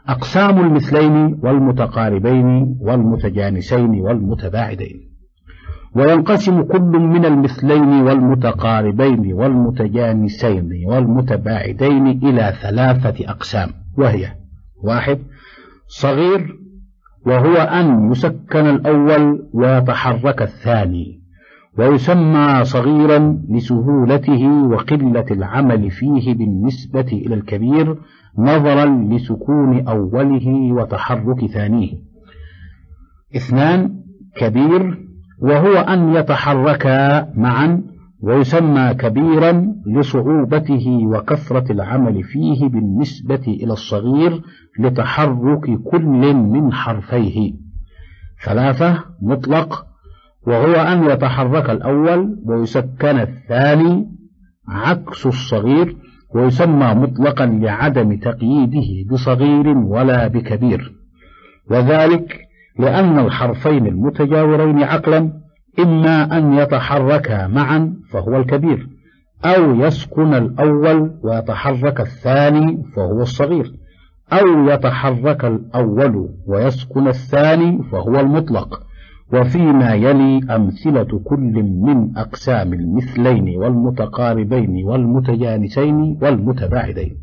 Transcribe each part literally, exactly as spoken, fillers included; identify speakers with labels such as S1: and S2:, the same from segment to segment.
S1: أقسام المثلين والمتقاربين والمتجانسين والمتباعدين. وينقسم كل من المثلين والمتقاربين والمتجانسين والمتباعدين إلى ثلاثة أقسام، وهي: واحد، صغير، وهو أن يسكن الأول ويتحرك الثاني، ويسمى صغيرا لسهولته وقلة العمل فيه بالنسبة إلى الكبير نظرا لسكون أوله وتحرك ثانيه. اثنان، كبير، وهو أن يتحركا معا، ويسمى كبيرا لصعوبته وكثرة العمل فيه بالنسبة إلى الصغير لتحرك كل من حرفيه. ثلاثة، مطلق، وهو أن يتحرك الأول ويسكن الثاني عكس الصغير، ويسمى مطلقا لعدم تقييده بصغير ولا بكبير، وذلك لأن الحرفين المتجاورين عقلا إما أن يتحركا معا فهو الكبير، أو يسكن الأول ويتحرك الثاني فهو الصغير، أو يتحرك الأول ويسكن الثاني فهو المطلق. وفيما يلي أمثلة كل من أقسام المثلين والمتقاربين والمتجانسين والمتباعدين.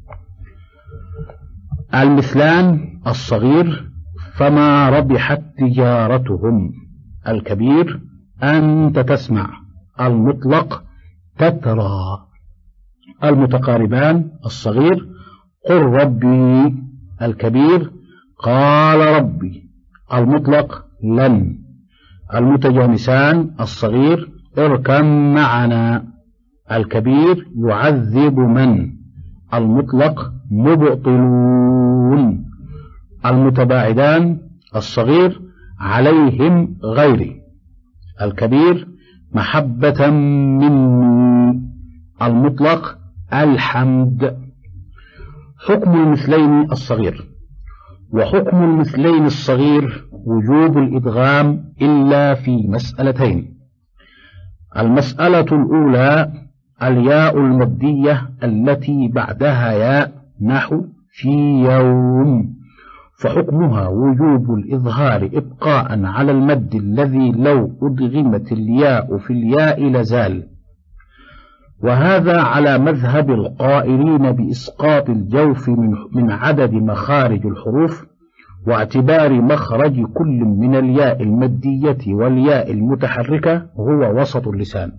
S1: المثلان: الصغير، فما ربحت تجارتهم. الكبير: أنت تسمع. المطلق: تترى. المتقاربان: الصغير: قل ربي. الكبير: قال ربي. المطلق: لن. المتجانسان: الصغير: اركم معنا. الكبير: يعذب من. المطلق: مبطلون. المتباعدان: الصغير: عليهم غيري. الكبير: محبة مني. المطلق: الحمد. حكم المثلين الصغير. وحكم المثلين الصغير وجوب الإدغام إلا في مسألتين. المسألة الأولى: الياء المادية التي بعدها ياء، نحو في يوم، فحكمها وجوب الإظهار إبقاء على المد الذي لو أدغمت الياء في الياء لزال، وهذا على مذهب القائلين بإسقاط الجوف من عدد مخارج الحروف، واعتبار مخرج كل من الياء المادية والياء المتحركة هو وسط اللسان.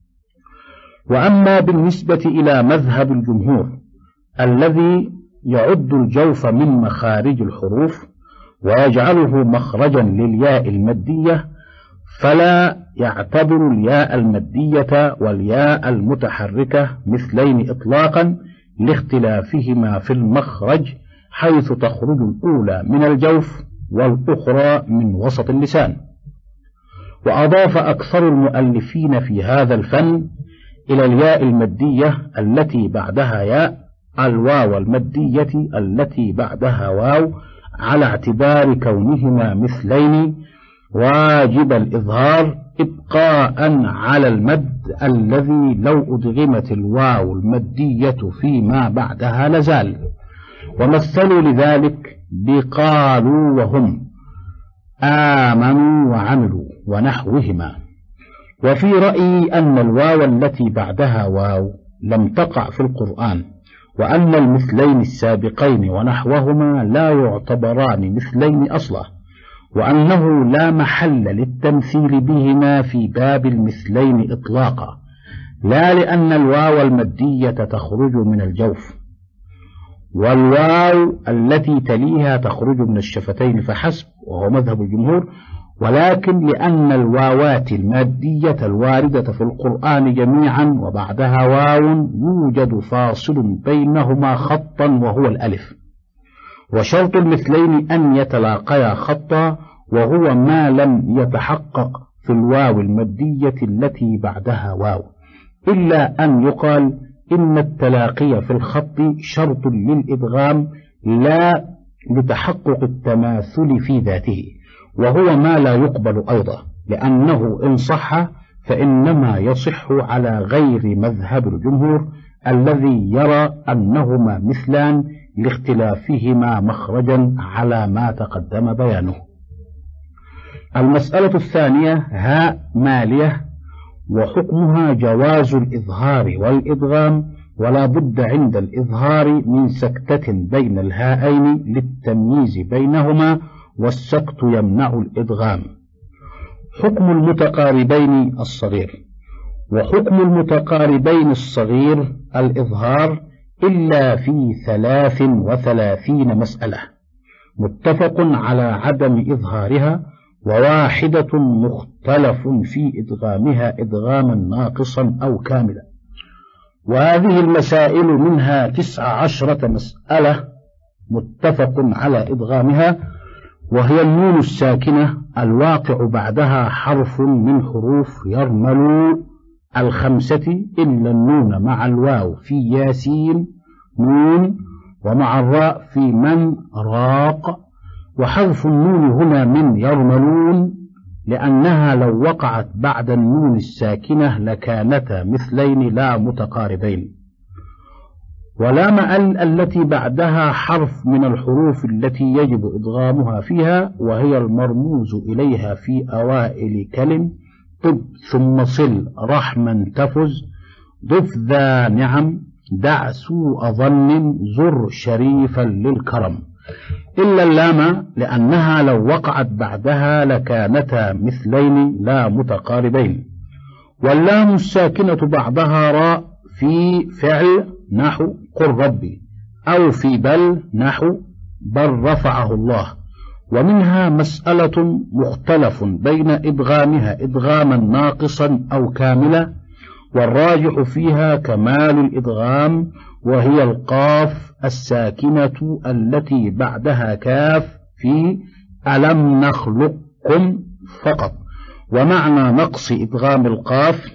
S1: وأما بالنسبة إلى مذهب الجمهور الذي يعد الجوف من مخارج الحروف ويجعله مخرجا للياء المادية، فلا يعتبر الياء المادية والياء المتحركة مثلين إطلاقا لاختلافهما في المخرج، حيث تخرج الأولى من الجوف والأخرى من وسط اللسان. وأضاف أكثر المؤلفين في هذا الفن إلى الياء المادية التي بعدها ياء الواو المادية التي بعدها واو، على اعتبار كونهما مثلين واجب الإظهار إبقاء على المد الذي لو أدغمت الواو المادية فيما بعدها لزال. ومثلوا لذلك بقالوا وهم، آمنوا وعملوا ونحوهما. وفي رأيي أن الواو التي بعدها واو لم تقع في القرآن، وأن المثلين السابقين ونحوهما لا يعتبران مثلين أصلا، وأنه لا محل للتمثيل بهما في باب المثلين إطلاقا، لا لأن الواو المادية تخرج من الجوف والواو التي تليها تخرج من الشفتين فحسب، وهو مذهب الجمهور، ولكن لأن الواوات المادية الواردة في القرآن جميعا وبعدها واو يوجد فاصل بينهما خطا وهو الألف، وشرط المثلين أن يتلاقيا خطا، وهو ما لم يتحقق في الواو المادية التي بعدها واو، إلا أن يقال إن التلاقي في الخط شرط للإدغام لا لتحقق التماثل في ذاته، وهو ما لا يقبل أيضا، لأنه إن صح فإنما يصح على غير مذهب الجمهور الذي يرى أنهما مثلان لاختلافهما مخرجا على ما تقدم بيانه. المسألة الثانية هاء مالية، وحكمها جواز الإظهار والإدغام، ولا بد عند الإظهار من سكتة بين الهاءين للتمييز بينهما، والسكت يمنع الإدغام. حكم المتقاربين الصغير، وحكم المتقاربين الصغير الإظهار إلا في ثلاث وثلاثين مسألة متفق على عدم إظهارها، وواحدة مختلف في إدغامها إدغاما ناقصا أو كاملا. وهذه المسائل منها تسع عشرة مسألة متفق على إدغامها، وهي النون الساكنة الواقع بعدها حرف من حروف يرمل الخمسة إلا النون مع الواو في ياسين نون، ومع الراء في من راق. وحذف النون هنا من يرملون لأنها لو وقعت بعد النون الساكنة لكانتا مثلين لا متقاربين. ولام ال التي بعدها حرف من الحروف التي يجب إدغامها فيها، وهي المرموز إليها في أوائل كلم: طب ثم صل رحما تفز، ضف ذا نعم، دع سوء ظن، زر شريفا للكرم. إلا اللام لأنها لو وقعت بعدها لكانتا مثلين لا متقاربين. واللام الساكنة بعدها راء في فعل نحو قل ربي، أو في بل نحو بل رفعه الله. ومنها مسألة مختلف بين إدغامها إدغاما ناقصا أو كاملا، والراجح فيها كمال الإدغام، وهي القاف الساكنة التي بعدها كاف في ألم نخلقكم فقط. ومعنى نقص إدغام القاف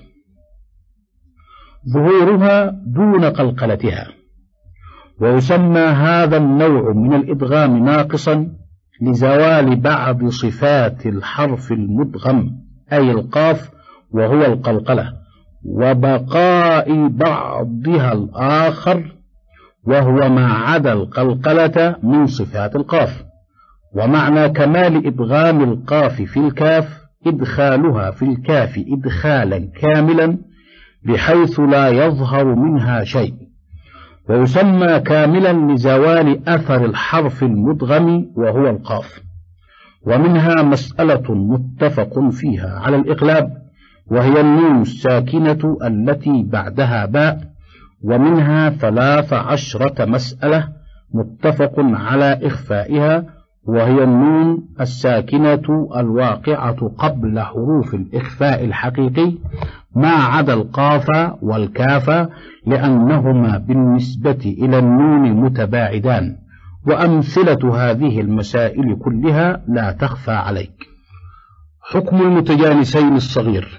S1: ظهورها دون قلقلتها. ويسمى هذا النوع من الإدغام ناقصا لزوال بعض صفات الحرف المدغم أي القاف وهو القلقلة، وبقاء بعضها الآخر وهو ما عدا القلقلة من صفات القاف. ومعنى كمال إدغام القاف في الكاف إدخالها في الكاف إدخالا كاملا بحيث لا يظهر منها شيء. ويسمى كاملا لزوال أثر الحرف المدغم وهو القاف. ومنها مسألة متفق فيها على الإقلاب، وهي النون الساكنة التي بعدها باء. ومنها ثلاث عشرة مسألة متفق على إخفائها، وهي النون الساكنة الواقعة قبل حروف الإخفاء الحقيقي ما عدا القاف والكاف، لأنهما بالنسبة إلى النون متباعدان. وأمثلة هذه المسائل كلها لا تخفى عليك. حكم المتجانسين الصغير،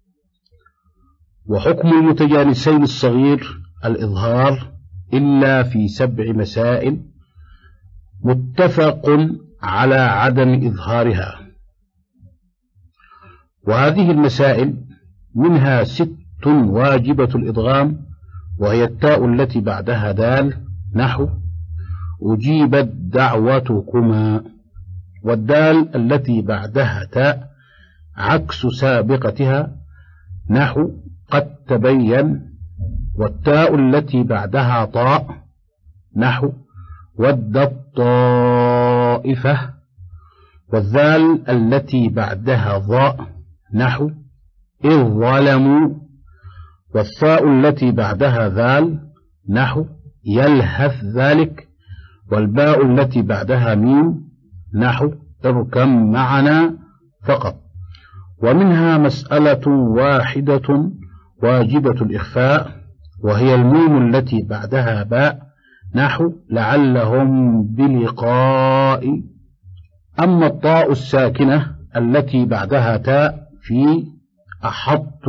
S1: وحكم المتجانسين الصغير الإظهار إلا في سبع مسائل متفق على عدم إظهارها. وهذه المسائل منها ست واجبة الإدغام، وهي التاء التي بعدها دال نحو أجيبت دعوتكما، والدال التي بعدها تاء عكس سابقتها نحو قد تبين، والتاء التي بعدها طاء نحو ود الطائفة، والذال التي بعدها ضاء نحو إذ ظلموا، والثاء التي بعدها ذال نحو يلهث ذلك، والباء التي بعدها ميم نحو اركم معنا فقط. ومنها مسألة واحدة واجبة الإخفاء، وهي الميم التي بعدها باء نحو لعلهم بلقاء. أما الطاء الساكنة التي بعدها تاء في أحط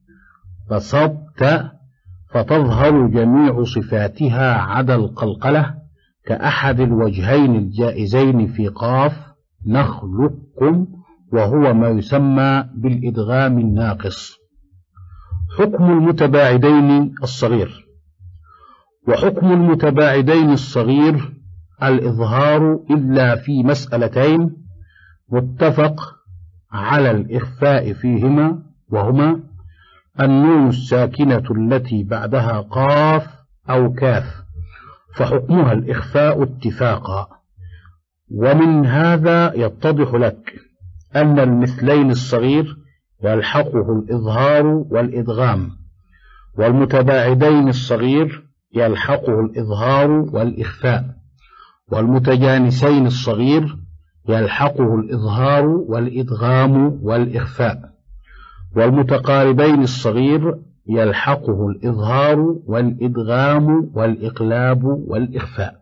S1: بسطت فتظهر جميع صفاتها عدا القلقلة كأحد الوجهين الجائزين في قاف نخلقكم، وهو ما يسمى بالإدغام الناقص. حكم المتباعدين الصغير، وحكم المتباعدين الصغير الإظهار إلا في مسألتين متفق على الإخفاء فيهما، وهما النون الساكنة التي بعدها قاف أو كاف، فحكمها الإخفاء اتفاقا. ومن هذا يتضح لك أن المثلين الصغير يلحقه الإظهار والإدغام، والمتباعدين الصغير يلحقه الإظهار والإخفاء، والمتجانسين الصغير يلحقه الإظهار والإدغام والإخفاء، والمتقاربين الصغير يلحقه الإظهار والإدغام والإقلاب والإخفاء.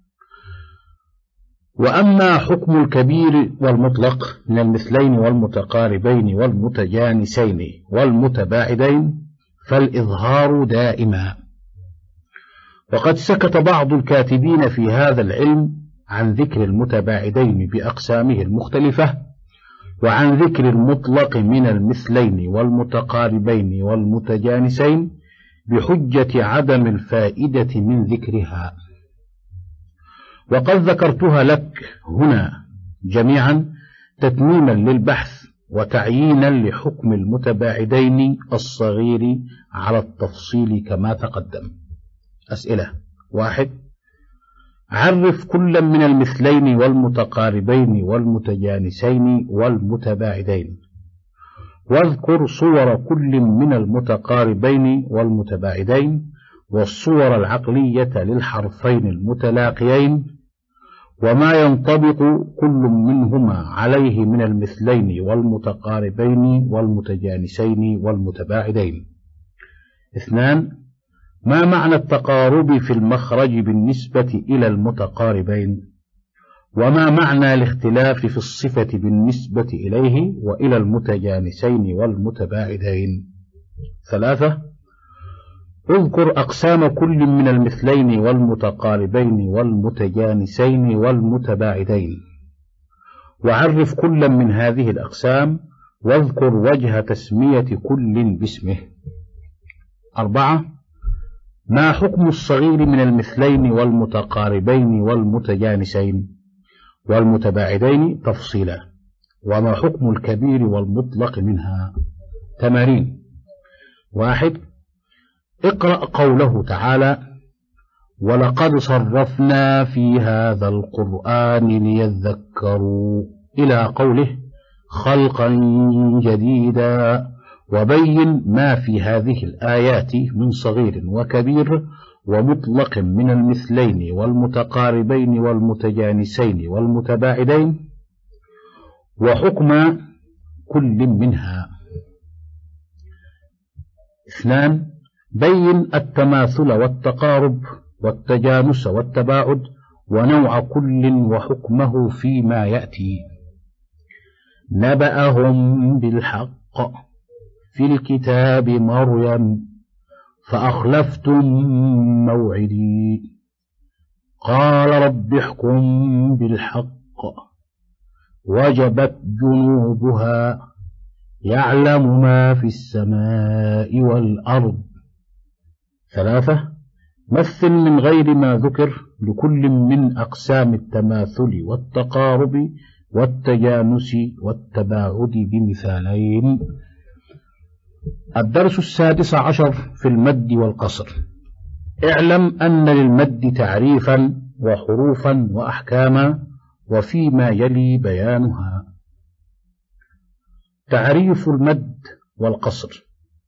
S1: وأما حكم الكبير والمطلق من المثلين والمتقاربين والمتجانسين والمتباعدين فالإظهار دائما. وقد سكت بعض الكاتبين في هذا العلم عن ذكر المتباعدين بأقسامه المختلفة، وعن ذكر المطلق من المثلين والمتقاربين والمتجانسين بحجة عدم الفائدة من ذكرها. وقد ذكرتها لك هنا جميعا تتميما للبحث وتعيينا لحكم المتباعدين الصغير على التفصيل كما تقدم. أسئلة: واحد، عرف كلا من المثلين والمتقاربين والمتجانسين والمتباعدين، واذكر صور كل من المتقاربين والمتباعدين والصور العقلية للحرفين المتلاقيين، وما ينطبق كل منهما عليه من المثلين والمتقاربين والمتجانسين والمتباعدين. اثنان، ما معنى التقارب في المخرج بالنسبة إلى المتقاربين؟ وما معنى الاختلاف في الصفة بالنسبة إليه وإلى المتجانسين والمتباعدين؟ ثلاثة، اذكر أقسام كل من المثلين والمتقاربين والمتجانسين والمتباعدين، وعرف كلا من هذه الأقسام، واذكر وجه تسمية كل باسمه. أربعة، ما حكم الصغير من المثلين والمتقاربين والمتجانسين والمتباعدين تفصيلا، وما حكم الكبير والمطلق منها؟ تمارين: واحد، اقرأ قوله تعالى: ولقد صرفنا في هذا القرآن ليذكروا، إلى قوله خلقا جديدا، وبين ما في هذه الآيات من صغير وكبير ومطلق من المثلين والمتقاربين والمتجانسين والمتباعدين، وحكم كل منها. اثنان، بين التماثل والتقارب والتجانس والتباعد ونوع كل وحكمه فيما يأتي. نبأهم بالحق في الكتاب مريم فأخلفتم موعدي قال رب احكم بالحق وجبت جنوبها يعلم ما في السماء والأرض. ثلاثة، مثل من غير ما ذكر لكل من أقسام التماثل والتقارب والتجانس والتباعد بمثالين. الدرس السادس عشر في المد والقصر. اعلم أن للمد تعريفا وحروفا وأحكاما، وفيما يلي بيانها. تعريف المد والقصر.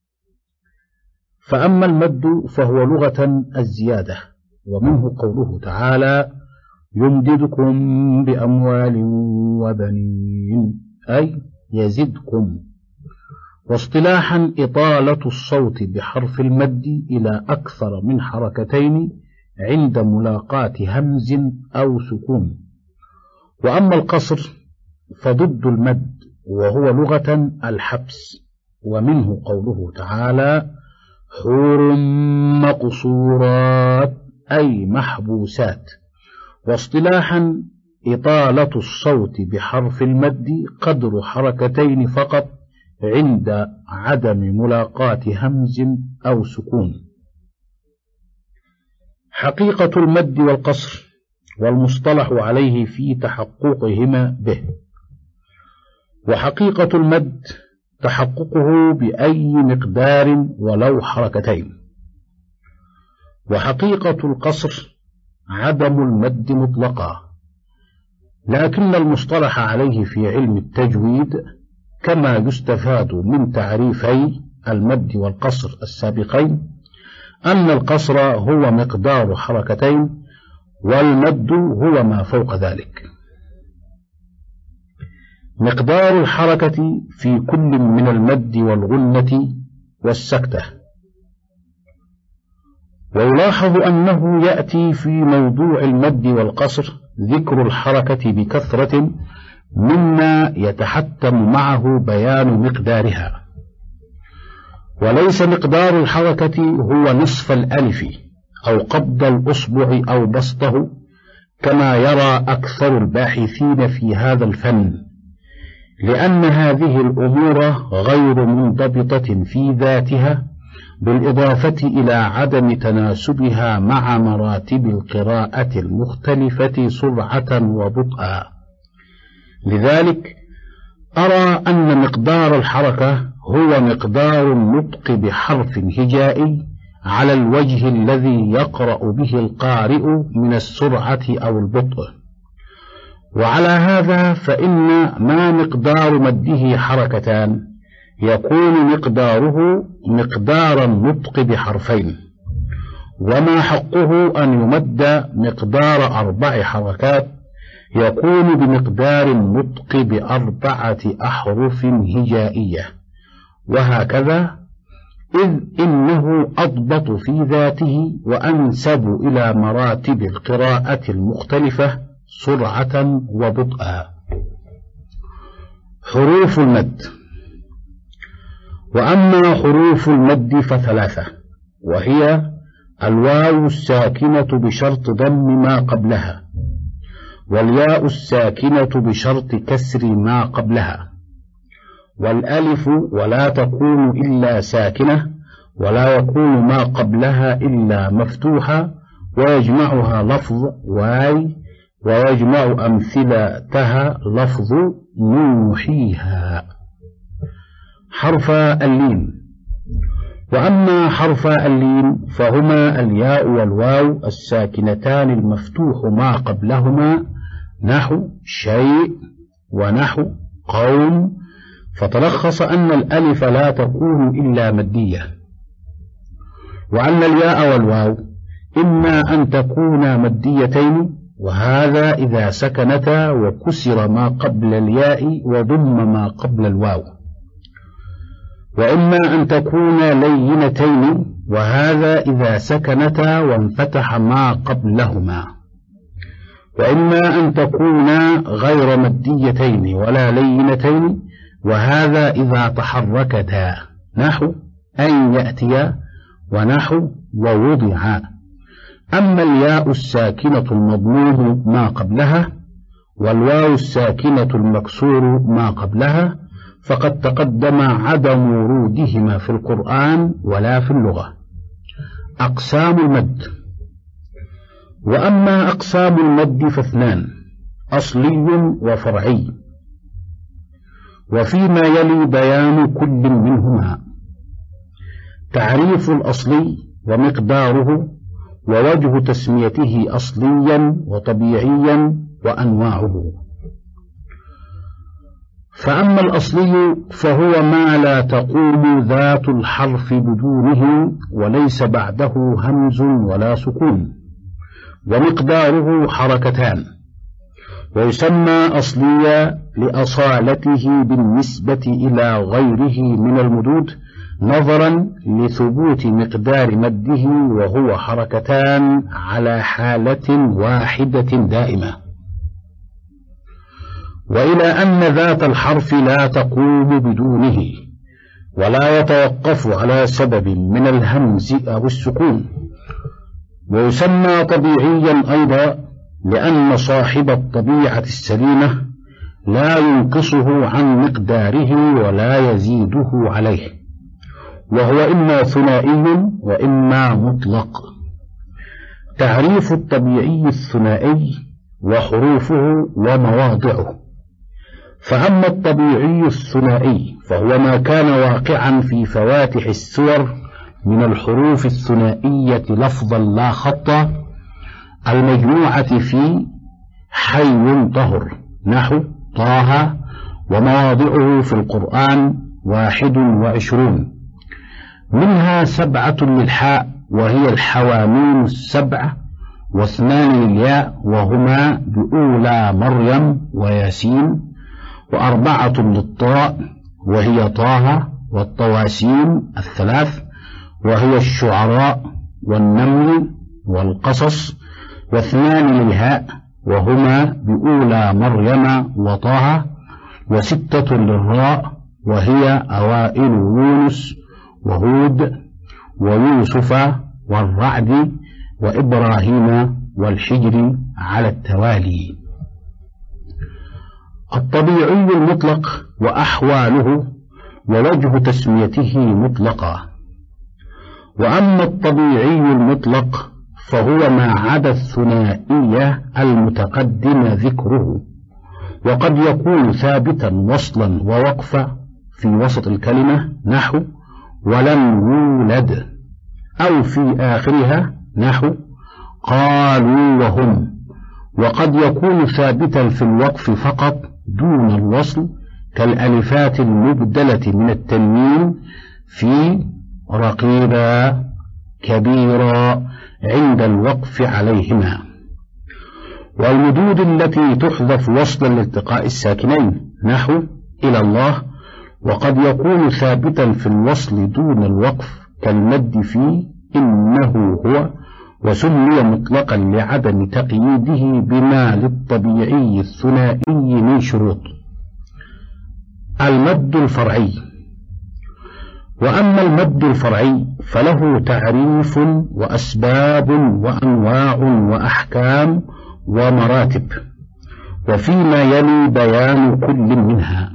S1: فأما المد فهو لغة الزيادة، ومنه قوله تعالى: يمددكم بأموال وبنين، أي يزدكم. واصطلاحا إطالة الصوت بحرف المد إلى أكثر من حركتين عند ملاقاة همز أو سكون. وأما القصر فضد المد، وهو لغة الحبس، ومنه قوله تعالى: حور مقصورات، أي محبوسات. واصطلاحا إطالة الصوت بحرف المد قدر حركتين فقط عند عدم ملاقاة همز أو سكون. حقيقة المد والقصر والمصطلح عليه في تحققهما به. وحقيقة المد تحققه بأي مقدار ولو حركتين، وحقيقة القصر عدم المد مطلقا، لكن المصطلح عليه في علم التجويد كما يستفاد من تعريفي المد والقصر السابقين أن القصر هو مقدار حركتين والمد هو ما فوق ذلك. مقدار الحركة في كل من المد والغنة والسكتة. ويلاحظ أنه يأتي في موضوع المد والقصر ذكر الحركة بكثرة مما يتحتم معه بيان مقدارها، وليس مقدار الحركة هو نصف الألف أو قبض الأصبع أو بسطه كما يرى أكثر الباحثين في هذا الفن، لأن هذه الأمور غير منضبطة في ذاتها، بالإضافة إلى عدم تناسبها مع مراتب القراءة المختلفة سرعة وبطئا. لذلك أرى أن مقدار الحركة هو مقدار النطق بحرف هجائي على الوجه الذي يقرأ به القارئ من السرعة أو البطء. وعلى هذا فإن ما مقدار مده حركتان يكون مقداره مقدار النطق بحرفين، وما حقه أن يمد مقدار أربع حركات يكون بمقدار النطق بأربعة أحرف هجائية، وهكذا، إذ إنه أضبط في ذاته وأنسب إلى مراتب القراءة المختلفة سرعة وبطئا. حروف المد. وأما حروف المد فثلاثة، وهي الواو الساكنة بشرط ضم ما قبلها، والياء الساكنة بشرط كسر ما قبلها، والألف ولا تكون إلا ساكنة، ولا يكون ما قبلها إلا مفتوحة، ويجمعها لفظ واي، ويجمع أمثلتها لفظ نوحيها. حرف اللين. وأما حرف اللين فهما الياء والواو الساكنتان المفتوح ما قبلهما، نحو شيء ونحو قوم، فتلخص أن الألف لا تكون إلا مدية، وأن الياء والواو إما أن تكونا مديتين، وهذا إذا سكنتا وكسر ما قبل الياء وضم ما قبل الواو، وإما أن تكونا لينتين، وهذا إذا سكنتا وانفتح ما قبلهما، وإما أن تكونا غير مديتين ولا لينتين، وهذا إذا تحركتا، نحو أن يأتي ونحو ووضع. أما الياء الساكنة المضموم ما قبلها والواو الساكنة المكسور ما قبلها فقد تقدم عدم ورودهما في القرآن ولا في اللغة. أقسام المد. وأما أقسام المد فاثنان، أصلي وفرعي، وفيما يلي بيان كل منهما. تعريف الأصلي ومقداره، ووجه تسميته أصليا وطبيعيا وأنواعه. فأما الأصلي فهو ما لا تقوم ذات الحرف بدونه وليس بعده همز ولا سكون، ومقداره حركتان، ويسمى أصليا لأصالته بالنسبة إلى غيره من المدود نظرا لثبوت مقدار مده، وهو حركتان على حالة واحدة دائمة، وإلى أن ذات الحرف لا تقوم بدونه ولا يتوقف على سبب من الهمز أو السكون. ويسمى طبيعيا أيضا لأن صاحب الطبيعة السليمة لا ينقصه عن مقداره ولا يزيده عليه، وهو إما ثنائي وإما مطلق. تعريف الطبيعي الثنائي وحروفه ومواضعه. فأما الطبيعي الثنائي فهو ما كان واقعا في فواتح السور من الحروف الثنائية لفظا لا خطا المجموعة في حي طهر نحو طه، ومواضعه في القرآن واحد وعشرون، منها سبعة للحاء وهي الحواميم السبع، واثنان للياء وهما بأولى مريم وياسين، وأربعة للطاء وهي طه والطواسين الثلاث وهي الشعراء والنمل والقصص، واثنان للهاء وهما بأولى مريم وطه، وستة للراء وهي أوائل يونس وهود ويوسف والرعد وإبراهيم والحجر على التوالي. الطبيعي المطلق وأحواله ووجه تسميته مطلقا. وأما الطبيعي المطلق فهو ما عدا الثنائية المتقدم ذكره، وقد يكون ثابتا وصلا ووقفا في وسط الكلمة نحو ولم يولد، أو في آخرها نحو قالوا وهم، وقد يكون ثابتا في الوقف فقط دون الوصل كالألفات المبدلة من التنوين في رقيبا كبيرا عند الوقف عليهما، والمدود التي تحذف وصلا لالتقاء الساكنين نحو إلى الله، وقد يكون ثابتا في الوصل دون الوقف كالمد في إنه هو، وسمي مطلقا لعدم تقييده بما للطبيعي الثنائي من شروط. المد الفرعي. وأما المد الفرعي فله تعريف وأسباب وأنواع وأحكام ومراتب، وفيما يلي بيان كل منها.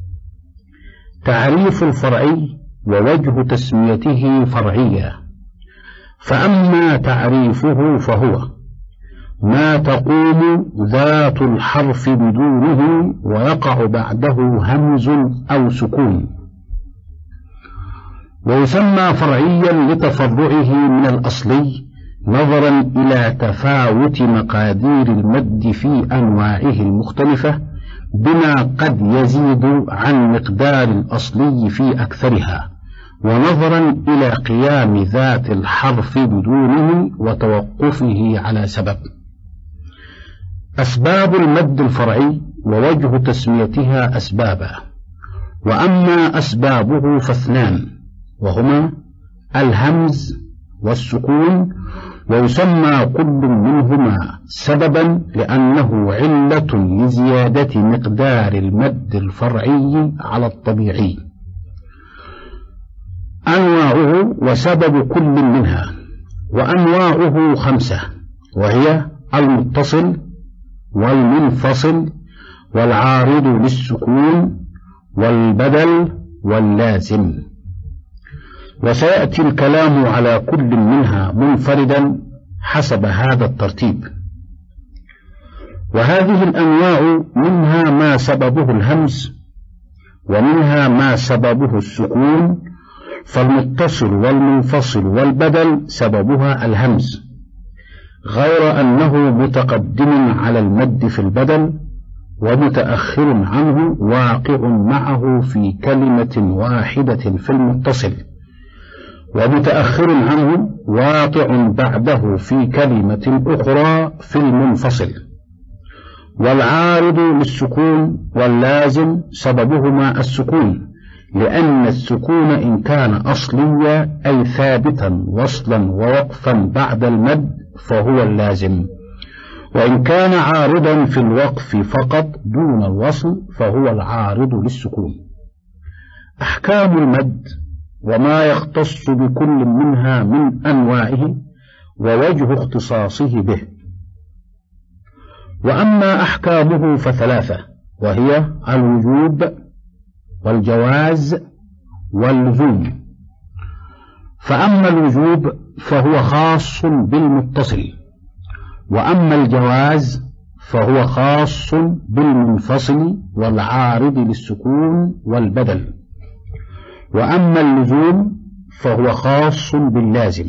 S1: تعريف الفرعي ووجه تسميته فرعيا. فأما تعريفه فهو ما تقوم ذات الحرف بدونه ويقع بعده همز أو سكون، ويسمى فرعيا لتفرعه من الأصلي نظرا إلى تفاوت مقادير المد في أنواعه المختلفة بما قد يزيد عن مقدار الأصلي في أكثرها، ونظرا إلى قيام ذات الحرف بدونه وتوقفه على سبب. أسباب المد الفرعي ووجه تسميتها أسبابا. وأما أسبابه فاثنان، وهما الهمز والسكون، ويسمى كل منهما سببا لأنه علة لزيادة مقدار المد الفرعي على الطبيعي. أنواعه وسبب كل منها. وأنواعه خمسة، وهي المتصل والمنفصل والعارض للسكون والبدل واللازم، وسيأتي الكلام على كل منها منفردا حسب هذا الترتيب. وهذه الأنواع منها ما سببه الهمز، ومنها ما سببه السكون، فالمتصل والمنفصل والبدل سببها الهمز، غير أنه متقدم على المد في البدل ومتأخر عنه واقع معه في كلمة واحدة في المتصل، ومتأخر عنه واقع بعده في كلمة أخرى في المنفصل. والعارض للسكون واللازم سببهما السكون، لأن السكون إن كان أصليا أي ثابتا وصلا ووقفا بعد المد فهو اللازم، وإن كان عارضا في الوقف فقط دون الوصل فهو العارض للسكون. أحكام المد وما يختص بكل منها من أنواعه ووجه اختصاصه به. وأما أحكامه فثلاثة، وهي الوجوب والجواز واللزوم. فأما الوجوب فهو خاص بالمتصل، وأما الجواز فهو خاص بالمنفصل والعارض للسكون والبدل، وأما اللزوم فهو خاص باللازم.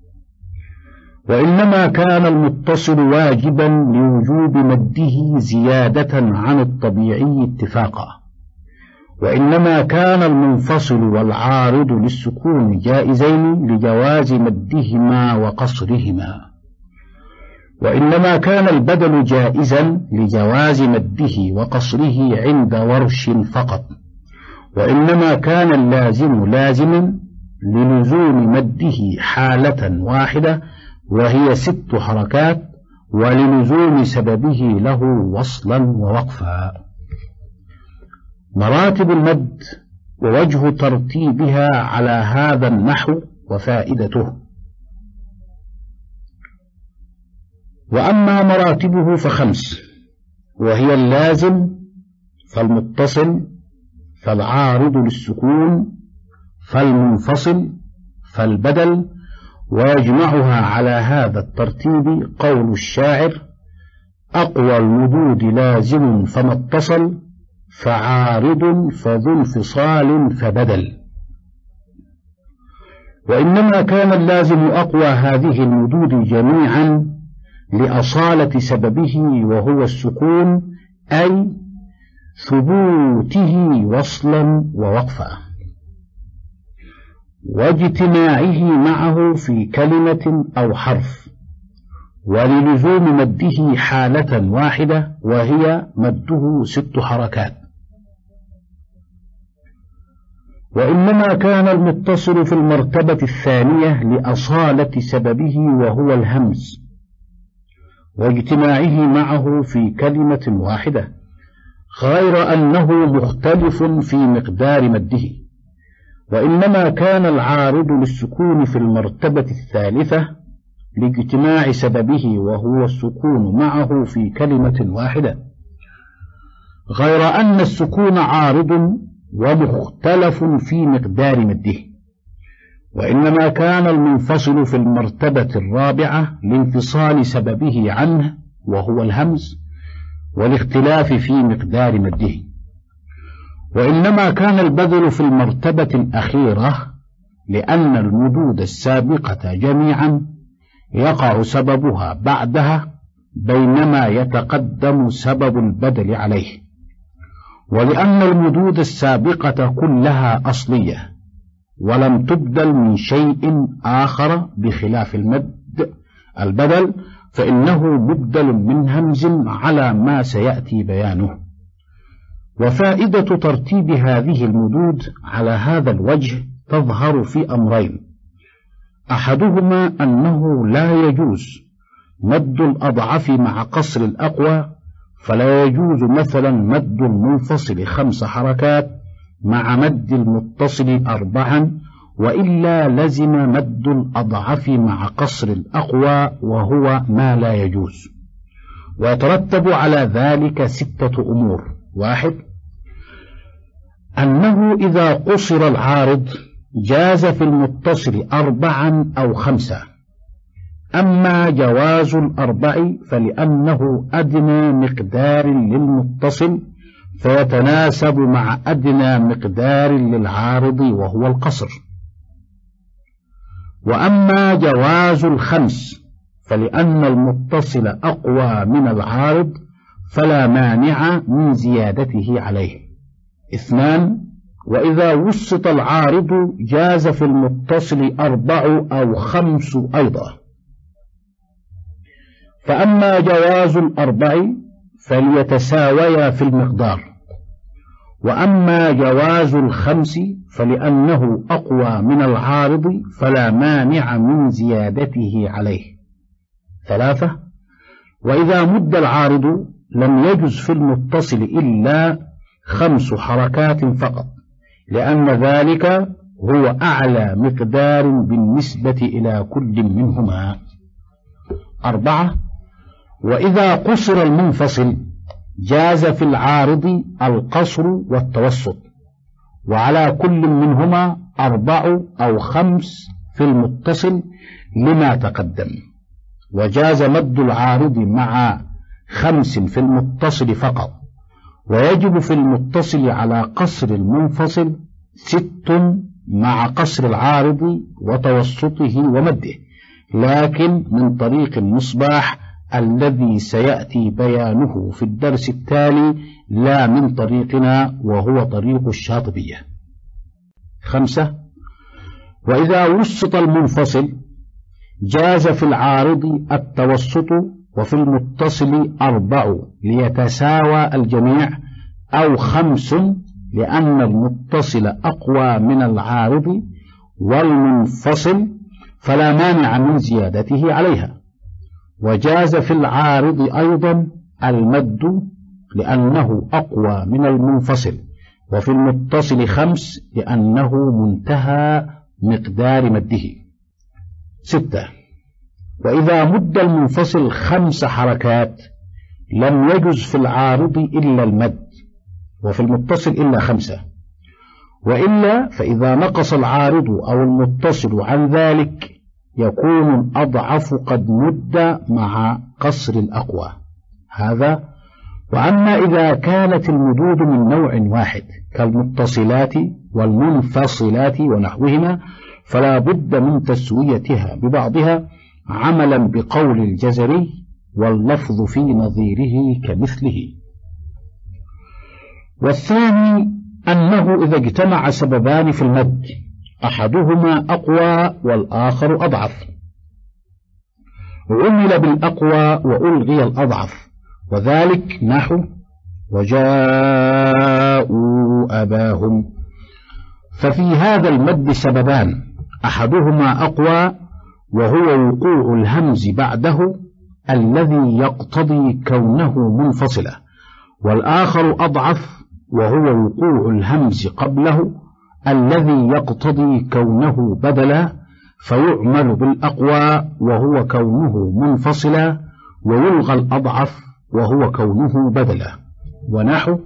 S1: وإنما كان المتصل واجبا لوجوب مده زيادة عن الطبيعي اتفاقا، وإنما كان المنفصل والعارض للسكون جائزين لجواز مدهما وقصرهما، وإنما كان البدل جائزا لجواز مده وقصره عند ورش فقط، وإنما كان اللازم لازما للزوم مده حالة واحدة وهي ست حركات، وللزوم سببه له وصلا ووقفا. مراتب المد ووجه ترتيبها على هذا النحو وفائدته. وأما مراتبه فخمس، وهي اللازم فالمتصل فالعارض للسكون فالمنفصل فالبدل. ويجمعها على هذا الترتيب قول الشاعر: أقوى المدود لازم فما اتصل، فعارض فذو انفصال فبدل. وإنما كان اللازم أقوى هذه المدود جميعا لأصالة سببه وهو السكون، أي ثبوته وصلا ووقفا، واجتماعه معه في كلمة أو حرف، وللزوم مده حالة واحدة وهي مده ست حركات. وإنما كان المتصل في المرتبة الثانية لأصالة سببه وهو الهمز، واجتماعه معه في كلمة واحدة، غير أنه مختلف في مقدار مده. وإنما كان العارض للسكون في المرتبة الثالثة لاجتماع سببه وهو السكون معه في كلمة واحدة، غير أن السكون عارض ومختلف في مقدار مده. وإنما كان المنفصل في المرتبة الرابعة لانفصال سببه عنه وهو الهمز والاختلاف في مقدار مده. وإنما كان البذل في المرتبة الأخيرة لأن المدود السابقة جميعا يقع سببها بعدها، بينما يتقدم سبب البدل عليه، ولأن المدود السابقة كلها أصلية ولم تبدل من شيء آخر بخلاف المد البدل، فإنه مبدل من همز على ما سيأتي بيانه. وفائدة ترتيب هذه المدود على هذا الوجه تظهر في أمرين: أحدهما أنه لا يجوز مد الأضعف مع قصر الأقوى، فلا يجوز مثلا مد المنفصل خمس حركات مع مد المتصل أربعا، وإلا لزم مد الأضعف مع قصر الأقوى وهو ما لا يجوز. ويترتب على ذلك ستة أمور: واحد، أنه إذا قصر العارض جاز في المتصل أربعا أو خمسة. أما جواز الأربع فلأنه أدنى مقدار للمتصل فيتناسب مع أدنى مقدار للعارض وهو القصر. وأما جواز الخمس فلأن المتصل أقوى من العارض فلا مانع من زيادته عليه. اثنان، وإذا وسط العارض جاز في المتصل أربع أو خمس أيضا. فأما جواز الأربع فليتساويا في المقدار، وأما جواز الخمس فلأنه أقوى من العارض فلا مانع من زيادته عليه. ثلاثة، وإذا مد العارض لم يجز في المتصل إلا خمس حركات فقط، لأن ذلك هو أعلى مقدار بالنسبة إلى كل منهما. أربعة، وإذا قصر المنفصل جاز في العارض القصر والتوسط، وعلى كل منهما أربع أو خمس في المتصل لما تقدم. وجاز مد العارض مع خمس في المتصل فقط، ويجب في المتصل على قصر المنفصل ست مع قصر العارض وتوسطه ومده، لكن من طريق المصباح الذي سيأتي بيانه في الدرس التالي، لا من طريقنا وهو طريق الشاطبية. خمسة: وإذا وسط المنفصل جاز في العارض التوسط، وفي المتصل أربع ليتساوى الجميع، أو خمس لأن المتصل أقوى من العارض والمنفصل فلا مانع من زيادته عليها. وجاز في العارض أيضا المد لأنه أقوى من المنفصل، وفي المتصل خمس لأنه منتهى مقدار مده. ستة: وإذا مد المنفصل خمس حركات لم يجز في العارض إلا المد، وفي المتصل إلا خمسة، وإلا فإذا نقص العارض أو المتصل عن ذلك يكون الأضعف قد مد مع قصر الأقوى. هذا. وأما إذا كانت المدود من نوع واحد كالمتصلات والمنفصلات ونحوهما فلا بد من تسويتها ببعضها عملا بقول الجزري، واللفظ في نظيره كمثله. والثاني أنه إذا اجتمع سببان في المد أحدهما أقوى والآخر أضعف عمل بالأقوى وألغي الأضعف، وذلك نحو وجاءوا أباهم، ففي هذا المد سببان أحدهما أقوى وهو وقوع الهمز بعده الذي يقتضي كونه منفصلا، والآخر أضعف وهو وقوع الهمز قبله الذي يقتضي كونه بدلا، فيعمل بالأقوى وهو كونه منفصلا، ويلغى الأضعف وهو كونه بدلا. ونحو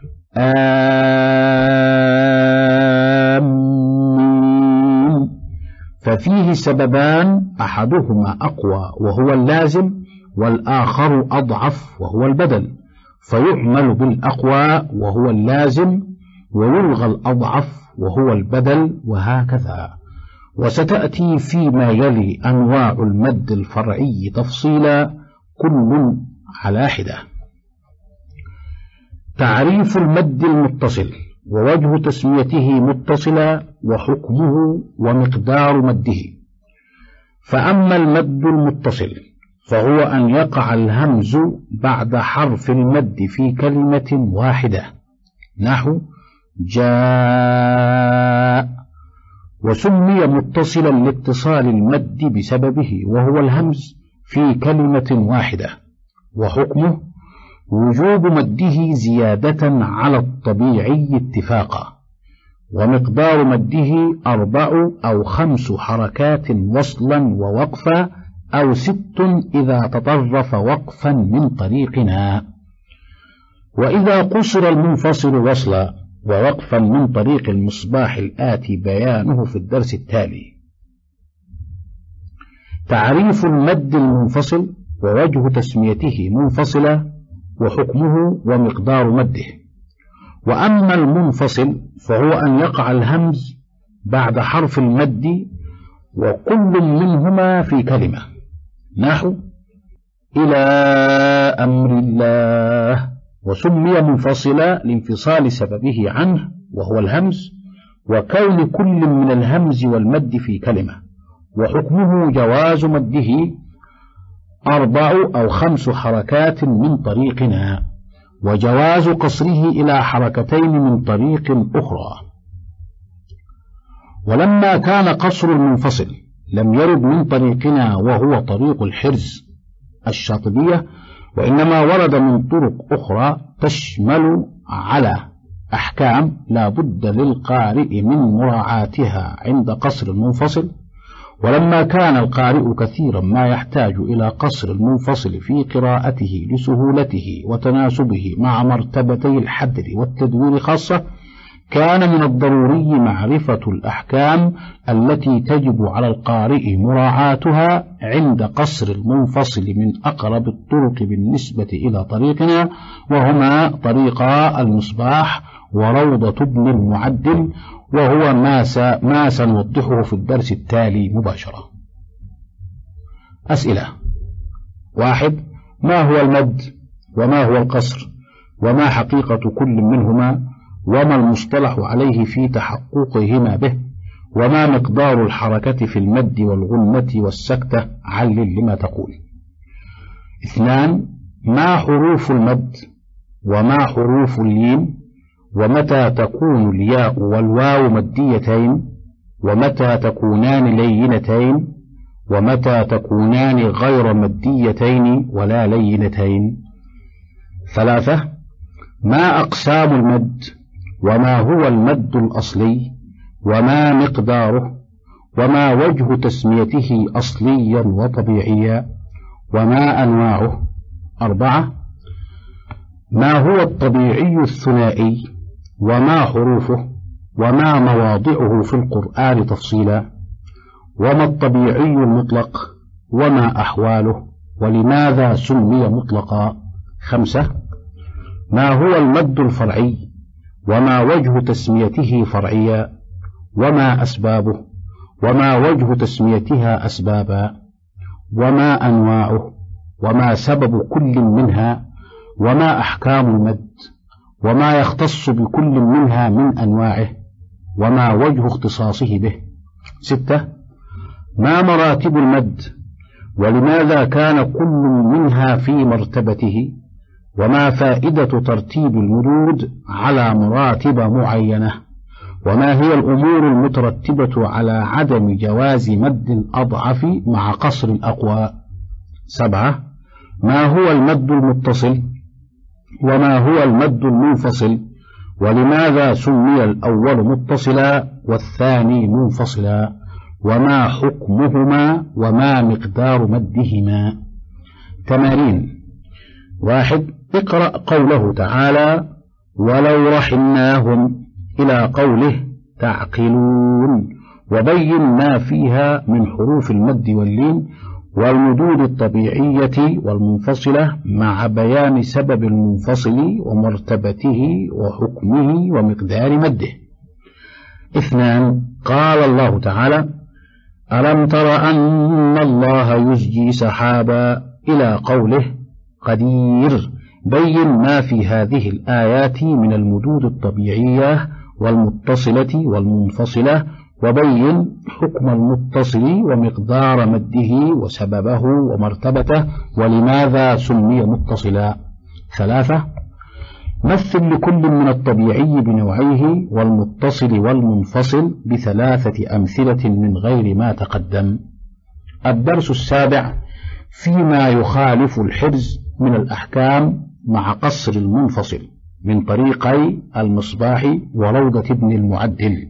S1: آمين، ففيه سببان أحدهما أقوى وهو اللازم، والآخر أضعف وهو البدل، فيعمل بالأقوى وهو اللازم ويلغى الأضعف وهو البدل، وهكذا. وستأتي فيما يلي أنواع المد الفرعي تفصيلا كل على حدة. تعريف المد المتصل ووجه تسميته متصلا وحكمه ومقدار مده. فأما المد المتصل فهو أن يقع الهمز بعد حرف المد في كلمة واحدة نحو جاء، وسمي متصلا لاتصال المد بسببه وهو الهمز في كلمة واحدة. وحكمه وجوب مده زيادة على الطبيعي اتفاقا، ومقدار مده أربع أو خمس حركات وصلا ووقفا، أو ست إذا تطرف وقفا من طريقنا. وإذا قصر المنفصل وصلا ووقفا من طريق المصباح الآتي بيانه في الدرس التالي. تعريف المد المنفصل ووجه تسميته منفصلا وحكمه ومقدار مده. وأما المنفصل فهو أن يقع الهمز بعد حرف المد وكل منهما في كلمة نحو إلى أمر الله، وسمي منفصلا لانفصال سببه عنه وهو الهمز، وكون كل من الهمز والمد في كلمة. وحكمه جواز مده أربع أو خمس حركات من طريقنا، وجواز قصره إلى حركتين من طريق أخرى. ولما كان قصر المنفصل لم يرد من طريقنا وهو طريق الحرز الشاطبية، وإنما ورد من طرق أخرى تشمل على أحكام لا بد للقارئ من مراعاتها عند قصر المنفصل. ولما كان القارئ كثيرا ما يحتاج إلى قصر المنفصل في قراءته لسهولته وتناسبه مع مرتبتي الحدر والتدوير خاصة، كان من الضروري معرفة الأحكام التي تجب على القارئ مراعاتها عند قصر المنفصل من أقرب الطرق بالنسبة إلى طريقنا، وهما طريقا المصباح وروضة ابن المعدل، وهو ما, ما سنوضحه في الدرس التالي مباشرة. أسئلة: واحد، ما هو المد وما هو القصر وما حقيقة كل منهما وما المصطلح عليه في تحققهما به وما مقدار الحركة في المد والغنة والسكتة؟ علل لما تقول. اثنان، ما حروف المد وما حروف اللين ومتى تكون الياء والواو مديتين ومتى تكونان لينتين ومتى تكونان غير مديتين ولا لينتين. ثلاثة، ما أقسام المد وما هو المد الأصلي وما مقداره وما وجه تسميته أصليا وطبيعيا وما أنواعه. أربعة، ما هو الطبيعي الثنائي وما حروفه وما مواضعه في القرآن تفصيلا وما الطبيعي المطلق وما أحواله ولماذا سمي مطلقا. خمسة، ما هو المد الفرعي وما وجه تسميته فرعيا وما أسبابه وما وجه تسميتها أسبابا وما أنواعه وما سبب كل منها وما أحكام المد وما يختص بكل منها من أنواعه وما وجه اختصاصه به. ستة، ما مراتب المد ولماذا كان كل منها في مرتبته وما فائدة ترتيب المدود على مراتب معينة وما هي الأمور المترتبة على عدم جواز مد الأضعف مع قصر الأقوى. سبعة، ما هو المد المتصل وما هو المد المنفصل ولماذا سمي الأول متصلا والثاني منفصلا وما حكمهما وما مقدار مدهما. تمارين: واحد، اقرأ قوله تعالى ولو رحمناهم إلى قوله تعقلون وبين ما فيها من حروف المد واللين والمدود الطبيعية والمنفصلة مع بيان سبب المنفصل ومرتبته وحكمه ومقدار مده. اثنان، قال الله تعالى ألم تر أن الله يزجي سحابا إلى قوله قدير، بين ما في هذه الآيات من المدود الطبيعية والمتصلة والمنفصلة وبين حكم المتصل ومقدار مده وسببه ومرتبته ولماذا سمي متصلا. ثلاثة، مثل لكل من الطبيعي بنوعيه والمتصل والمنفصل بثلاثة أمثلة من غير ما تقدم. الدرس السابع فيما يخالف الحرز من الأحكام مع قصر المنفصل من طريقي المصباح وروضة ابن المعدل.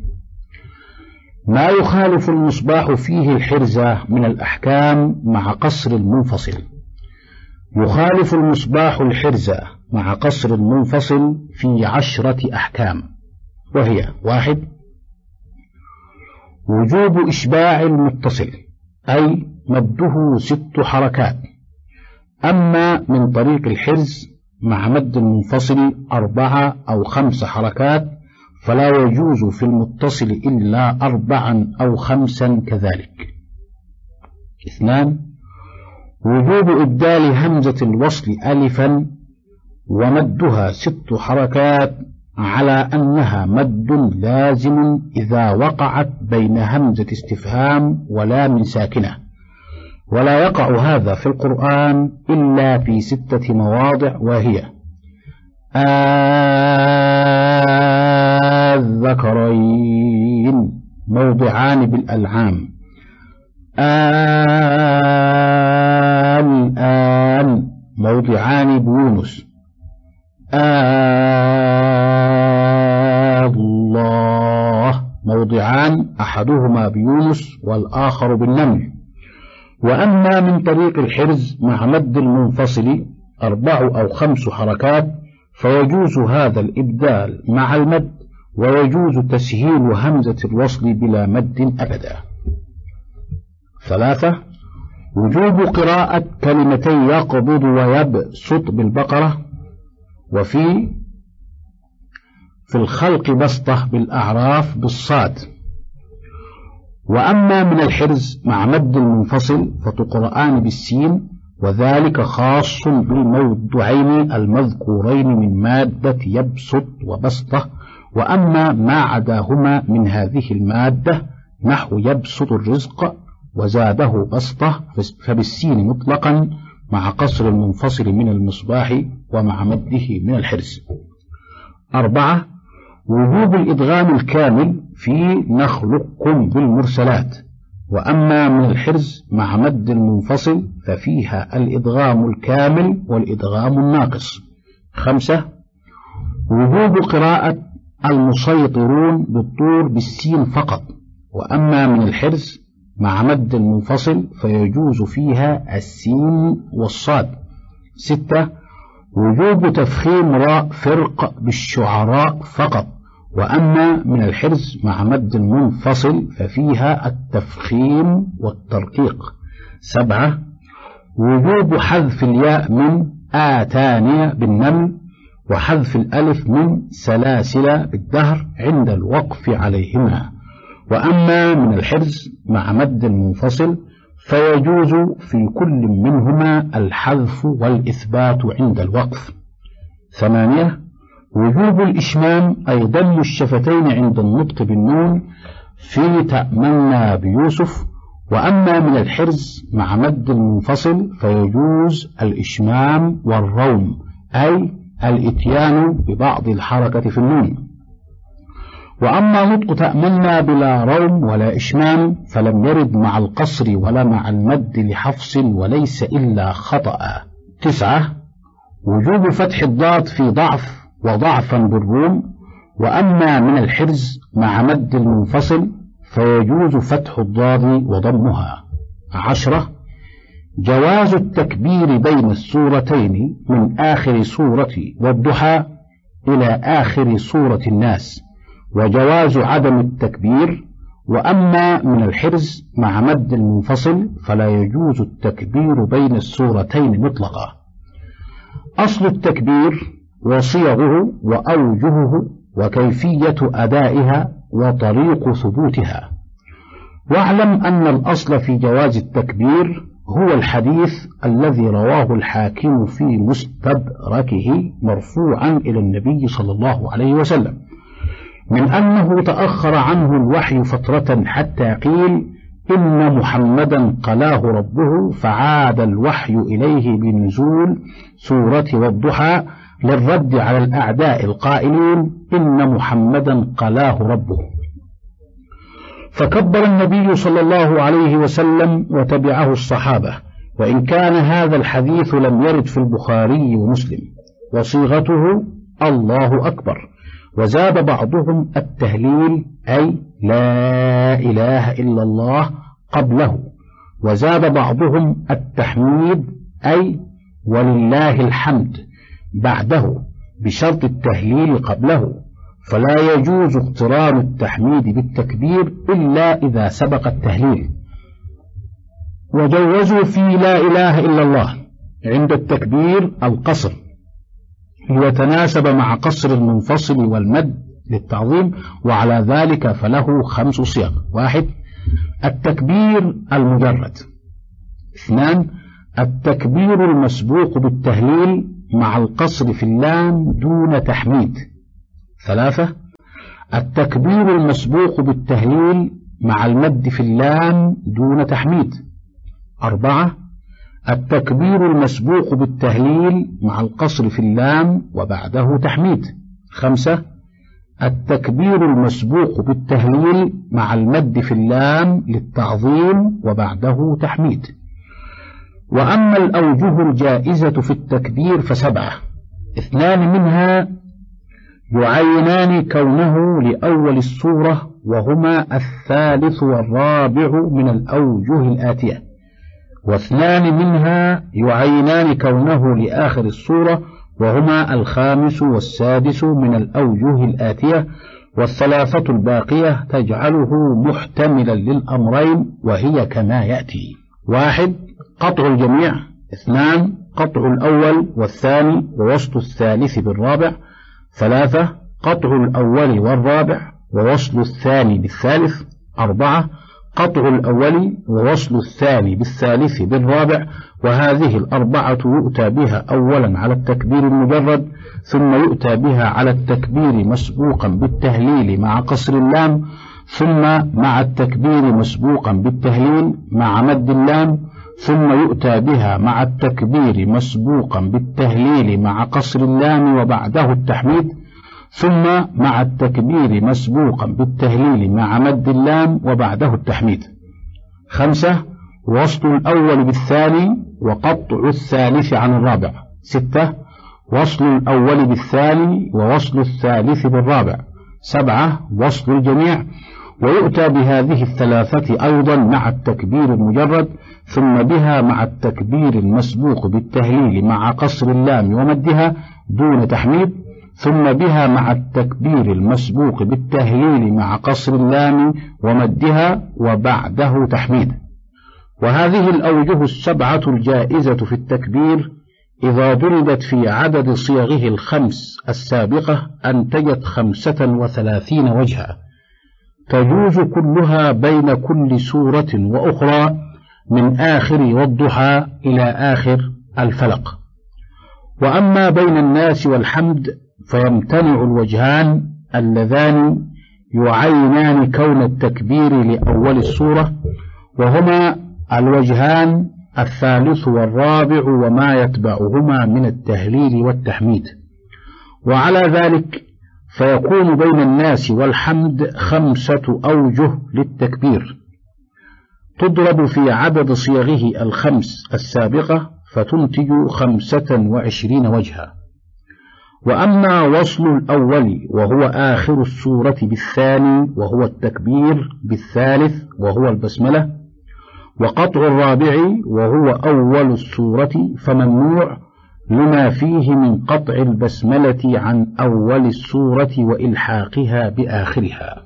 S1: ما يخالف المصباح فيه الحرز من الأحكام مع قصر المنفصل: يخالف المصباح الحرز مع قصر المنفصل في عشرة أحكام، وهي: واحد، وجوب إشباع المتصل أي مده ست حركات، أما من طريق الحرز مع مد المنفصل أربعة أو خمس حركات فلا يجوز في المتصل إلا أربعا أو خمسا كذلك. اثنان، وجوب إبدال همزة الوصل ألفا ومدها ست حركات على أنها مد لازم إذا وقعت بين همزة استفهام ولام ساكنة، ولا يقع هذا في القرآن إلا في ستة مواضع، وهي: الذكرين موضعان بالألعام، الآن موضعان بيونس، الله موضعان أحدهما بيونس والآخر بالنمل. وأما من طريق الحرز مع مد المنفصل أربع أو خمس حركات فيجوز هذا الإبدال مع المد ويجوز تسهيل همزة الوصل بلا مد أبدا. ثلاثة وجوب قراءة كلمتي يقبض ويبسط بالبقرة، وفي في الخلق بسطة بالأعراف بالصاد. وأما من الحرز مع مد المنفصل فتقرآن بالسين، وذلك خاص بالموضوعين المذكورين من مادة يبسط وبسطة. وأما ما عداهما من هذه المادة نحو يبسط الرزق وزاده بسطة فبالسين مطلقا مع قصر المنفصل من المصباح ومع مده من الحرز. أربعة وجوب الإدغام الكامل في نخلقكم بالمرسلات، وأما من الحرز مع مد المنفصل ففيها الإدغام الكامل والإدغام الناقص. خمسة وجوب قراءة المسيطرون بالطور بالسين فقط، وأما من الحرز مع مد المنفصل فيجوز فيها السين والصاد. ستة وجوب تفخيم راء فرق بالشعراء فقط، وأما من الحرز مع مد المنفصل ففيها التفخيم والترقيق. سبعة وجوب حذف الياء من آتانية بالنمل، وحذف الألف من سلاسل بالدهر عند الوقف عليهما. وأما من الحرز مع مد المنفصل فيجوز في كل منهما الحذف والإثبات عند الوقف. ثمانية وجوب الإشمام أي ضم الشفتين عند النطق بالنون في تأمنا بيوسف. وأما من الحرز مع مد المنفصل فيجوز الإشمام والروم أي الإتيان ببعض الحركة في النون. وأما نطق تأمنا بلا روم ولا إشمام فلم يرد مع القصر ولا مع المد لحفص وليس إلا خطأ. تسعة وجوب فتح الضاد في ضعف وضعفا بالروم، وأما من الحرز مع مد المنفصل فيجوز فتح الضاد وضمها. عشرة جواز التكبير بين السورتين من آخر سورة والضحى إلى آخر سورة الناس، وجواز عدم التكبير. وأما من الحرز مع مد المنفصل فلا يجوز التكبير بين السورتين مطلقا. أصل التكبير وصيغه وأوجهه وكيفية أدائها وطريق ثبوتها. واعلم أن الأصل في جواز التكبير هو الحديث الذي رواه الحاكم في مستدركه مرفوعا إلى النبي صلى الله عليه وسلم من أنه تأخر عنه الوحي فترة حتى قيل إن محمدا قلاه ربه فعاد الوحي إليه بنزول سورة والضحى للرد على الأعداء القائلين إن محمدا قلاه ربه. فكبر النبي صلى الله عليه وسلم وتبعه الصحابة، وإن كان هذا الحديث لم يرد في البخاري ومسلم، وصيغته الله أكبر. وزاد بعضهم التهليل أي لا إله إلا الله قبله، وزاد بعضهم التحميد أي ولله الحمد بعده بشرط التهليل قبله، فلا يجوز اقتران التحميد بالتكبير إلا إذا سبق التهليل. وجوزوا في لا إله إلا الله عند التكبير القصر ليتناسب مع قصر المنفصل والمد للتعظيم، وعلى ذلك فله خمس صيغ: واحد التكبير المجرد، اثنان التكبير المسبوق بالتهليل مع القصر في اللام دون تحميد، ثلاثة التكبير المسبوق بالتهليل مع المد في اللام دون تحميد، أربعة التكبير المسبوق بالتهليل مع القصر في اللام وبعده تحميد، خمسة التكبير المسبوق بالتهليل مع المد في اللام للتعظيم وبعده تحميد. وأما الأوجه الجائزة في التكبير فسبعة: اثنان منها يعينان كونه لأول السورة وهما الثالث والرابع من الأوجه الآتية، واثنان منها يعينان كونه لآخر السورة وهما الخامس والسادس من الأوجه الآتية، والثلاثة الباقية تجعله محتملا للأمرين، وهي كما يأتي: واحد قطع الجميع، اثنان قطع الأول والثاني ووصل الثالث بالرابع، ثلاثة قطع الأول والرابع ووصل الثاني بالثالث، أربعة قطع الأول ووصل الثاني بالثالث بالرابع. وهذه الأربعة يؤتى بها أولا على التكبير المجرد، ثم يؤتى بها على التكبير مسبوقا بالتهليل مع قصر اللام، ثم مع التكبير مسبوقا بالتهليل مع مد اللام، ثم يؤتى بها مع التكبير مسبوقا بالتهليل مع قصر اللام وبعده التحميد، ثم مع التكبير مسبوقا بالتهليل مع مد اللام وبعده التحميد. خمسة وصل الأول بالثاني وقطع الثالث عن الرابع. ستة وصل الأول بالثاني ووصل الثالث بالرابع. سبعة وصل الجميع، ويؤتى بهذه الثلاثة أيضا مع التكبير المجرد، ثم بها مع التكبير المسبوق بالتهليل مع قصر اللام ومدها دون تحميد، ثم بها مع التكبير المسبوق بالتهليل مع قصر اللام ومدها وبعده تحميد. وهذه الأوجه السبعة الجائزة في التكبير إذا ضربت في عدد صيغه الخمس السابقة أنتجت خمسة وثلاثين وجها، تجوز كلها بين كل سورة وأخرى من آخر والضحى إلى آخر الفلق. وأما بين الناس والحمد فيمتنع الوجهان اللذان يعينان كون التكبير لأول السورة، وهما الوجهان الثالث والرابع وما يتبعهما من التهليل والتحميد. وعلى ذلك فيكون بين الناس والحمد خمسة أوجه للتكبير تضرب في عدد صيغه الخمس السابقة فتنتج خمسة وعشرين وجها. وأما وصل الأول وهو آخر السورة بالثاني وهو التكبير بالثالث وهو البسملة، وقطع الرابع وهو أول السورة فممنوع لما فيه من قطع البسملة عن أول السورة وإلحاقها بآخرها.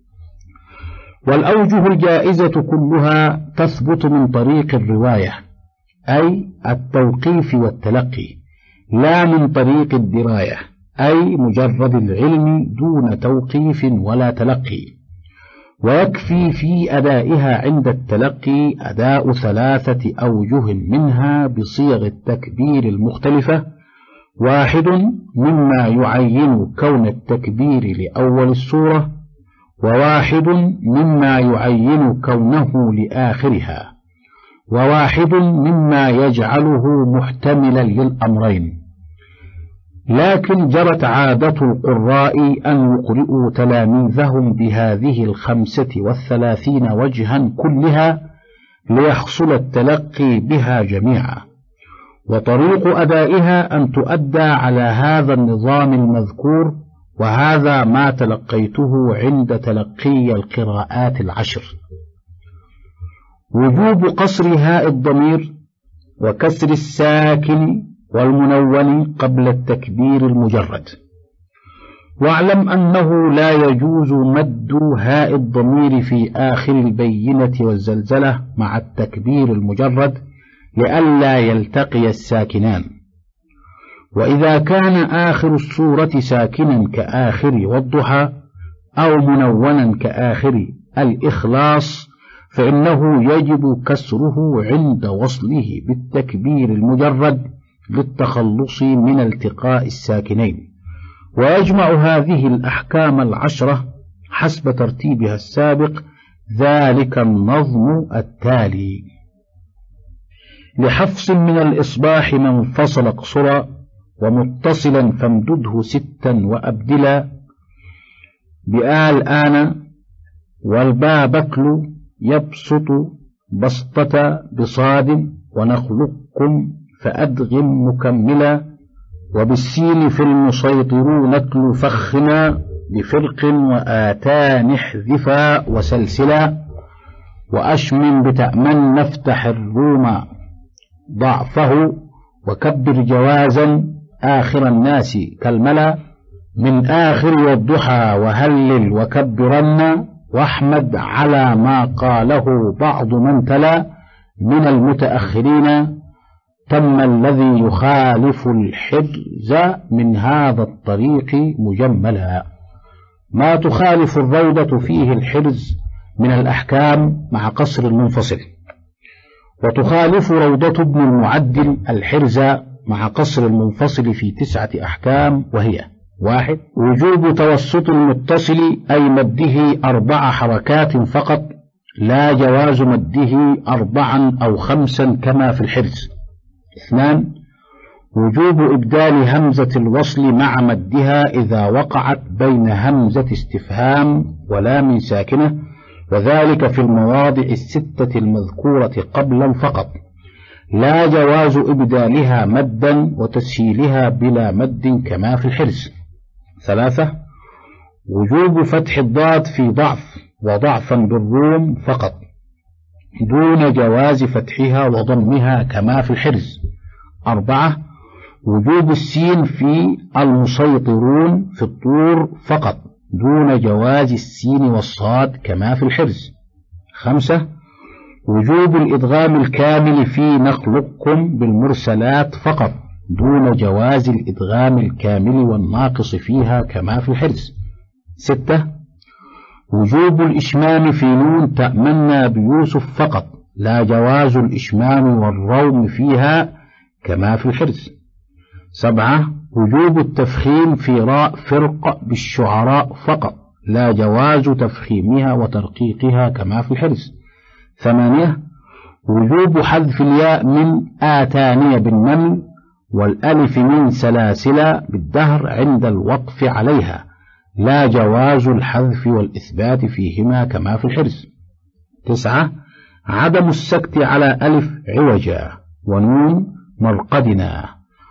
S1: والأوجه الجائزة كلها تثبت من طريق الرواية، أي التوقيف والتلقي، لا من طريق الدراية، أي مجرد العلم دون توقيف ولا تلقي. ويكفي في أدائها عند التلقي أداء ثلاثة أوجه منها بصيغ التكبير المختلفة، واحد مما يعين كون التكبير لأول السورة، وواحد مما يعين كونه لآخرها، وواحد مما يجعله محتملا للأمرين. لكن جرت عادة القراء أن يقرئوا تلاميذهم بهذه الخمسة والثلاثين وجها كلها ليحصل التلقي بها جميعا، وطريق أدائها أن تؤدى على هذا النظام المذكور، وهذا ما تلقيته عند تلقي القراءات العشر. وجوب قصر هاء الضمير وكسر الساكن والمنون قبل التكبير المجرد. واعلم أنه لا يجوز مد هاء الضمير في آخر البينة والزلزلة مع التكبير المجرد لئلا يلتقي الساكنان. وإذا كان آخر السورة ساكنا كآخر والضحى أو منونا كآخر الإخلاص فإنه يجب كسره عند وصله بالتكبير المجرد للتخلص من التقاء الساكنين. ويجمع هذه الأحكام العشرة حسب ترتيبها السابق ذلك النظم التالي: لحفص من الإصباح من فصل اقصرا، ومتصلا فامدده ستا وأبدلا، بآل آن والباء بكل يبسط بسطة بصاد، ونخلقكم فأدغم مكملا، وبالسين في المسيطرون نتل فخنا، بفرق وآتان احذفا وسلسلا، وأشمم بتأمن نفتح الروم ضعفه، وكبر جوازا آخر الناس كالملا، من آخر والضحى وهلل وكبرن واحمد على ما قاله بعض من تلا من المتأخرين تم الذي يخالف الحرز من هذا الطريق مجملا. ما تخالف الروضة فيه الحرز من الأحكام مع قصر المنفصل، وتخالف روضة ابن المعدل الحرز مع قصر المنفصل في تسعة أحكام، وهي: واحد، وجوب توسط المتصل أي مده أربع حركات فقط، لا جواز مده أربعا أو خمسا كما في الحرز. اثنان، وجوب إبدال همزة الوصل مع مدها إذا وقعت بين همزة استفهام ولام ساكنة، وذلك في المواضع الستة المذكورة قبلا فقط، لا جواز إبدالها مدا وتسهيلها بلا مد كما في الحرز. ثلاثة، وجوب فتح الضاد في ضعف وضعفا بالروم فقط، دون جواز فتحها وضمها كما في الحرز. أربعة، وجوب السين في المسيطرون في الطور فقط، دون جواز السين والصاد كما في الحرز. خمسة، وجوب الإدغام الكامل في نخلقكم بالمرسلات فقط، دون جواز الإدغام الكامل والناقص فيها كما في الحرز. ستة، وجوب الإشمام في نون تأمنا بيوسف فقط، لا جواز الإشمام والروم فيها كما في الحرز. سبعة، وجوب التفخيم في راء فرق بالشعراء فقط، لا جواز تفخيمها وترقيقها كما في الحرز. ثمانية، وجوب حذف الياء من آتانية بالنمل والألف من سلاسل بالدهر عند الوقف عليها، لا جواز الحذف والإثبات فيهما كما في الحرز. تسعة، عدم السكت على ألف عوجا ونون مرقدنا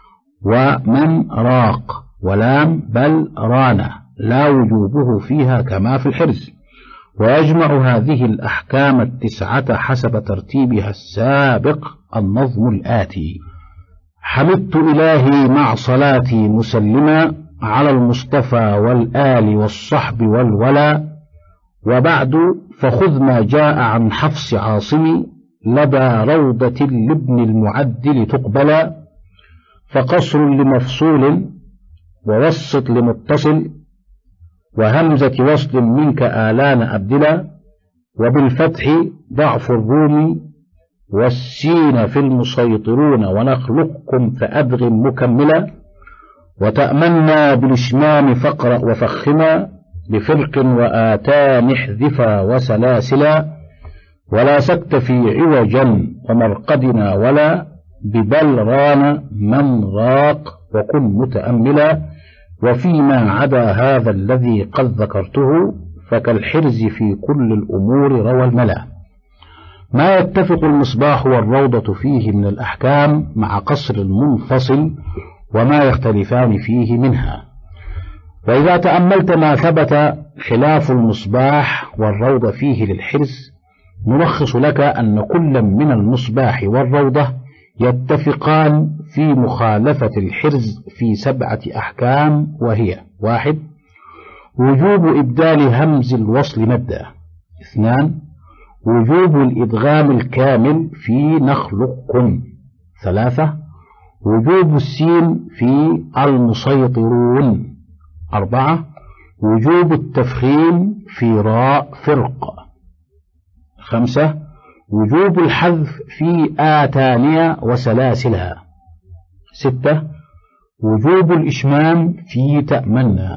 S1: ومن راق ولام بل رانا، لا وجوبه فيها كما في الحرز. ويجمع هذه الأحكام التسعة حسب ترتيبها السابق النظم الآتي: حمدت إلهي مع صلاتي مسلما على المصطفى والآل والصحب والولا، وبعد فخذ ما جاء عن حفص عاصم لدى روضة لابن المعدل تقبلا، فقصر لمفصول ووسط لمتصل وهمزة وصل منك آلان أبدلا، وبالفتح ضعف الروم والسين في المسيطرون ونخلقكم فأبغ مكملا، وتأمنا بالإشمام فقرأ وفخما بفرق وآتان احذفا وسلاسلا، ولا سكت في عوجا ومرقدنا ولا ببل ران من راق وكن متأملا، وفيما عدا هذا الذي قد ذكرته فكالحرز في كل الأمور روى الملا. ما يتفق المصباح والروضة فيه من الأحكام مع قصر المنفصل وما يختلفان فيه منها. وإذا تأملت ما ثبت خلاف المصباح والروضة فيه للحرز نلخص لك أن كل من المصباح والروضة يتفقان في مخالفة الحرز في سبعة أحكام، وهي: واحد، وجوب إبدال همز الوصل مدا. اثنان، وجوب الإدغام الكامل في نخلقكم. ثلاثة، وجوب السين في المسيطرون. أربعة، وجوب التفخيم في راء فرق. خمسة، وجوب الحذف في آتانية وسلاسلها. ستة، وجوب الإشمام في تأمنا.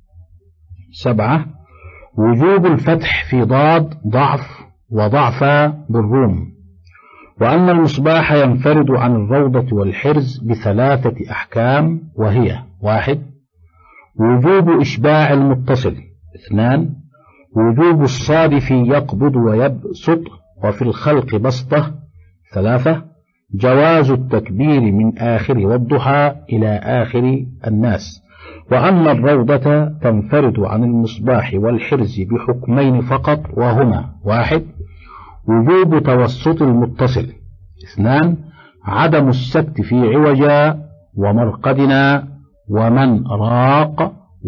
S1: سبعة، وجوب الفتح في ضاد ضعف وضعفا بالروم. وأن المصباح ينفرد عن الروضة والحرز بثلاثة أحكام، وهي: واحد، وجوب إشباع المتصل. اثنان، وجوب الصادف يقبض ويبسط وفي الخلق بسطة. ثلاثة، جواز التكبير من آخر والضحى إلى آخر الناس. وأن الروضة تنفرد عن المصباح والحرز بحكمين فقط، وهما: واحد، وجوب توسط المتصل. اثنان، عدم السكت في عوجا ومرقدنا ومن راق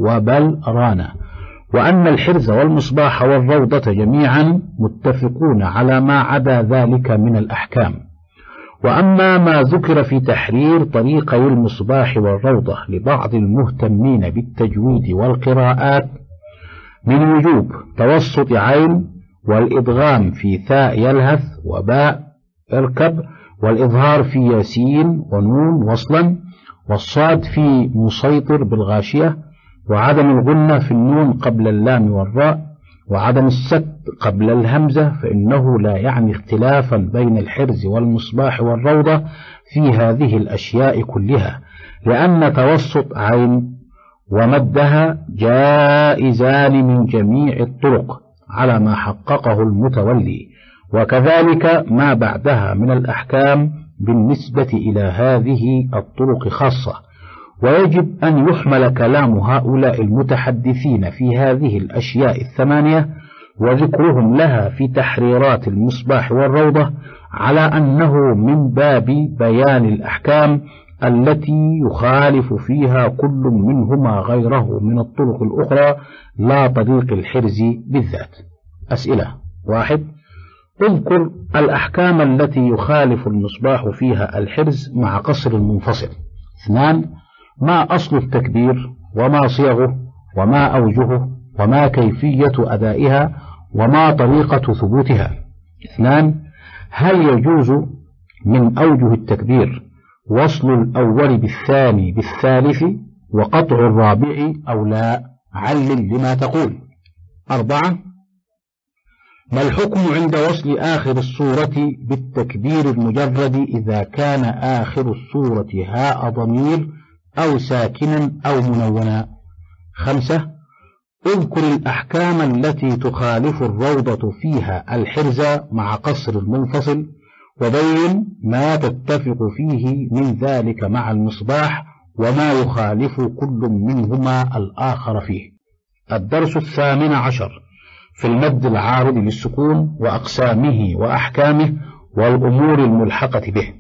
S1: وبل رانا، وأن الحرز والمصباح والروضة جميعا متفقون على ما عدا ذلك من الأحكام. وأما ما ذكر في تحرير طريقي المصباح والروضة لبعض المهتمين بالتجويد والقراءات من وجوب توسط عين والإدغام في ثاء يلهث وباء اركب، والإظهار في ياسين ونون وصلا، والصاد في مسيطر بالغاشية، وعدم الغنة في النون قبل اللام والراء، وعدم السكت قبل الهمزة، فإنه لا يعني اختلافا بين الحرز والمصباح والروضة في هذه الأشياء كلها، لأن توسط عين ومدها جائزان من جميع الطرق على ما حققه المتولي، وكذلك ما بعدها من الأحكام بالنسبة إلى هذه الطرق خاصة. ويجب أن يحمل كلام هؤلاء المتحدثين في هذه الأشياء الثمانية وذكرهم لها في تحريرات المصباح والروضة على أنه من باب بيان الأحكام التي يخالف فيها كل منهما غيره من الطرق الأخرى، لا طريق الحرز بالذات. أسئلة: واحد، اذكر الأحكام التي يخالف المصباح فيها الحرز مع قصر المنفصل. اثنان، ما أصل التكبير وما صيغه وما أوجهه وما كيفية أدائها وما طريقة ثبوتها. اثنان، هل يجوز من أوجه التكبير وصل الأول بالثاني بالثالث وقطع الرابع أو لا؟ علل لما تقول. أربعة، ما الحكم عند وصل آخر السورة بالتكبير المجرد إذا كان آخر السورة هاء ضمير أو ساكنا أو منونا؟ خمسة، اذكر الأحكام التي تخالف الروضة فيها الحرز مع قصر المنفصل، وبين ما تتفق فيه من ذلك مع المصباح وما يخالف كل منهما الآخر فيه. الدرس الثامن عشر في المد العارض للسكون وأقسامه وأحكامه والأمور الملحقة به.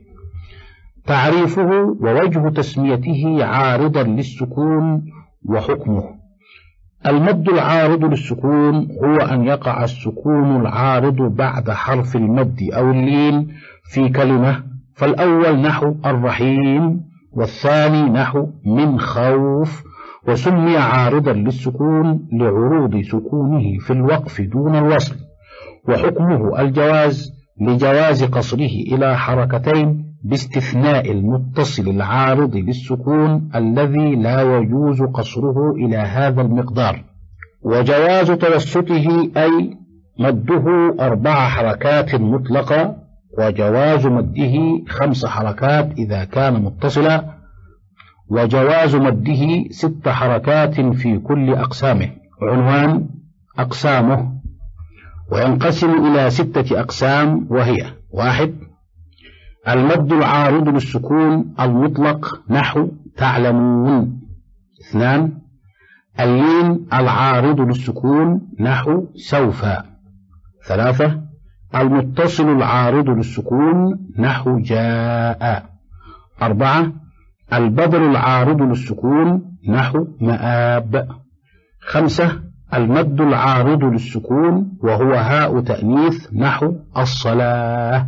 S1: تعريفه ووجه تسميته عارضا للسكون وحكمه. المد العارض للسكون هو أن يقع السكون العارض بعد حرف المد أو اللين في كلمة، فالأول نحو الرحيم والثاني نحو من خوف، وسمي عارضا للسكون لعروض سكونه في الوقف دون الوصل. وحكمه الجواز لجواز قصره إلى حركتين باستثناء المتصل العارض للسكون الذي لا يجوز قصره إلى هذا المقدار، وجواز توسطه أي مده أربع حركات مطلقة، وجواز مده خمس حركات إذا كان متصلا، وجواز مده ست حركات في كل أقسامه. عنوان أقسامه، وينقسم إلى ستة أقسام، وهي: واحد، المد العارض للسكون المطلق نحو تعلمون. اثنان، اللين العارض للسكون نحو سوف. ثلاثة، المتصل العارض للسكون نحو جاء. أربعة، البدل العارض للسكون نحو مآب. خمسة، المد العارض للسكون وهو هاء تأنيث نحو الصلاة.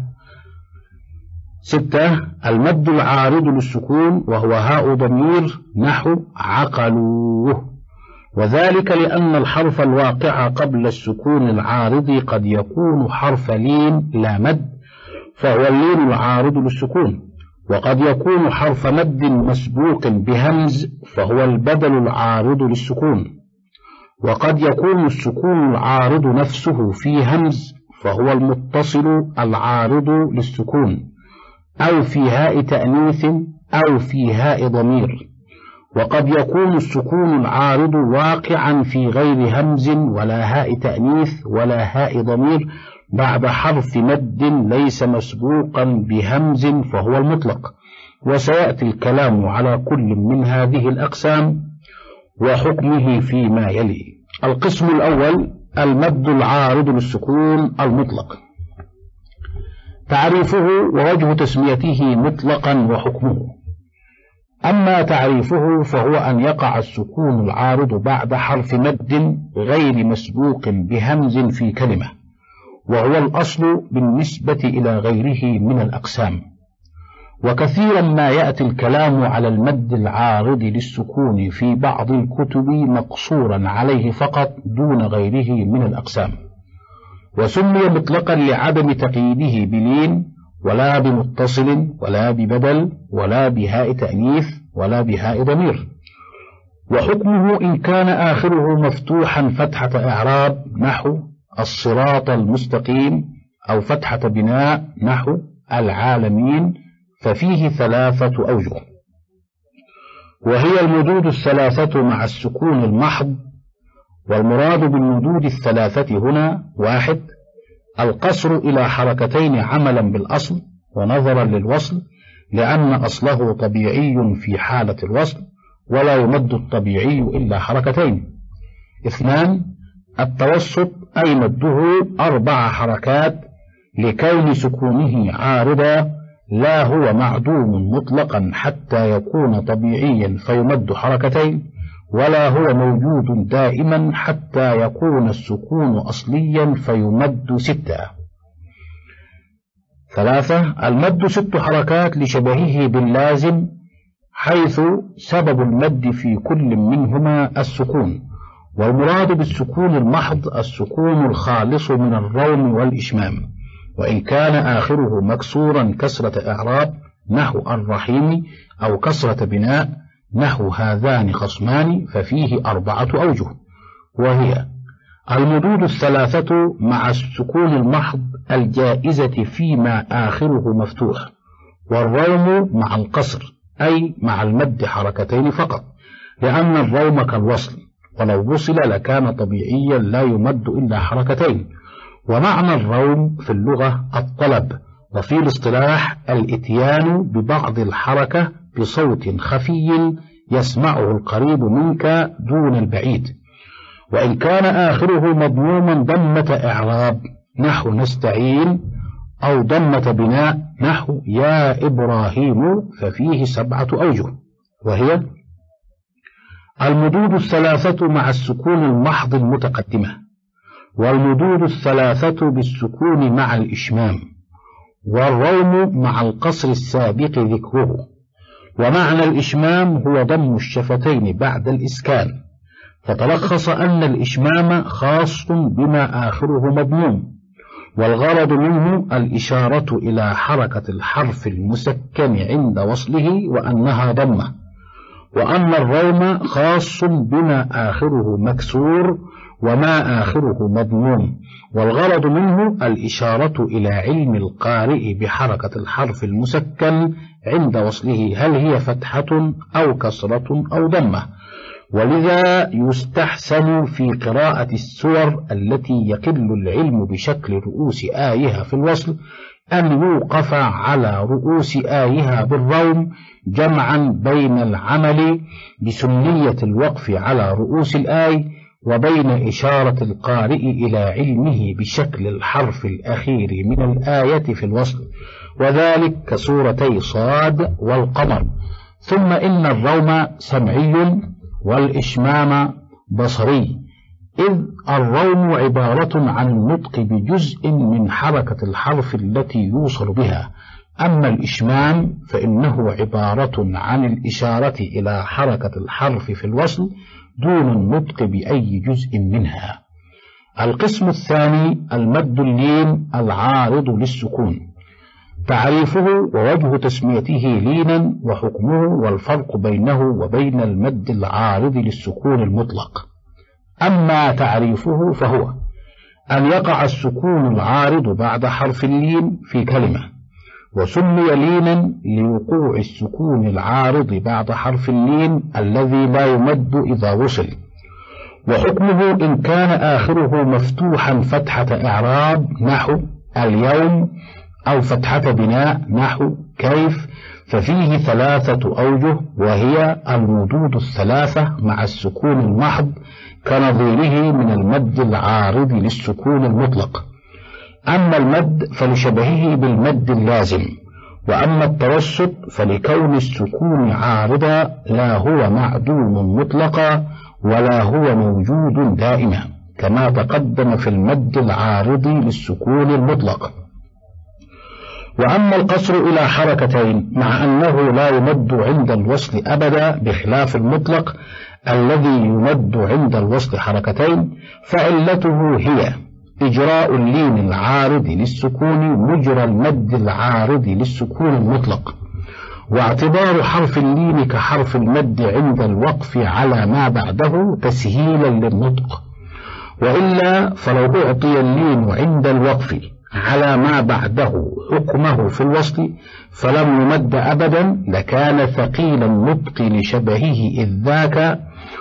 S1: ستة، المد العارض للسكون وهو هاء ضمير نحو عقلوه، وذلك لأن الحرف الواقع قبل السكون العارض قد يكون حرف لين لا مد، فهو اللين العارض للسكون، وقد يكون حرف مد مسبوق بهمز، فهو البدل العارض للسكون، وقد يكون السكون العارض نفسه في همز، فهو المتصل العارض للسكون، أو في هاء تأنيث أو في هاء ضمير. وقد يكون السكون العارض واقعا في غير همز ولا هاء تأنيث ولا هاء ضمير بعد حرف مد ليس مسبوقا بهمز، فهو المطلق. وسيأتي الكلام على كل من هذه الأقسام وحكمه فيما يلي. القسم الأول: المد العارض للسكون المطلق. تعريفه ووجه تسميته مطلقا وحكمه. أما تعريفه فهو أن يقع السكون العارض بعد حرف مد غير مسبوق بهمز في كلمة، وهو الأصل بالنسبة إلى غيره من الأقسام. وكثيرا ما يأتي الكلام على المد العارض للسكون في بعض الكتب مقصورا عليه فقط دون غيره من الأقسام، وسمي مطلقا لعدم تقييده بلين ولا بمتصل ولا ببدل ولا بهاء تأنيث ولا بهاء ضمير. وحكمه إن كان آخره مفتوحا فتحة إعراب نحو الصراط المستقيم، أو فتحة بناء نحو العالمين، ففيه ثلاثة أوجه، وهي المدود الثلاثة مع السكون المحض. والمراد بالمدود الثلاثة هنا: واحد، القصر إلى حركتين عملا بالأصل ونظرا للوصل، لأن أصله طبيعي في حالة الوصل ولا يمد الطبيعي إلا حركتين. اثنان، التوسط أي مده أربع حركات لكون سكونه عارضا، لا هو معدوم مطلقا حتى يكون طبيعيا فيمد حركتين، ولا هو موجود دائما حتى يكون السكون أصليا فيمد ستة. ثلاثة، المد ست حركات لشبهه باللازم، حيث سبب المد في كل منهما السكون. والمراد بالسكون المحض السكون الخالص من الروم والإشمام، وإن كان آخره مكسورا كسرة إعراب نحو الرحيم، أو كسرة بناء نحو هذان خصمان، ففيه أربعة أوجه، وهي المدود الثلاثة مع السكون المحض الجائزة فيما آخره مفتوح، والروم مع القصر أي مع المد حركتين فقط، لأن الروم كالوصل، ولو وصل لكان طبيعيا لا يمد إلا حركتين. ومعنى الروم في اللغة الطلب، وفي الاصطلاح الإتيان ببعض الحركة بصوت خفي يسمعه القريب منك دون البعيد. وإن كان آخره مضموما ضمة إعراب نحو نستعين، أو ضمة بناء نحو يا إبراهيم، ففيه سبعة أوجه، وهي المدود الثلاثة مع السكون المحض المتقدمة، والمدود الثلاثة بالسكون مع الإشمام، والروم مع القصر السابق ذكره. ومعنى الإشمام هو ضم الشفتين بعد الإسكان، فتلخص أن الإشمام خاص بما آخره مضموم، والغرض منه الإشارة إلى حركة الحرف المسكن عند وصله وأنها ضمة، وأن الروم خاص بما آخره مكسور وما آخره مضموم، والغرض منه الإشارة إلى علم القارئ بحركة الحرف المسكن عند وصله، هل هي فتحة أو كسرة أو ضمة. ولذا يستحسن في قراءة السور التي يقل العلم بشكل رؤوس آيها في الوصل أن يوقف على رؤوس آيها بالروم، جمعا بين العمل بسنية الوقف على رؤوس الآي وبين إشارة القارئ إلى علمه بشكل الحرف الأخير من الآية في الوصل، وذلك كسورتي صاد والقمر. ثم إن الروم سمعي والإشمام بصري، إذ الروم عبارة عن النطق بجزء من حركة الحرف التي يوصل بها، أما الإشمام فإنه عبارة عن الإشارة إلى حركة الحرف في الوصل دون النطق بأي جزء منها. القسم الثاني المد اللين العارض للسكون. تعريفه ووجه تسميته لينا وحكمه والفرق بينه وبين المد العارض للسكون المطلق. أما تعريفه فهو أن يقع السكون العارض بعد حرف اللين في كلمة، وسمي لينا لوقوع السكون العارض بعد حرف اللين الذي لا يمد إذا وصل. وحكمه إن كان آخره مفتوحا فتحة إعراب نحو اليوم، أو فتحة بناء نحو كيف، ففيه ثلاثة أوجه، وهي المدود الثلاثة مع السكون المحض كنظيره من المد العارض للسكون المطلق. أما المد فلشبهه بالمد اللازم، وأما التوسط فلكون السكون عارضا لا هو معدوم مطلقا ولا هو موجود دائما، كما تقدم في المد العارض للسكون المطلق. وأما القصر إلى حركتين مع أنه لا يمد عند الوصل أبدا بخلاف المطلق الذي يمد عند الوصل حركتين، فعلته هي إجراء اللين العارض للسكون مجرى المد العارض للسكون المطلق، واعتبار حرف اللين كحرف المد عند الوقف على ما بعده تسهيلا للنطق، وإلا فلو أعطي اللين عند الوقف على ما بعده حكمه في الوصل فلم يمد أبدا لكان ثقيل النطق لشبهه إذ ذاك،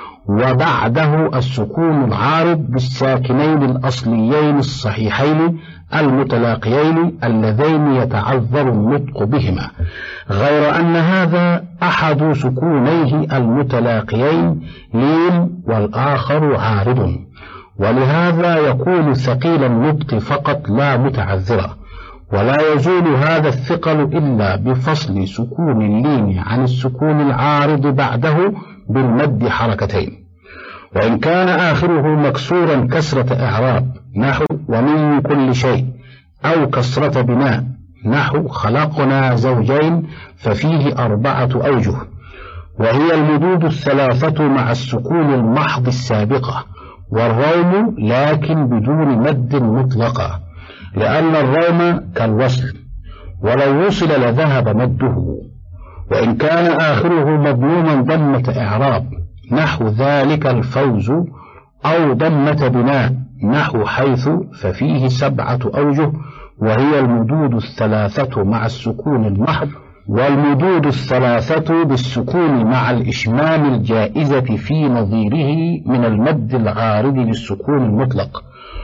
S1: وبعده السكون العارض بالساكنين الأصليين الصحيحين المتلاقيين اللذين يتعذر النطق بهما، غير أن هذا أحد سكونيه المتلاقيين لين والآخر عارض، ولهذا يكون ثقيل النطق فقط لا متعذرا، ولا يزول هذا الثقل إلا بفصل سكون اللين عن السكون العارض بعده بالمد حركتين. وإن كان آخره مكسورا كسرة إعراب نحو ومن كل شيء، أو كسرة بناء نحو خلقنا زوجين، ففيه أربعة أوجه، وهي المدود الثلاثة مع السكون المحض السابقة، والروم لكن بدون مد مطلقة، لأن الروم كالوصل ولو وصل لذهب مده. وإن كان آخره مضموما ضمة إعراب نحو ذلك الفوز، أو ضمة بناء نحو حيث، ففيه سبعة أوجه، وهي المدود الثلاثة مع السكون المحض، والمدود الثلاثة بالسكون مع الإشمام الجائزة في نظيره من المد العارض للسكون المطلق،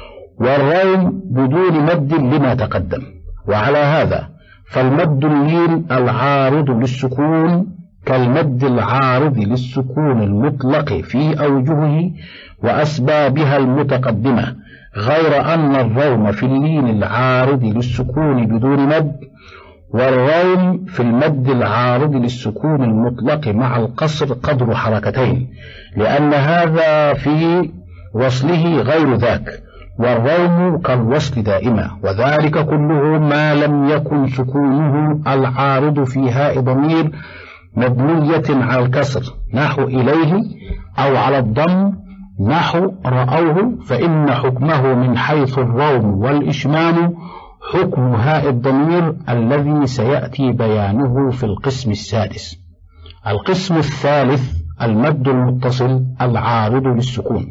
S1: والروم بدون مد لما تقدم. وعلى هذا فالمد اللين العارض للسكون كالمد العارض للسكون المطلق في أوجهه وأسبابها المتقدمة، غير أن الروم في اللين العارض للسكون بدون مد، والروم في المد العارض للسكون المطلق مع القصر قدر حركتين، لأن هذا في وصله غير ذاك، والروم كالوصل دائما، وذلك كله ما لم يكن سكونه العارض في هاء ضمير مبنية على الكسر نحو إليه، أو على الضم نحو رأوه، فإن حكمه من حيث الروم والإشمام حكم هاء الضمير الذي سيأتي بيانه في القسم السادس. القسم الثالث المد المتصل العارض للسكون.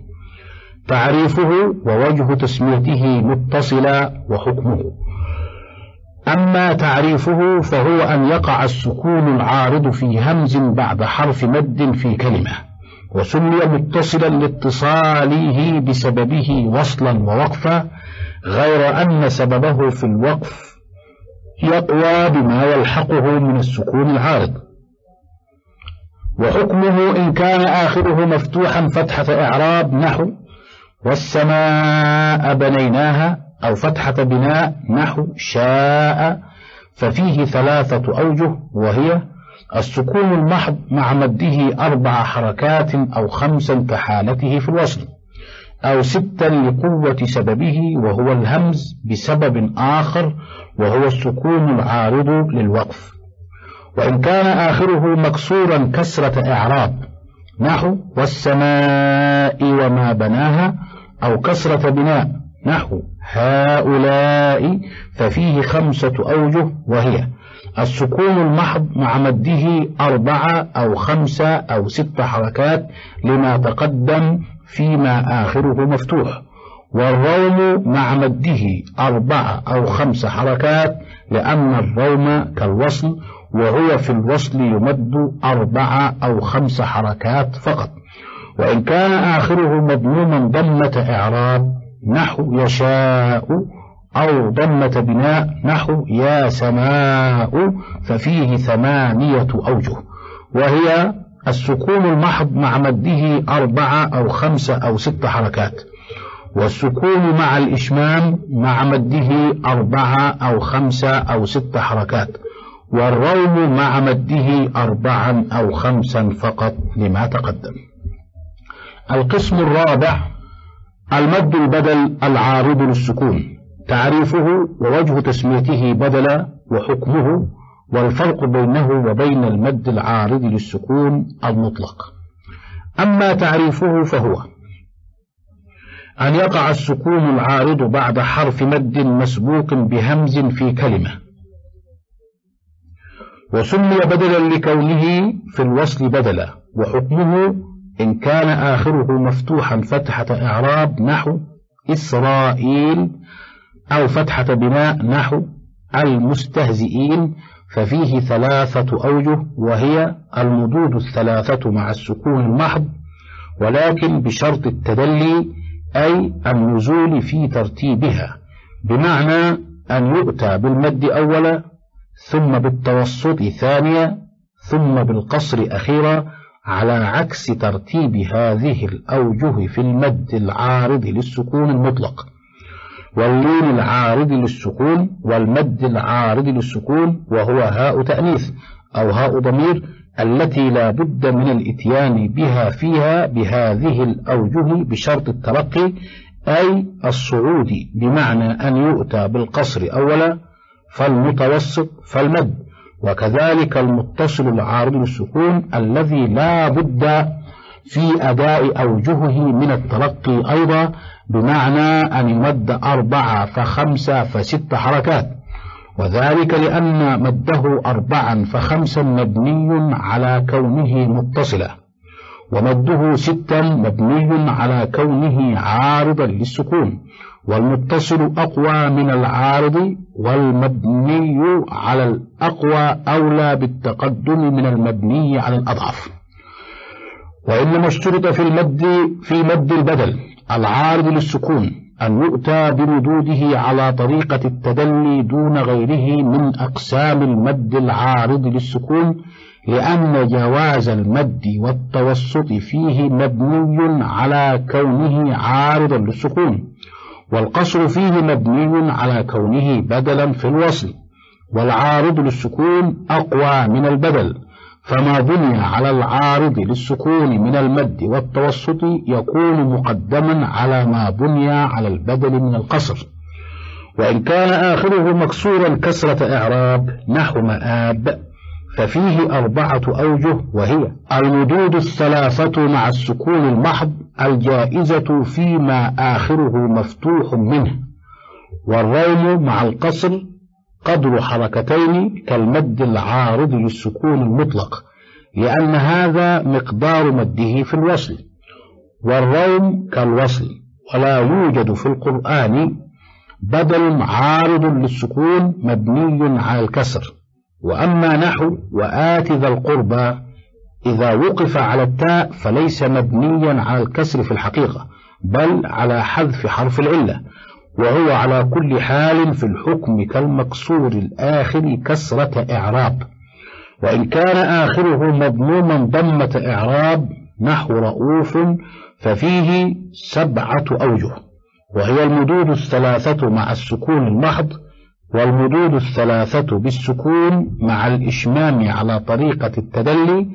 S1: تعريفه ووجه تسميته متصلا وحكمه. أما تعريفه فهو أن يقع السكون العارض في همز بعد حرف مد في كلمة، وسمي متصلا لاتصاله بسببه وصلا ووقفا، غير أن سببه في الوقف يقوى بما يلحقه من السكون العارض. وحكمه إن كان آخره مفتوحا فتحة إعراب نحو والسماء بنيناها، أو فتحة بناء نحو شاء، ففيه ثلاثة أوجه، وهي السكون المحض مع مده أربع حركات أو خمسا كحالته في الوصل، أو ستا لقوة سببه وهو الهمز بسبب آخر وهو السكون العارض للوقف. وإن كان آخره مكسورا كسرة إعراب نحو والسماء وما بناها، أو كسرة بناء نحو هؤلاء، ففيه خمسة أوجه، وهي السكون المحض مع مده أربعة أو خمسة أو ست حركات لما تقدم فيما آخره مفتوح، والروم مع مده أربعة أو خمس حركات لأن الروم كالوصل، وهو في الوصل يمد أربعة أو خمس حركات فقط. وإن كان آخره مضموما ضمة إعراب نحو يشاء، أو ضمة بناء نحو يا سماء، ففيه ثمانية أوجه، وهي السكون المحض مع مده أربعة أو خمسة أو ست حركات، والسكون مع الإشمام مع مده أربعة أو خمسة أو ست حركات، والروم مع مده أربعا أو خمسا فقط لما تقدم. القسم الرابع المد البدل العارض للسكون، تعريفه ووجه تسميته بدلا وحكمه والفرق بينه وبين المد العارض للسكون المطلق. أما تعريفه فهو أن يقع السكون العارض بعد حرف مد مسبوق بهمز في كلمة، وسمي بدلا لكونه في الوصل بدلا، وحكمه إن كان آخره مفتوحا فتحة إعراب نحو إسرائيل أو فتحة بناء نحو المستهزئين، ففيه ثلاثة أوجه، وهي المدود الثلاثة مع السكون المحض، ولكن بشرط التدلي أي النزول في ترتيبها، بمعنى أن يؤتى بالمد أولا ثم بالتوسط ثانيا ثم بالقصر أخيرا، على عكس ترتيب هذه الأوجه في المد العارض للسكون المطلق، واللين العارض للسكون، والمد العارض للسكون وهو هاء تأنيث أو هاء ضمير، التي لا بد من الإتيان بها فيها بهذه الأوجه بشرط الترقي أي الصعود، بمعنى أن يؤتى بالقصر أولا فالمتوسط فالمد، وكذلك المتصل العارض للسكون الذي لا بد في أداء أوجهه من الترقي أيضا، بمعنى أن يمد أربعة فخمسة فست حركات، وذلك لأن مده أربعا فخمسا مبني على كونه متصلا، ومده ستا مبني على كونه عارضا للسكون، والمتصل أقوى من العارض، والمبني على الأقوى أولى بالتقدم من المبني على الأضعف. وإنما اشترط في المد في مد البدل العارض للسكون أن يؤتى بمدوده على طريقة التدلي دون غيره من أقسام المد العارض للسكون، لأن جواز المد والتوسط فيه مبني على كونه عارضا للسكون، والقصر فيه مبني على كونه بدلا في الوصل، والعارض للسكون أقوى من البدل، فما بني على العارض للسكون من المد والتوسط يكون مقدما على ما بني على البدل من القصر، وإن كان آخره مكسورا كسرة إعراب نحو مآب ففيه أربعة أوجه، وهي المدود الثلاثة مع السكون المحض الجائزة فيما آخره مفتوح منه، والروم مع القصر قدر حركتين كالمد العارض للسكون المطلق، لأن هذا مقدار مده في الوصل، والروم كالوصل، ولا يوجد في القرآن بدل عارض للسكون مبني على الكسر. وأما نحو وآت ذا القربى إذا وقف على التاء فليس مبنيا على الكسر في الحقيقة، بل على حذف حرف العلة، وهو على كل حال في الحكم كالمكسور الآخر كسرة إعراب، وإن كان آخره مضموما ضمة إعراب نحو رؤوف ففيه سبعة أوجه، وهي المدود الثلاثة مع السكون المحض، والمدود الثلاثة بالسكون مع الإشمام على طريقة التدلي،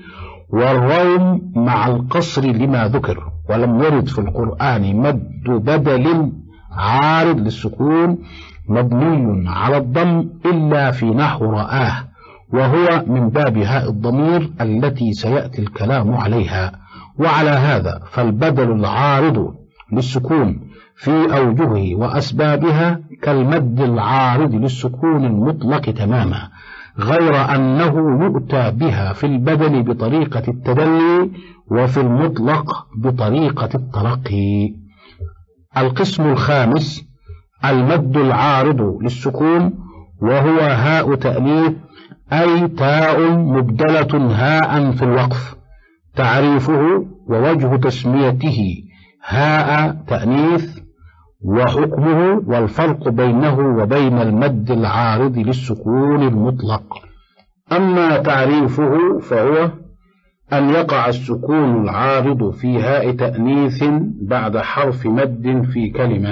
S1: والروم مع القصر لما ذكر. ولم يرد في القرآن مد بدل عارض للسكون مبني على الضم إلا في نحو رآه، وهو من باب هاء الضمير التي سيأتي الكلام عليها. وعلى هذا فالبدل العارض للسكون في أوجهه وأسبابها كالمد العارض للسكون المطلق تماما، غير أنه يؤتى بها في البدل بطريقة التدلي وفي المطلق بطريقة الترقي. القسم الخامس المد العارض للسكون، وهو هاء تأنيث أي تاء مبدلة هاء في الوقف. تعريفه ووجه تسميته هاء تأنيث، وحكمه والفرق بينه وبين المد العارض للسكون المطلق. أما تعريفه فهو أن يقع السكون العارض في هاء تأنيث بعد حرف مد في كلمة،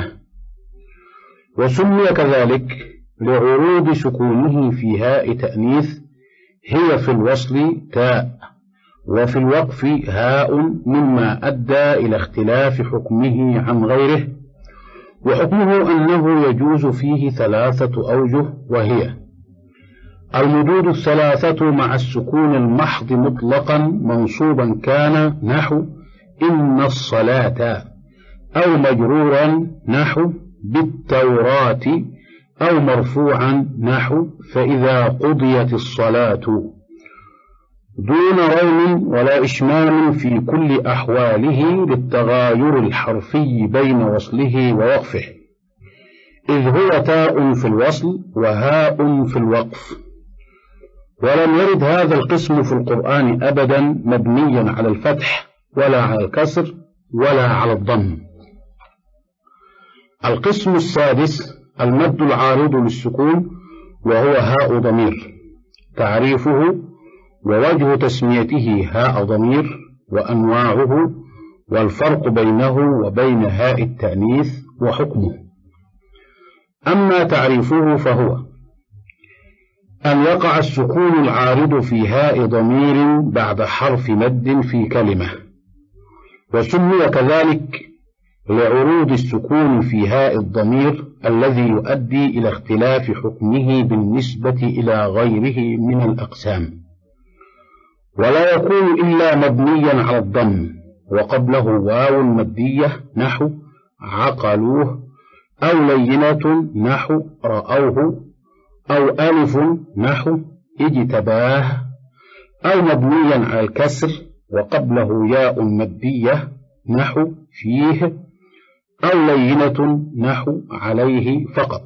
S1: وسمي كذلك لعروض سكونه في هاء تأنيث هي في الوصل تاء، وفي الوقف هاء، مما أدى إلى اختلاف حكمه عن غيره. وحكمه أنه يجوز فيه ثلاثة أوجه، وهي: المدود الثلاثة مع السكون المحض مطلقا منصوبا كان نحو إن الصلاة، أو مجرورا نحو بالتوراة، أو مرفوعا نحو فإذا قضيت الصلاة، دون روم ولا إشمام في كل أحواله للتغاير الحرفي بين وصله ووقفه، إذ هو تاء في الوصل وهاء في الوقف. ولم يرد هذا القسم في القرآن أبدا مبنيا على الفتح ولا على الكسر ولا على الضم. القسم السادس المد العارض للسكون، وهو هاء ضمير. تعريفه ووجه تسميته هاء ضمير وأنواعه والفرق بينه وبين هاء التأنيث وحكمه. أما تعريفه فهو أن يقع السكون العارض في هاء ضمير بعد حرف مد في كلمة، وسمي كذلك لعروض السكون في هاء الضمير الذي يؤدي إلى اختلاف حكمه بالنسبة إلى غيره من الأقسام، ولا يكون إلا مبنيا على الضم وقبله واو مدية نحو عقلوه، أو لينة نحو رأوه، أو ألف نحو اجتباه، أو مبنيا على الكسر وقبله ياء مدية نحو فيه، أو لينة نحو عليه فقط.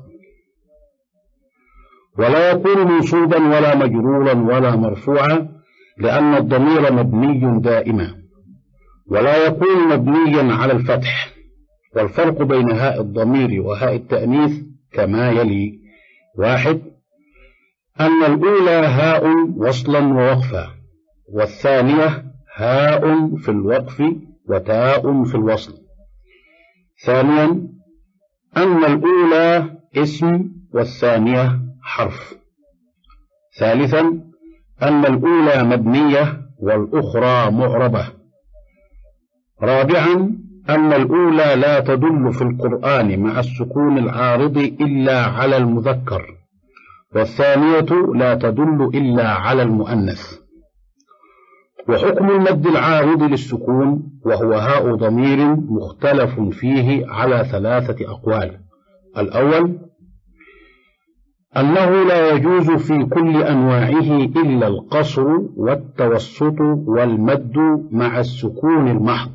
S1: ولا يكون منصوبا ولا مجرورا ولا مرفوعا، لأن الضمير مبني دائما. ولا يكون مبنيا على الفتح. والفرق بين هاء الضمير وهاء التأنيث كما يلي: واحد، أن الأولى هاء وصلا ووقفا، والثانية هاء في الوقف وتاء في الوصل. ثانيا، أن الأولى اسم والثانية حرف. ثالثا، أن الأولى مبنية والأخرى معربة. رابعا، أن الأولى لا تدل في القرآن مع السكون العارض إلا على المذكر، والثانية لا تدل إلا على المؤنث. وحكم المد العارض للسكون وهو هاء ضمير مختلف فيه على ثلاثة أقوال. الأول أنه لا يجوز في كل أنواعه إلا القصر والتوسط والمد مع السكون المحض،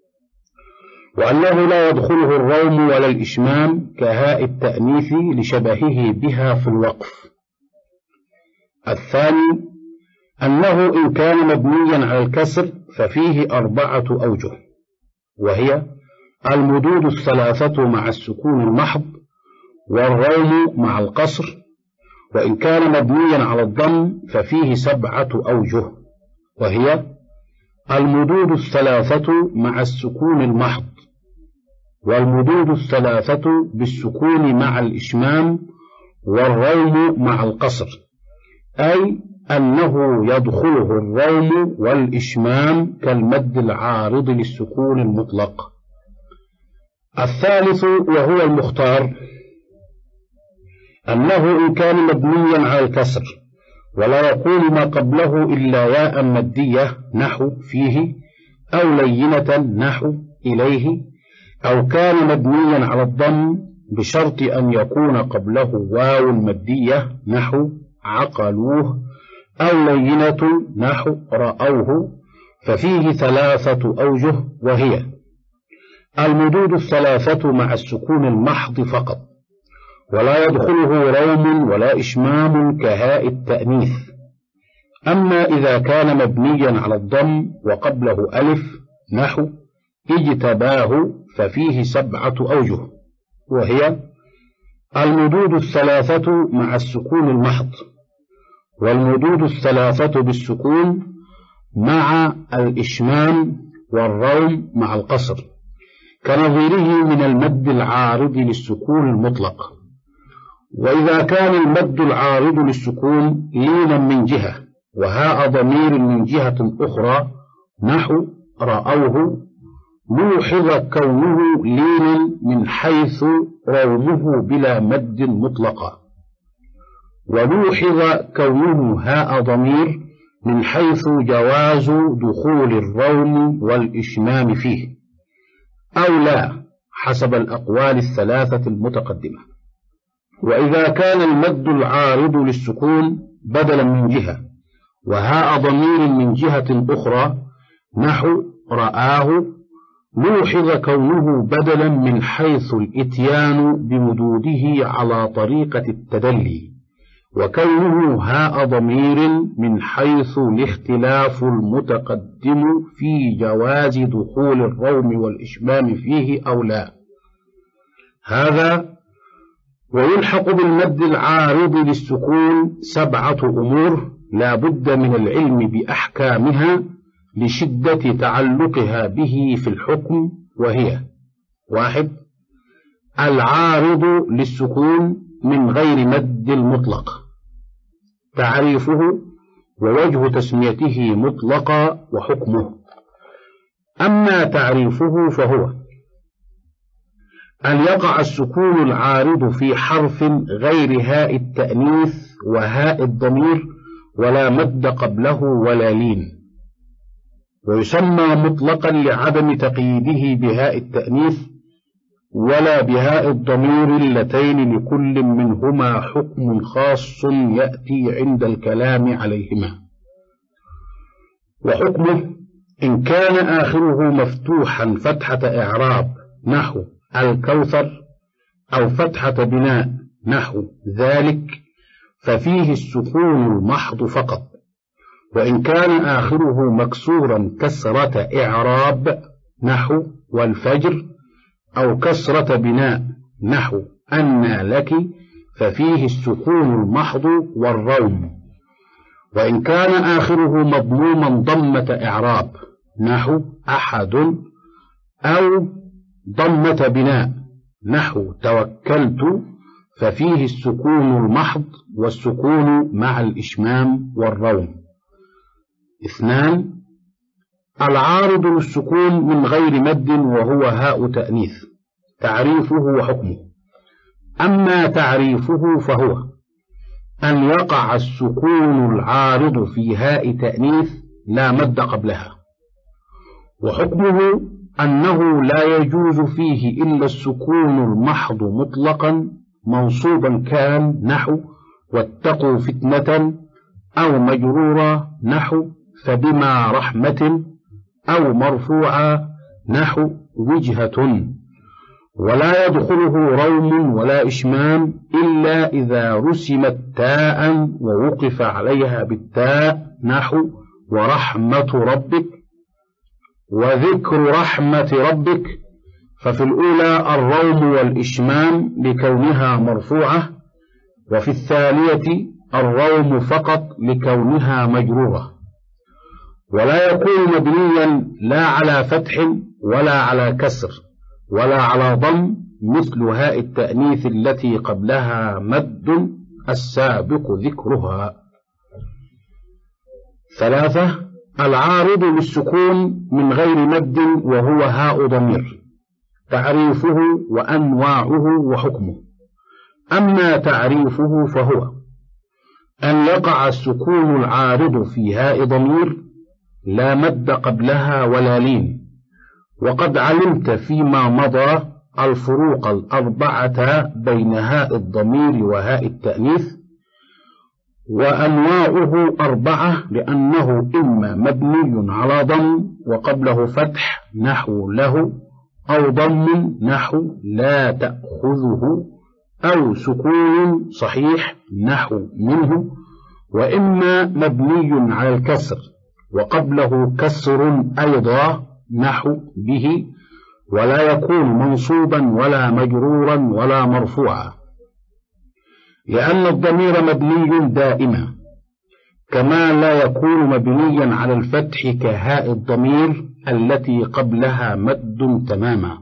S1: وأنه لا يدخله الروم ولا الإشمام كهاء التأنيث لشبهه بها في الوقف. الثاني أنه إن كان مبنيا على الكسر ففيه أربعة أوجه، وهي المدود الثلاثة مع السكون المحض، والروم مع القصر. وإن كان مبنيا على الضم ففيه سبعة أوجه، وهي المدود الثلاثة مع السكون المحض، والمدود الثلاثة بالسكون مع الإشمام، والروم مع القصر، أي أنه يدخله الروم والإشمام كالمد العارض للسكون المطلق. الثالث وهو المختار أنه إن كان مبنيا على الكسر ولا يكون ما قبله إلا ياء مدية نحو فيه، أو لينة نحو إليه، أو كان مبنيا على الضم بشرط أن يكون قبله واو مدية نحو عقلوه، أو لينة نحو رأوه، ففيه ثلاثة أوجه، وهي المدود الثلاثة مع السكون المحض فقط، ولا يدخله روم ولا إشمام كهاء التأنيث. أما إذا كان مبنيا على الضم وقبله ألف نحو اجتباه ففيه سبعة أوجه، وهي المدود الثلاثة مع السكون المحض، والمدود الثلاثة بالسكون مع الإشمام، والروم مع القصر، كنظيره من المد العارض للسكون المطلق. وإذا كان المد العارض للسكون لينا من جهة وهاء ضمير من جهة أخرى نحو رأوه، لوحظ كونه لينا من حيث رومه بلا مد مطلقا، ولوحظ كونه هاء ضمير من حيث جواز دخول الروم والإشمام فيه أو لا، حسب الأقوال الثلاثة المتقدمة. وإذا كان المد العارض للسكون بدلا من جهة وهاء ضمير من جهة أخرى نحو رآه، لوحظ كونه بدلا من حيث الإتيان بمدوده على طريقة التدلي، وكونه هاء ضمير من حيث الاختلاف المتقدم في جواز دخول الروم والإشمام فيه أو لا. هذا ويلحق بالمد العارض للسكون سبعة أمور لا بد من العلم بأحكامها لشدة تعلقها به في الحكم، وهي: واحد، العارض للسكون من غير مد المطلق، تعريفه ووجه تسميته مطلقا وحكمه. أما تعريفه فهو أن يقع السكون العارض في حرف غير هاء التأنيث وهاء الضمير ولا مد قبله ولا لين، ويسمى مطلقا لعدم تقييده بهاء التأنيث ولا بهاء الضمير اللتين لكل منهما حكم خاص يأتي عند الكلام عليهما. وحكمه إن كان آخره مفتوحا فتحة إعراب نحو الكوثر، أو فتحة بناء نحو ذلك، ففيه السكون المحض فقط. وإن كان آخره مكسورا كسرة إعراب نحو والفجر، أو كسرة بناء نحو أنى لك، ففيه السكون المحض والروم. وإن كان آخره مضموما ضمة إعراب نحو أحد، أو ضمة بناء نحو توكلت، ففيه السكون المحض والسكون مع الإشمام والروم. اثنان، العارض للسكون من غير مد وهو هاء تأنيث، تعريفه وحكمه. أما تعريفه فهو أن يقع السكون العارض في هاء تأنيث لا مد قبلها، وحكمه أنه لا يجوز فيه إلا السكون المحض مطلقا منصوبا كان نحو واتقوا فتنة، أو مجرورا نحو فبما رحمة، أو مرفوعا نحو وجهة، ولا يدخله روم ولا إشمام إلا إذا رسمت تاء ووقف عليها بالتاء نحو ورحمة ربك وذكر رحمة ربك، ففي الأولى الروم والإشمام لكونها مرفوعة، وفي الثانية الروم فقط لكونها مجرورة. ولا يكون مبنيا لا على فتح ولا على كسر ولا على ضم مثل هاء التأنيث التي قبلها مد السابق ذكرها. ثلاثة، العارض للسكون من غير مد وهو هاء ضمير، تعريفه وأنواعه وحكمه. أما تعريفه فهو أن يقع السكون العارض في هاء ضمير لا مد قبلها ولا لين، وقد علمت فيما مضى الفروق الأربعة بين هاء الضمير وهاء التأنيث، وأنواعه أربعة، لأنه إما مبني على ضم وقبله فتح نحو له، أو ضم نحو لا تأخذه، أو سكون صحيح نحو منه، وإما مبني على الكسر وقبله كسر أيضا نحو به، ولا يكون منصوبا ولا مجرورا ولا مرفوعا، لأن الضمير مبني دائما، كما لا يكون مبنيا على الفتح كهاء الضمير التي قبلها مد تماما.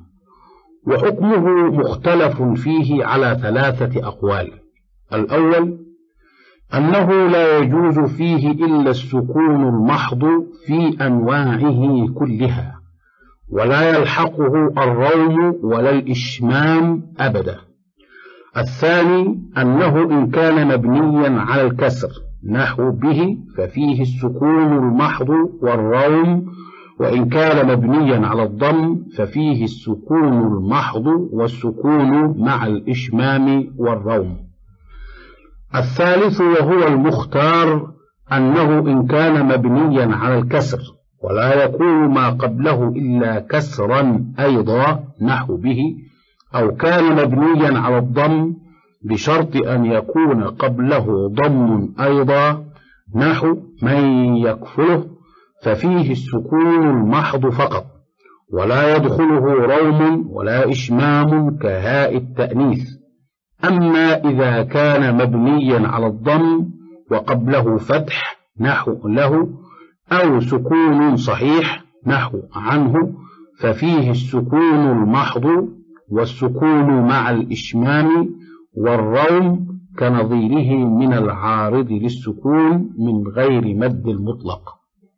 S1: وحكمه مختلف فيه على ثلاثة أقوال. الأول أنه لا يجوز فيه إلا السكون المحض في أنواعه كلها، ولا يلحقه الروم ولا الإشمام أبدا. الثاني أنه إن كان مبنيا على الكسر نحو به ففيه السكون المحض والروم، وإن كان مبنيا على الضم ففيه السكون المحض والسكون مع الإشمام والروم. الثالث وهو المختار أنه إن كان مبنيا على الكسر ولا يكون ما قبله إلا كسرا أيضا نحو به، أو كان مبنيا على الضم بشرط أن يكون قبله ضم أيضا نحو من يكفله، ففيه السكون المحض فقط، ولا يدخله روم ولا إشمام كهاء التأنيث. أما إذا كان مبنيا على الضم وقبله فتح نحو له، أو سكون صحيح نحو عنه، ففيه السكون المحض والسكون مع الإشمام والروم كنظيره من العارض للسكون من غير مد المطلق.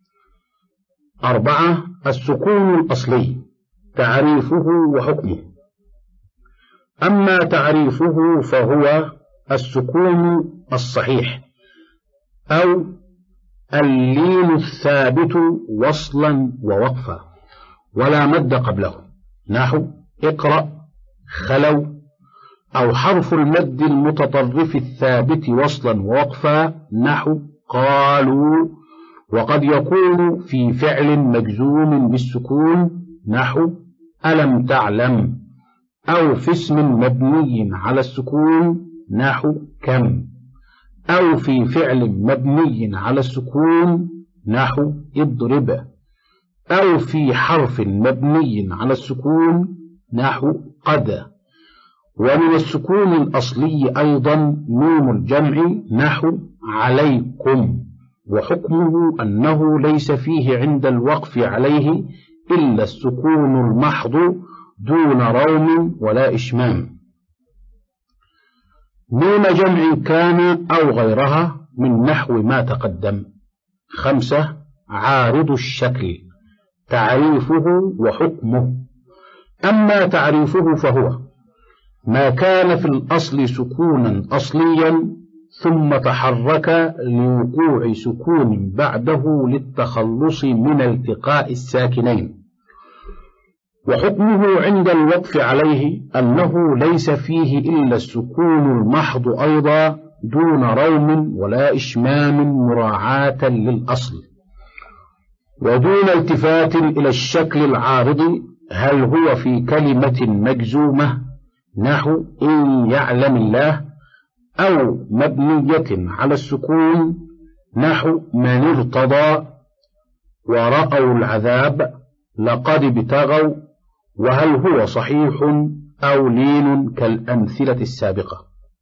S1: أربعة السكون الأصلي تعريفه وحكمه. أما تعريفه فهو السكون الصحيح أو اللين الثابت وصلا ووقفا ولا مد قبله نحو اقرأ خلو، أو حرف المد المتطرف الثابت وصلا ووقفا نحو قالوا، وقد يكون في فعل مجزوم بالسكون نحو ألم تعلم، أو في اسم مبني على السكون نحو كم، أو في فعل مبني على السكون نحو اضرب، أو في حرف مبني على السكون نحو قد. ومن السكون الأصلي أيضا نون الجمع نحو عليكم، وحكمه أنه ليس فيه عند الوقف عليه إلا السكون المحض دون روم ولا إشمام. نون جمع كان أو غيرها من نحو ما تقدم. خمسة عارض الشكل تعريفه وحكمه. أما تعريفه فهو ما كان في الأصل سكونا أصليا ثم تحرك لوقوع سكون بعده للتخلص من التقاء الساكنين. وحكمه عند الوقف عليه أنه ليس فيه إلا السكون المحض أيضا دون روم ولا إشمام مراعاة للأصل، ودون التفات إلى الشكل العارض، هل هو في كلمة مجزومة نحو إن يعلم الله، أو مبنية على السكون نحو من ارتضى ورأوا العذاب لقد ابتغوا، وهل هو صحيح أو لين كالأمثلة السابقة.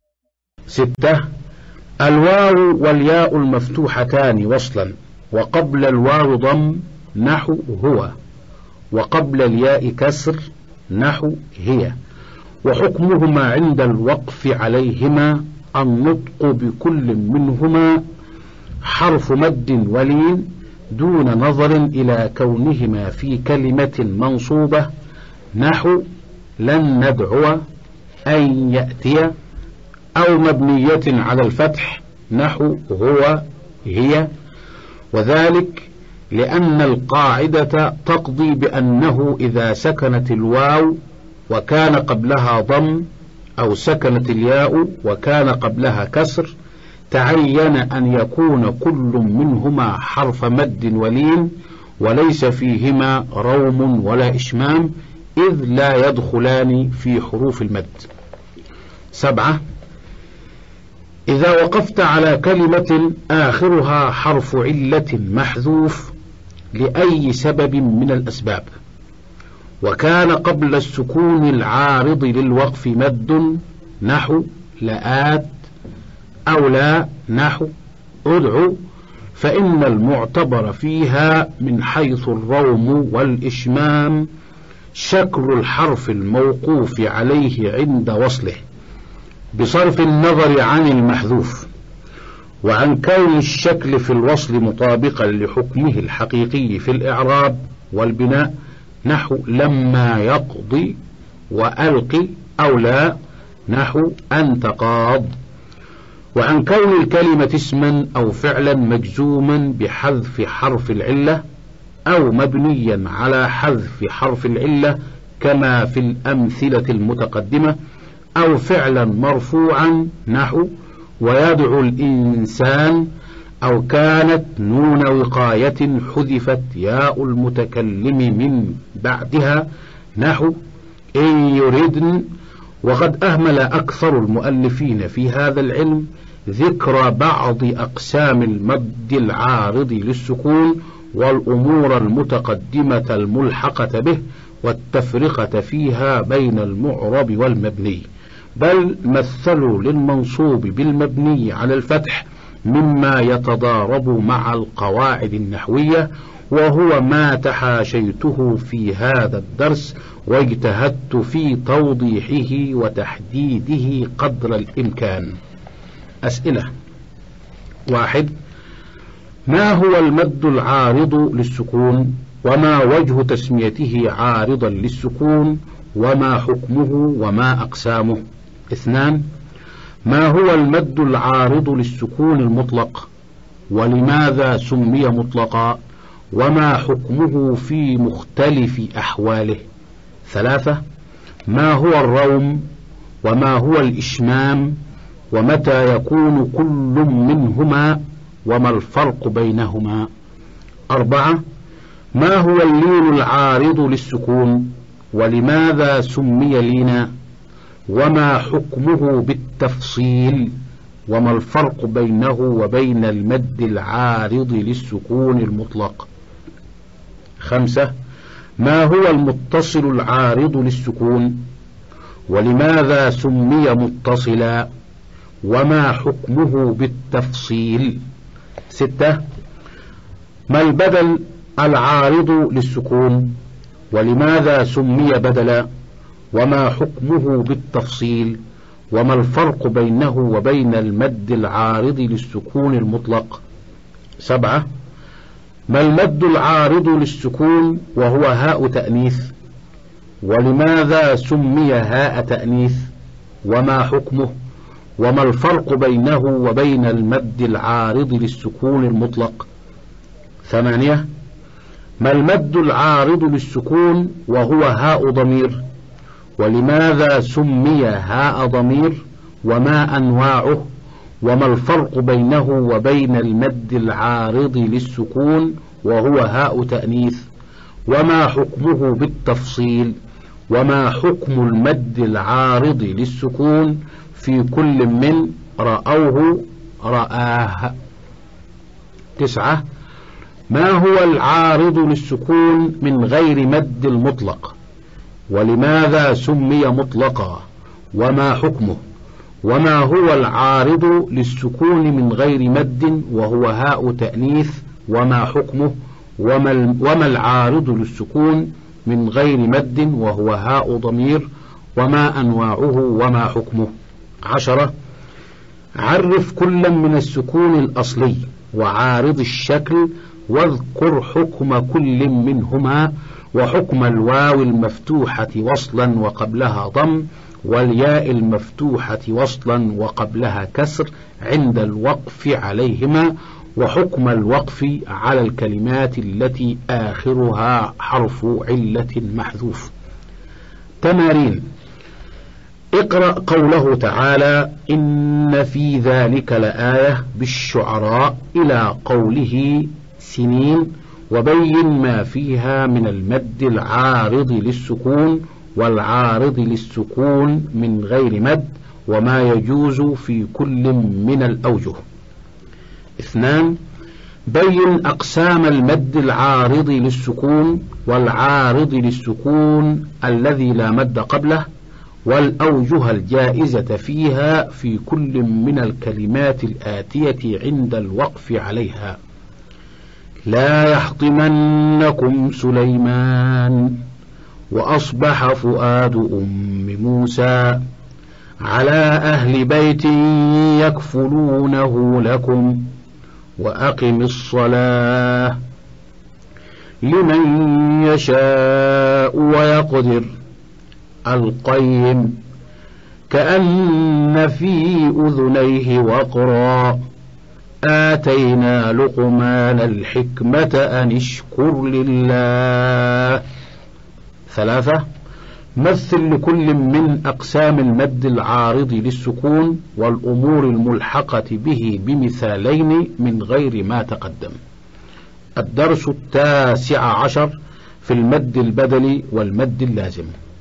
S1: ستة الواو والياء المفتوحتان وصلا وقبل الواو ضم نحو هو، وقبل الياء كسر نحو هي. وحكمهما عند الوقف عليهما النطق بكل منهما حرف مد ولين دون نظر إلى كونهما في كلمة منصوبة نحو لن ندعو أن يأتي، أو مبنية على الفتح نحو هو هي، وذلك لأن القاعدة تقضي بأنه إذا سكنت الواو وكان قبلها ضم، أو سكنت الياء وكان قبلها كسر، تعين أن يكون كل منهما حرف مد ولين وليس فيهما روم ولا إشمام، إذ لا يدخلان في حروف المد. سبعة إذا وقفت على كلمة آخرها حرف علة محذوف لأي سبب من الأسباب، وكان قبل السكون العارض للوقف مد نحو لآت، أو لا نحو أدعو، فإن المعتبر فيها من حيث الروم والإشمام شكل الحرف الموقوف عليه عند وصله بصرف النظر عن المحذوف، وعن كون الشكل في الوصل مطابقا لحكمه الحقيقي في الإعراب والبناء، نحو لما يقضي وألق، أو لا نحو أنت قاض. وعن كون الكلمة اسما أو فعلا مجزوما بحذف حرف العلة أو مبنيا على حذف حرف العلة كما في الأمثلة المتقدمة، أو فعلا مرفوعا نحو ويدعو الإنسان، أو كانت نون وقاية حذفت ياء المتكلم من بعدها نحو إن يردن. وقد أهمل أكثر المؤلفين في هذا العلم ذكر بعض أقسام المد العارض للسكون والأمور المتقدمة الملحقة به والتفرقة فيها بين المعرب والمبني، بل مثلوا للمنصوب بالمبني على الفتح مما يتضارب مع القواعد النحوية، وهو ما تحاشيته في هذا الدرس واجتهدت في توضيحه وتحديده قدر الإمكان. أسئلة: واحد، ما هو المد العارض للسكون؟ وما وجه تسميته عارضا للسكون؟ وما حكمه وما أقسامه؟ اثنان، ما هو المد العارض للسكون المطلق؟ ولماذا سمي مطلقا؟ وما حكمه في مختلف أحواله؟ ثلاثة، ما هو الروم؟ وما هو الإشمام؟ ومتى يكون كل منهما؟ وما الفرق بينهما؟ أربعة، ما هو اللين العارض للسكون؟ ولماذا سمي لينا؟ وما حكمه بالتفصيل؟ وما الفرق بينه وبين المد العارض للسكون المطلق؟ خمسة، ما هو المتصل العارض للسكون؟ ولماذا سمي متصلا؟ وما حكمه بالتفصيل؟ ستة، ما البدل العارض للسكون؟ ولماذا سمي بدلا؟ وما حكمه بالتفصيل؟ وما الفرق بينه وبين المد العارض للسكون المطلق؟ سبعة، ما المد العارض للسكون وهو هاء تأنيث؟ ولماذا سمي هاء تأنيث؟ وما حكمه؟ وما الفرق بينه وبين المد العارض للسكون المطلق؟ ثمانية، ما المد العارض للسكون وهو هاء ضمير؟ ولماذا سمي هاء ضمير؟ وما أنواعه؟ وما الفرق بينه وبين المد العارض للسكون وهو هاء تأنيث؟ وما حكمه بالتفصيل؟ وما حكم المد العارض للسكون في كل من رأوه رآه؟ تسعة، ما هو العارض للسكون من غير مد المطلق؟ ولماذا سمي مطلقا؟ وما حكمه؟ وما هو العارض للسكون من غير مد وهو هاء تأنيث؟ وما حكمه؟ وما, وما العارض للسكون من غير مد وهو هاء ضمير؟ وما أنواعه وما حكمه؟ عشرة، عرف كلا من السكون الأصلي وعارض الشكل واذكر حكم كل منهما، وحكم الواو المفتوحة وصلا وقبلها ضم، والياء المفتوحة وصلا وقبلها كسر عند الوقف عليهما، وحكم الوقف على الكلمات التي آخرها حرف علة محذوف. تمارين: اقرأ قوله تعالى إن في ذلك لآية بالشعراء إلى قوله سنين، وبين ما فيها من المد العارض للسكون والعارض للسكون من غير مد، وما يجوز في كل من الأوجه. اثنان، بين أقسام المد العارض للسكون والعارض للسكون الذي لا مد قبله، والأوجه الجائزة فيها في كل من الكلمات الآتية عند الوقف عليها. لا يحطمنكم سليمان وأصبح فؤاد أم موسى. على أهل بيت يكفلونه لكم وأقم الصلاة لمن يشاء ويقدر القيم كأن في أذنيه وقرا آتينا لقمان الحكمة أن اشكر لله. ثلاثة مثل لكل من أقسام المد العارض للسكون والأمور الملحقة به بمثالين من غير ما تقدم. الدرس التاسع عشر في المد البدلي والمد اللازم.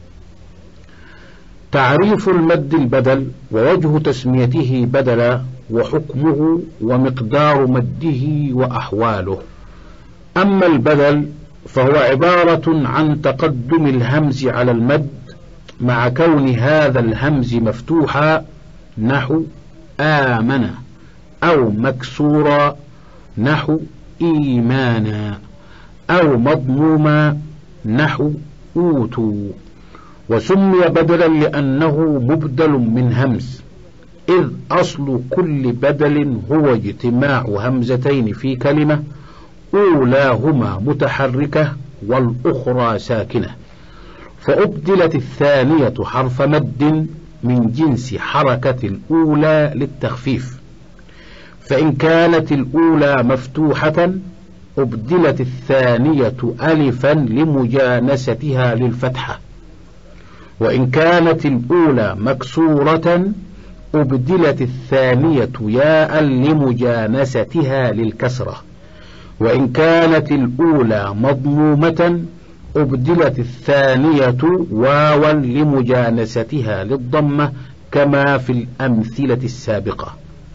S1: تعريف المد البدل ووجه تسميته بدلا وحكمه ومقدار مده وأحواله. أما البدل فهو عبارة عن تقدم الهمز على المد مع كون هذا الهمز مفتوحا نحو آمن، أو مكسورا نحو إيمانا، أو مضموما نحو أوتوا. وسمي بدلا لأنه مبدل من همز، إذ أصل كل بدل هو اجتماع همزتين في كلمة أولاهما متحركة والأخرى ساكنة، فأبدلت الثانية حرف مد من جنس حركة الأولى للتخفيف، فإن كانت الأولى مفتوحة أبدلت الثانية ألفا لمجانستها للفتحة، وإن كانت الأولى مكسورة أبدلت الثانية ياء لمجانستها للكسرة، وإن كانت الأولى مضمومة أبدلت الثانية واوا لمجانستها للضمة كما في الأمثلة السابقة.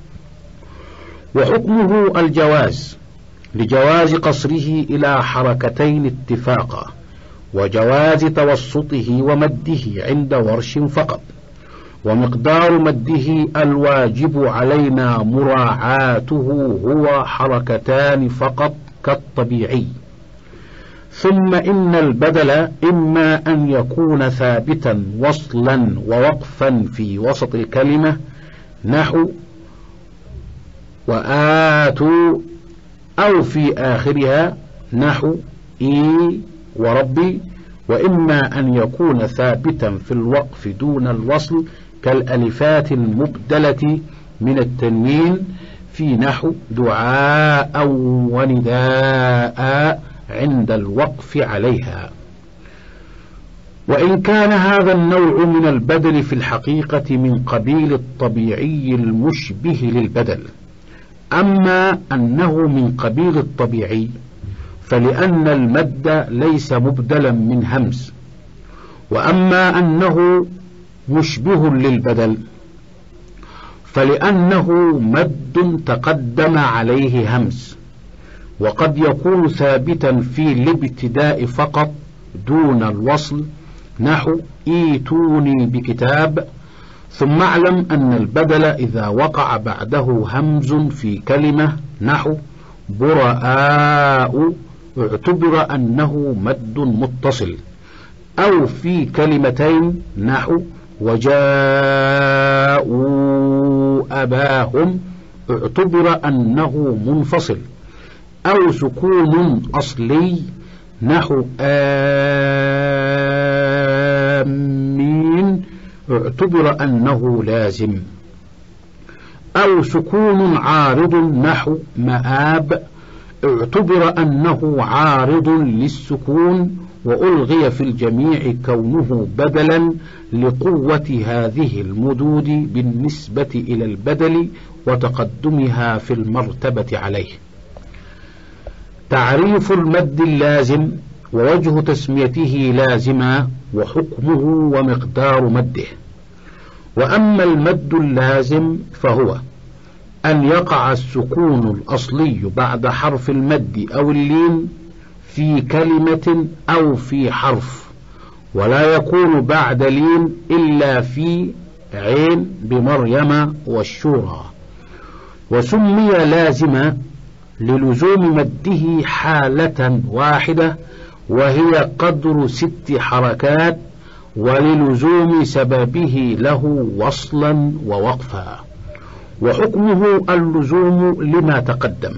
S1: وحكمه الجواز لجواز قصره إلى حركتين اتفاقا، وجواز توسطه ومده عند ورش فقط، ومقدار مده الواجب علينا مراعاته هو حركتان فقط كالطبيعي. ثم إن البدل إما أن يكون ثابتا وصلا ووقفا في وسط الكلمة نحو وآتوا، أو في آخرها نحو إي وربي، وإما أن يكون ثابتا في الوقف دون الوصل كالألفات المبدلة من التنوين في نحو دعاء ونداء عند الوقف عليها. وإن كان هذا النوع من البدل في الحقيقة من قبيل الطبيعي المشبه للبدل، أما أنه من قبيل الطبيعي فلأن المد ليس مبدلا من همز، وأما أنه مشبه للبدل فلأنه مد تقدم عليه همز، وقد يكون ثابتا في الابتداء فقط دون الوصل نحو إيتوني بكتاب. ثم اعلم أن البدل إذا وقع بعده همز في كلمة نحو براء اعتبر أنه مد متصل، أو في كلمتين نحو وجاءوا أباهم اعتبر أنه منفصل، أو سكون أصلي نحو آمين اعتبر أنه لازم، أو سكون عارض نحو مآب اعتبر أنه عارض للسكون، وألغي في الجميع كونه بدلا لقوة هذه المدود بالنسبة إلى البدل وتقدمها في المرتبة عليه. تعريف المد اللازم ووجه تسميته لازما وحكمه ومقدار مده. وأما المد اللازم فهو أن يقع السكون الأصلي بعد حرف المد أو اللين في كلمة أو في حرف، ولا يكون بعد لين إلا في عين بمريم والشورى. وسمي لازما للزوم مده حالة واحدة وهي قدر ست حركات، وللزوم سببه له وصلا ووقفا، وحكمه اللزوم لما تقدم،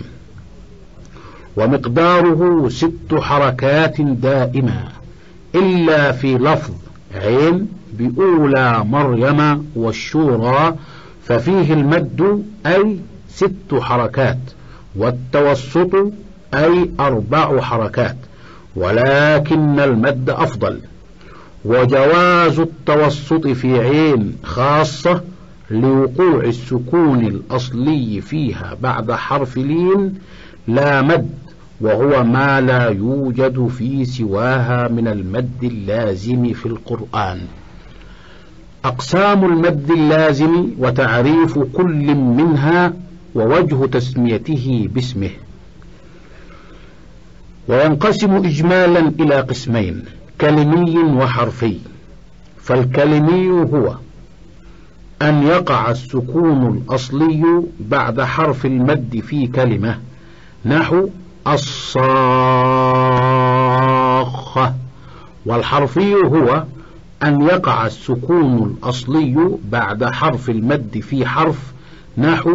S1: ومقداره ست حركات دائمة إلا في لفظ عين بأولى مريم والشورى ففيه المد أي ست حركات، والتوسط أي أربع حركات، ولكن المد أفضل. وجواز التوسط في عين خاصة لوقوع السكون الأصلي فيها بعد حرف لين لا مد، وهو ما لا يوجد في سواها من المد اللازم في القرآن. أقسام المد اللازم وتعريف كل منها ووجه تسميته باسمه. وينقسم إجمالا إلى قسمين: كلمي وحرفي. فالكلمي هو أن يقع السكون الأصلي بعد حرف المد في كلمة، نحو الصاخة. والحرفي هو أن يقع السكون الأصلي بعد حرف المد في حرف، نحو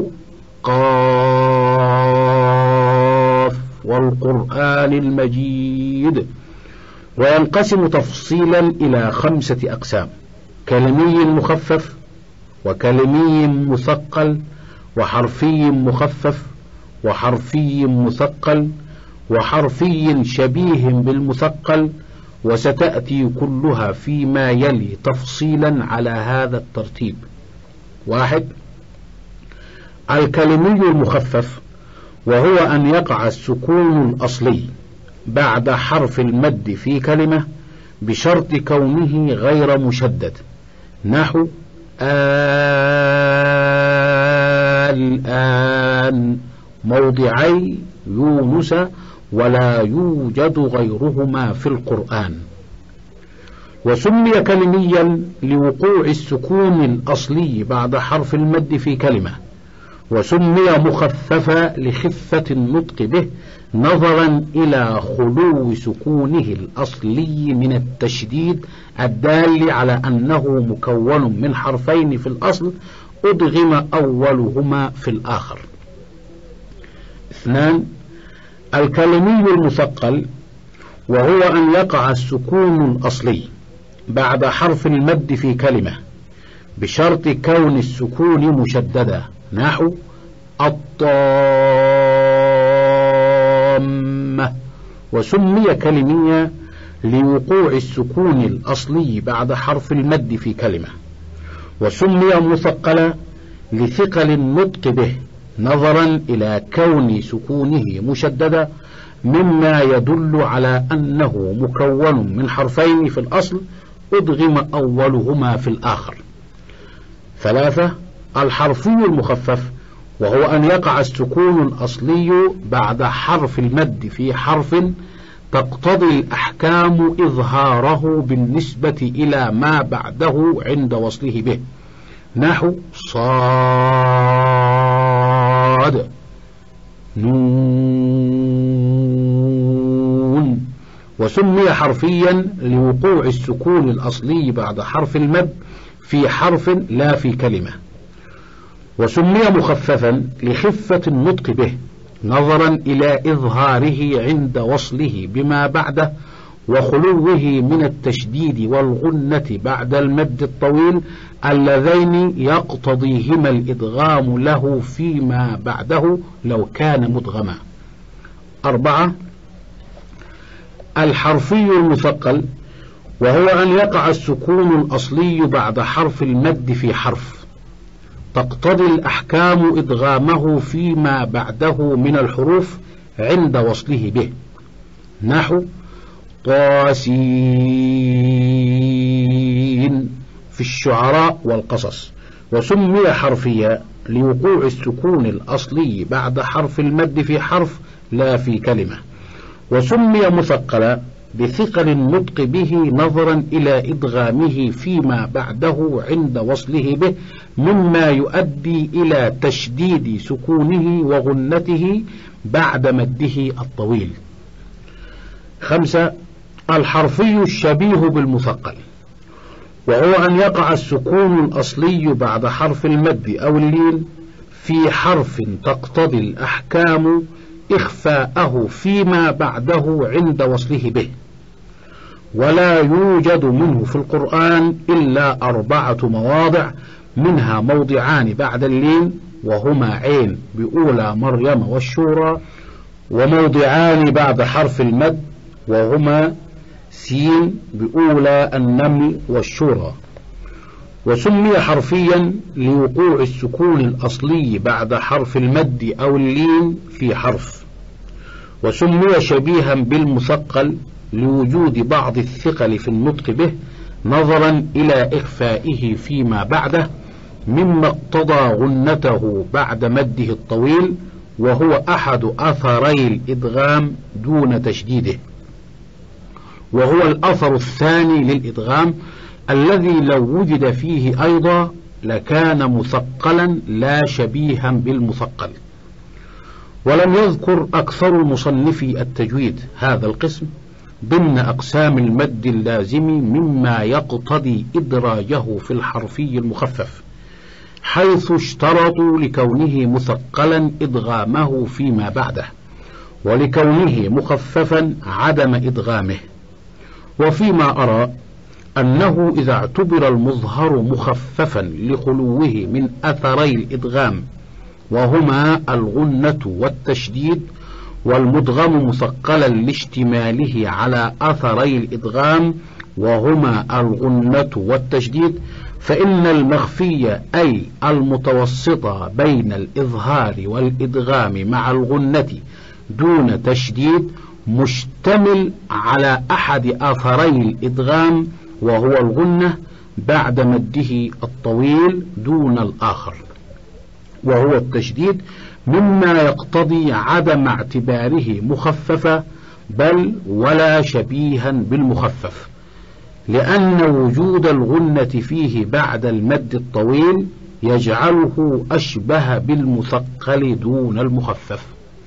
S1: قاف والقرآن المجيد. وينقسم تفصيلا إلى خمسة أقسام: كلمي مخفف، وكلمي مثقل، وحرفي مخفف، وحرفي مثقل، وحرفي شبيه بالمثقل. وستأتي كلها فيما يلي تفصيلا على هذا الترتيب: واحد، الكلمي المخفف، وهو أن يقع السكون الأصلي بعد حرف المد في كلمة بشرط كونه غير مشدد، نحو الآن موضعي يونس ولا يوجد غيرهما في القرآن. وسمي كلميا لوقوع السكون الأصلي بعد حرف المد في كلمة، وسمي مخففا لخفة النطق به نظرا إلى خلو سكونه الأصلي من التشديد الدال على أنه مكون من حرفين في الأصل أدغم أولهما في الآخر. اثنان، الكلمي المثقل، وهو أن يقع السكون الأصلي بعد حرف المد في كلمة بشرط كون السكون مشددا، نحو الطامة. وسمي كلميا لوقوع السكون الأصلي بعد حرف المد في كلمة، وسمي مثقلا لثقل النطق به نظرا إلى كون سكونه مشددا، مما يدل على أنه مكون من حرفين في الأصل أدغم أولهما في الآخر. ثلاثة، الحرفي المخفف، وهو أن يقع السكون الأصلي بعد حرف المد في حرف تقتضي الأحكام إظهاره بالنسبة إلى ما بعده عند وصله به، نحو صاد، نون. وسمي حرفيا لوقوع السكون الأصلي بعد حرف المد في حرف لا في كلمة. وسمي مخففا لخفة النطق به نظرا إلى إظهاره عند وصله بما بعده وخلوه من التشديد والغنة بعد المد الطويل اللذين يقتضيهما الإدغام له فيما بعده لو كان مدغما. أربعة، الحرفي المثقل، وهو أن يقع السكون الأصلي بعد حرف المد في حرف تقتضي الأحكام إدغامه فيما بعده من الحروف عند وصله به، نحو طاسين في الشعراء والقصص. وسمي حرفيا لوقوع السكون الأصلي بعد حرف المد في حرف لا في كلمة. وسمي مثقلا بثقل النطق به نظرا إلى إدغامه فيما بعده عند وصله به مما يؤدي إلى تشديد سكونه وغنته بعد مده الطويل. خمسة، الحرفي الشبيه بالمثقل، وهو أن يقع السكون الأصلي بعد حرف المد أو اللين في حرف تقتضي الأحكام إخفاءه فيما بعده عند وصله به، ولا يوجد منه في القرآن إلا أربعة مواضع، منها موضعان بعد اللين وهما عين بأولى مريم والشورى، وموضعان بعد حرف المد وهما سين بأولى النمل والشورى. وسمي حرفيا لوقوع السكون الأصلي بعد حرف المد أو اللين في حرف، وسمي شبيها بالمثقل لوجود بعض الثقل في النطق به نظرا إلى إخفائه فيما بعده، مما اقتضى غنته بعد مده الطويل، وهو أحد أثري الإدغام دون تشديده، وهو الأثر الثاني للإدغام الذي لو وجد فيه أيضا لكان مثقلا لا شبيها بالمثقل. ولم يذكر أكثر مصنفي التجويد هذا القسم ضمن أقسام المد اللازم مما يقتضي إدراجه في الحرفي المخفف، حيث اشترطوا لكونه مثقلا إدغامه فيما بعده، ولكونه مخففا عدم إدغامه. وفيما أرى أنه إذا اعتبر المظهر مخففا لخلوه من أثري الإدغام وهما الغنة والتشديد، والمدغم مثقلا لاشتماله على أثري الإدغام وهما الغنة والتشديد، فإن المخفي أي المتوسط بين الإظهار والإدغام مع الغنة دون تشديد مشتمل على أحد أثري الإدغام وهو الغنة بعد مده الطويل دون الآخر، وهو التشديد، مما يقتضي عدم اعتباره مخففا بل ولا شبيها بالمخفف، لأن وجود الغنة فيه بعد المد الطويل يجعله أشبه بالمثقل دون المخفف.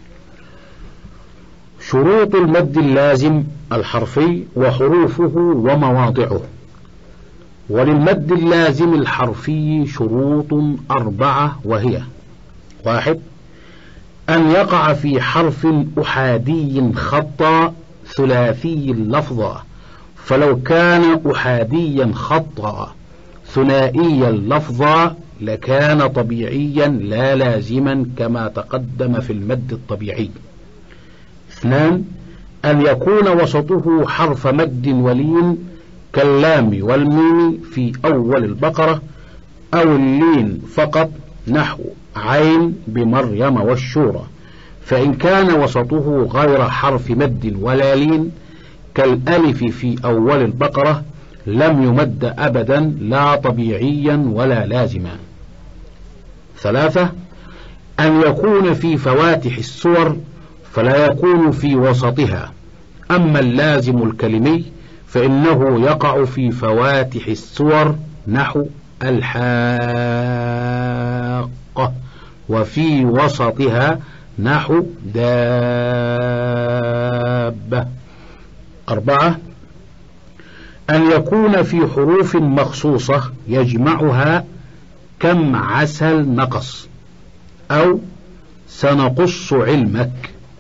S1: شروط المد اللازم الحرفي وحروفه ومواضعه. وللمد اللازم الحرفي شروط أربعة، وهي: واحد، أن يقع في حرف أحادي خطا ثلاثي اللفظة، فلو كان أحاديا خطا ثنائي اللفظة لكان طبيعيا لا لازما كما تقدم في المد الطبيعي. اثنان، أن يكون وسطه حرف مد ولين كاللام والميم في أول البقرة، أو اللين فقط نحو عين بمريم والشورى، فإن كان وسطه غير حرف مد ولا لين كالألف في أول البقرة لم يمد أبدا لا طبيعيا ولا لازما. ثلاثة، أن يكون في فواتح السور فلا يكون في وسطها، أما اللازم الكلمي فإنه يقع في فواتح السور نحو الحاقة، وفي وسطها نحو دابة. أربعة، أن يكون في حروف مخصوصة يجمعها كم عسل نقص أو سنقص علمك.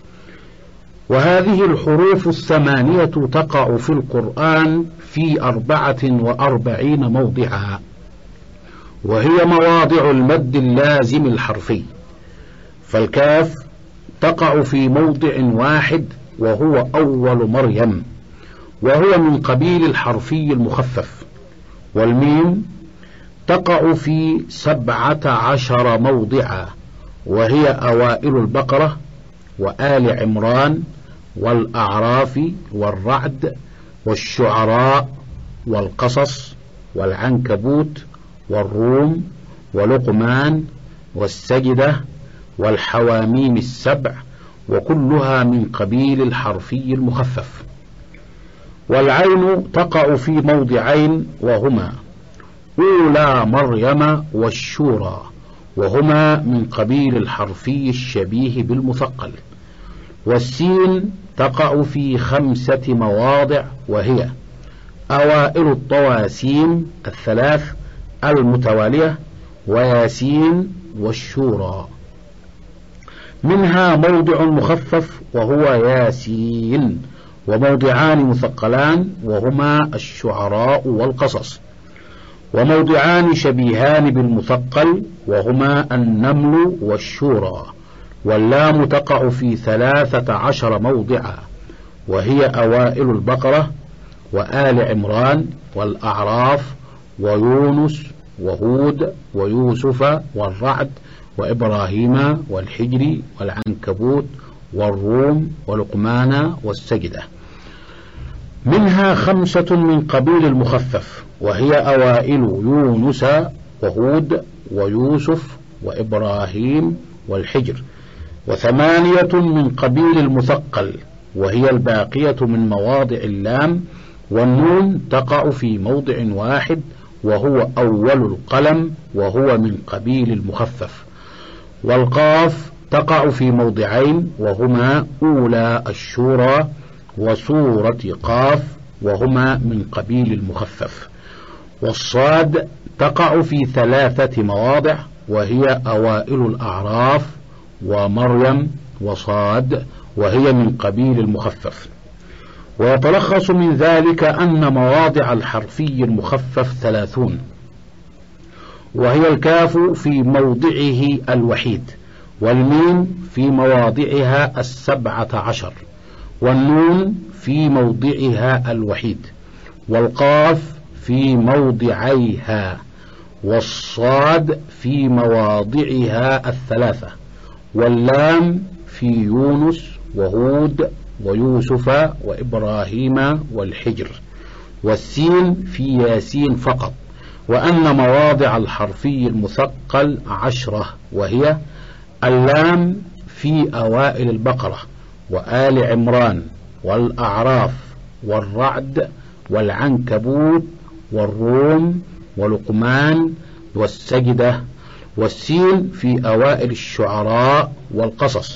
S1: وهذه الحروف الثمانية تقع في القرآن في أربعة وأربعين موضعا، وهي مواضع المد اللازم الحرفي. فالكاف تقع في موضع واحد وهو أول مريم، وهو من قبيل الحرفي المخفف. والميم تقع في سبعة عشر موضعا، وهي أوائل البقرة وآل عمران والأعراف والرعد والشعراء والقصص والعنكبوت والروم ولقمان والسجدة والحواميم السبع، وكلها من قبيل الحرفي المخفف. والعين تقع في موضعين وهما أولى مريم والشورى، وهما من قبيل الحرفي الشبيه بالمثقل. والسين تقع في خمسة مواضع، وهي أوائل الطواسين الثلاث المتوالية وياسين والشورى. منها موضع مخفف وهو ياسين، وموضعان مثقلان وهما الشعراء والقصص، وموضعان شبيهان بالمثقل وهما النمل والشورى. واللام تقع في ثلاثة عشر موضعا، وهي أوائل البقرة وآل عمران والأعراف ويونس وهود ويوسف والرعد وإبراهيم والحجر والعنكبوت والروم ولقمان والسجدة. منها خمسة من قبيل المخفف، وهي أوائل يونس وهود ويوسف وإبراهيم والحجر، وثمانية من قبيل المثقل، وهي الباقية من مواضع اللام، والنون تقع في موضع واحد وهو أول القلم وهو من قبيل المخفف، والقاف تقع في موضعين وهما أولى الشورى وسورة قاف وهما من قبيل المخفف، والصاد تقع في ثلاثة مواضع وهي أوائل الأعراف ومريم وصاد وهي من قبيل المخفف. ويتلخص من ذلك أن مواضع الحرفي المخفف ثلاثون، وهي الكاف في موضعه الوحيد، والميم في مواضعها السبعة عشر، والنون في موضعها الوحيد، والقاف في موضعيها، والصاد في مواضعها الثلاثة، واللام في يونس وهود ويوسف وإبراهيم والحجر، والسين في ياسين فقط. وأن مواضع الحرفي المثقل عشرة، وهي اللام في أوائل البقرة وآل عمران والأعراف والرعد والعنكبوت والروم ولقمان والسجدة، والسين في أوائل الشعراء والقصص.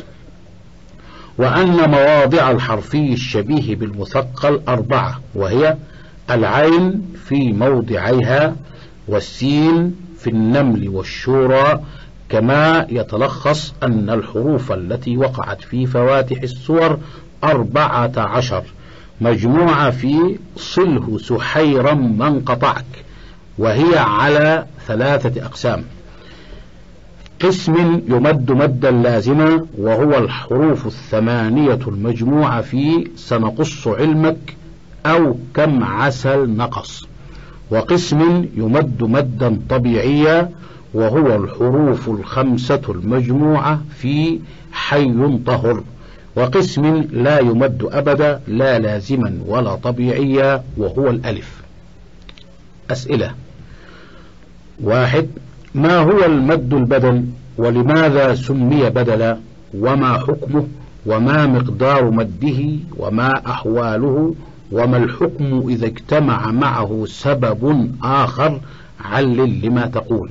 S1: وأن مواضع الحرفي الشبيه بالمثقل أربعة، وهي العين في موضعيها، والسين في النمل والشورى. كما يتلخص أن الحروف التي وقعت في فواتح السور أربعة عشر، مجموعة في صله سحيرا من قطعك، وهي على ثلاثة أقسام: قسم يمد مدا لازما وهو الحروف الثمانية المجموعة في سنقص علمك أو كم عسل نقص، وقسم يمد مدا طبيعيا وهو الحروف الخمسة المجموعة في حي طهر، وقسم لا يمد أبدا لا لازما ولا طبيعيا وهو الألف. أسئلة: واحد، ما هو المد البدل ولماذا سمي بدلا، وما حكمه، وما مقدار مده، وما أحواله، وما الحكم إذا اجتمع معه سبب آخر، علل لما تقول.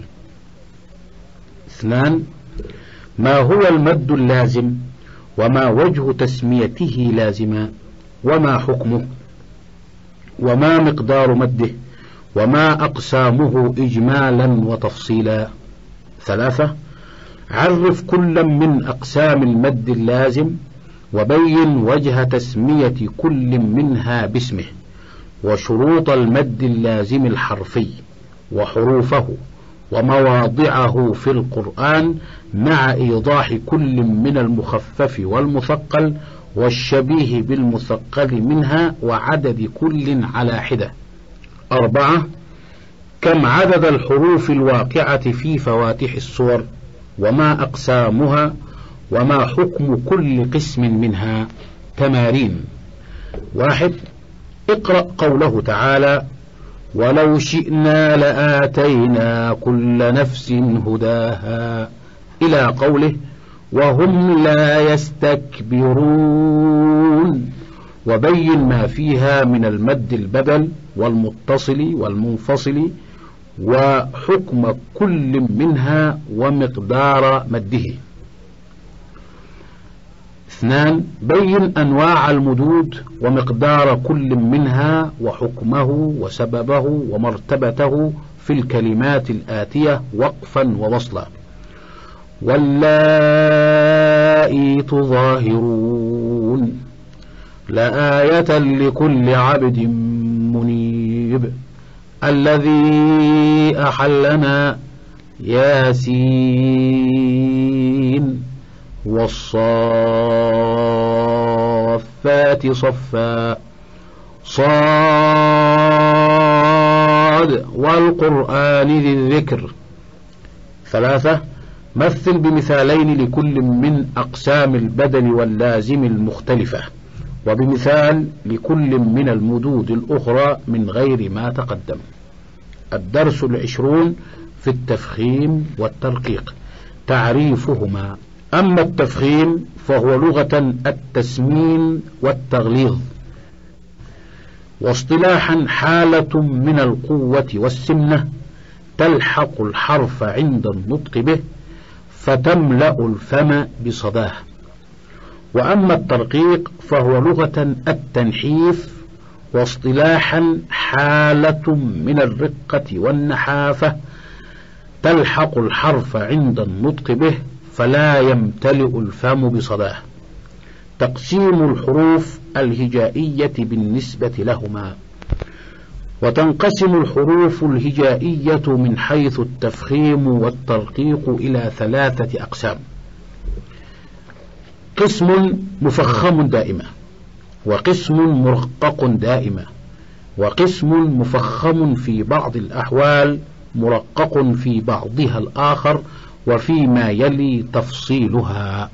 S1: اثنان، ما هو المد اللازم وما وجه تسميته لازما، وما حكمه، وما مقدار مده، وما أقسامه إجمالا وتفصيلا. ثلاثة، عرف كل من أقسام المد اللازم وبين وجه تسمية كل منها باسمه، وشروط المد اللازم الحرفي وحروفه ومواضعه في القرآن، مع إيضاح كل من المخفف والمثقل والشبيه بالمثقل منها وعدد كل على حدة. أربعة، كم عدد الحروف الواقعة في فواتح السور، وما أقسامها، وما حكم كل قسم منها. تمارين: واحد، اقرأ قوله تعالى: ولو شئنا لآتينا كل نفس هداها، إلى قوله: وهم لا يستكبرون، وبين ما فيها من المد البدل والمتصل والمنفصل وحكم كل منها ومقدار مده. اثنان، بين أنواع المدود ومقدار كل منها وحكمه وسببه ومرتبته في الكلمات الآتية وقفا ووصلا. واللائي تظاهرون لآية لكل عبد منيب الذي أحلنا ياسين والصافات صفا صاد والقرآن ذي الذكر. ثلاثة، مثل بمثالين لكل من أقسام البدل واللازم المختلفة، وبمثال لكل من المدود الأخرى من غير ما تقدم. الدرس العشرون في التفخيم والترقيق. تعريفهما: أما التفخيم فهو لغة التسمين والتغليظ، واصطلاحا حالة من القوة والسمنة تلحق الحرف عند النطق به فتملأ الفم بصداه. وأما الترقيق فهو لغة التنحيف، واصطلاحا حالة من الرقة والنحافة تلحق الحرف عند النطق به فلا يمتلئ الفم بصداه. تقسيم الحروف الهجائية بالنسبة لهما: وتنقسم الحروف الهجائية من حيث التفخيم والترقيق إلى ثلاثة أقسام: قسم مفخم دائما، وقسم مرقق دائما، وقسم مفخم في بعض الأحوال مرقق في بعضها الآخر، وفيما يلي تفصيلها.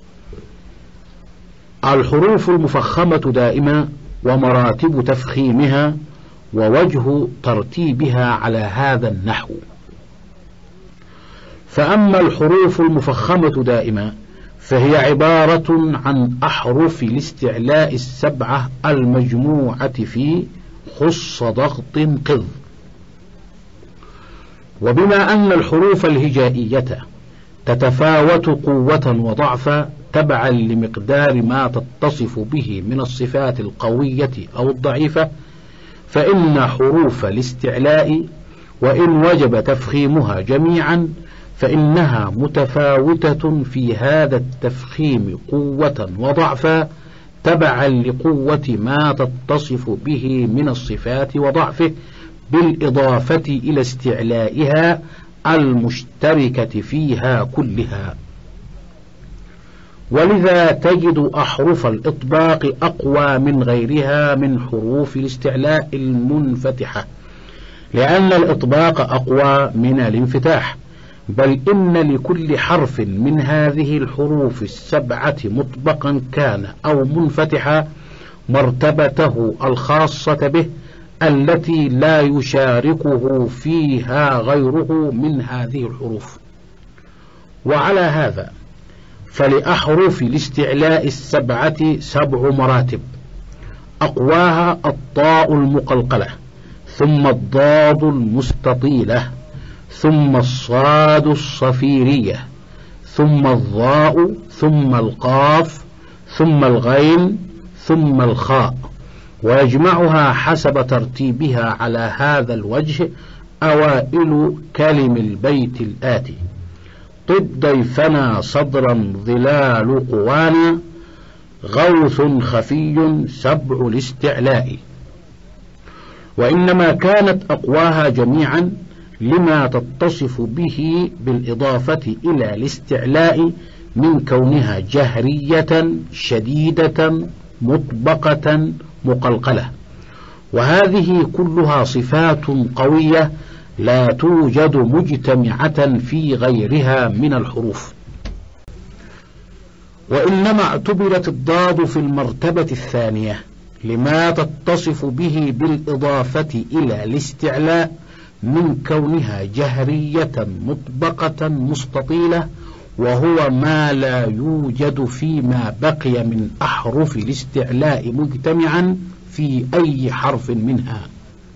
S1: الحروف المفخمة دائما ومراتب تفخيمها ووجه ترتيبها على هذا النحو: فأما الحروف المفخمة دائما فهي عبارة عن أحرف الاستعلاء السبعة المجموعة في خص ضغط قذ. وبما أن الحروف الهجائية تتفاوت قوة وضعفا تبعا لمقدار ما تتصف به من الصفات القوية أو الضعيفة، فإن حروف الاستعلاء وإن وجب تفخيمها جميعا فإنها متفاوتة في هذا التفخيم قوة وضعفا تبعا لقوة ما تتصف به من الصفات وضعفه، بالإضافة إلى استعلائها المشتركة فيها كلها. ولذا تجد أحرف الإطباق أقوى من غيرها من حروف الاستعلاء المنفتحة، لأن الإطباق أقوى من الانفتاح، بل إن لكل حرف من هذه الحروف السبعة مطبقا كان أو منفتحا مرتبته الخاصة به التي لا يشاركه فيها غيره من هذه الحروف. وعلى هذا فلأحرف الاستعلاء السبعة سبع مراتب: أقواها الطاء المقلقلة، ثم الضاد المستطيلة، ثم الصاد الصفيرية، ثم الضاء، ثم القاف، ثم الغين، ثم الخاء. ويجمعها حسب ترتيبها على هذا الوجه أوائل كلم البيت الآتي: طب ضيفنا صدرا ظلال قوانا، غوث خفي سبع الاستعلاء. وإنما كانت أقواها جميعا لما تتصف به بالإضافة إلى الاستعلاء من كونها جهرية شديدة مطبقة مقلقلة، وهذه كلها صفات قوية لا توجد مجتمعة في غيرها من الحروف. وإنما اعتبرت الضاد في المرتبة الثانية لما تتصف به بالإضافة إلى الاستعلاء من كونها جهرية مطبقة مستطيلة، وهو ما لا يوجد فيما بقي من أحرف الاستعلاء مجتمعا في أي حرف منها.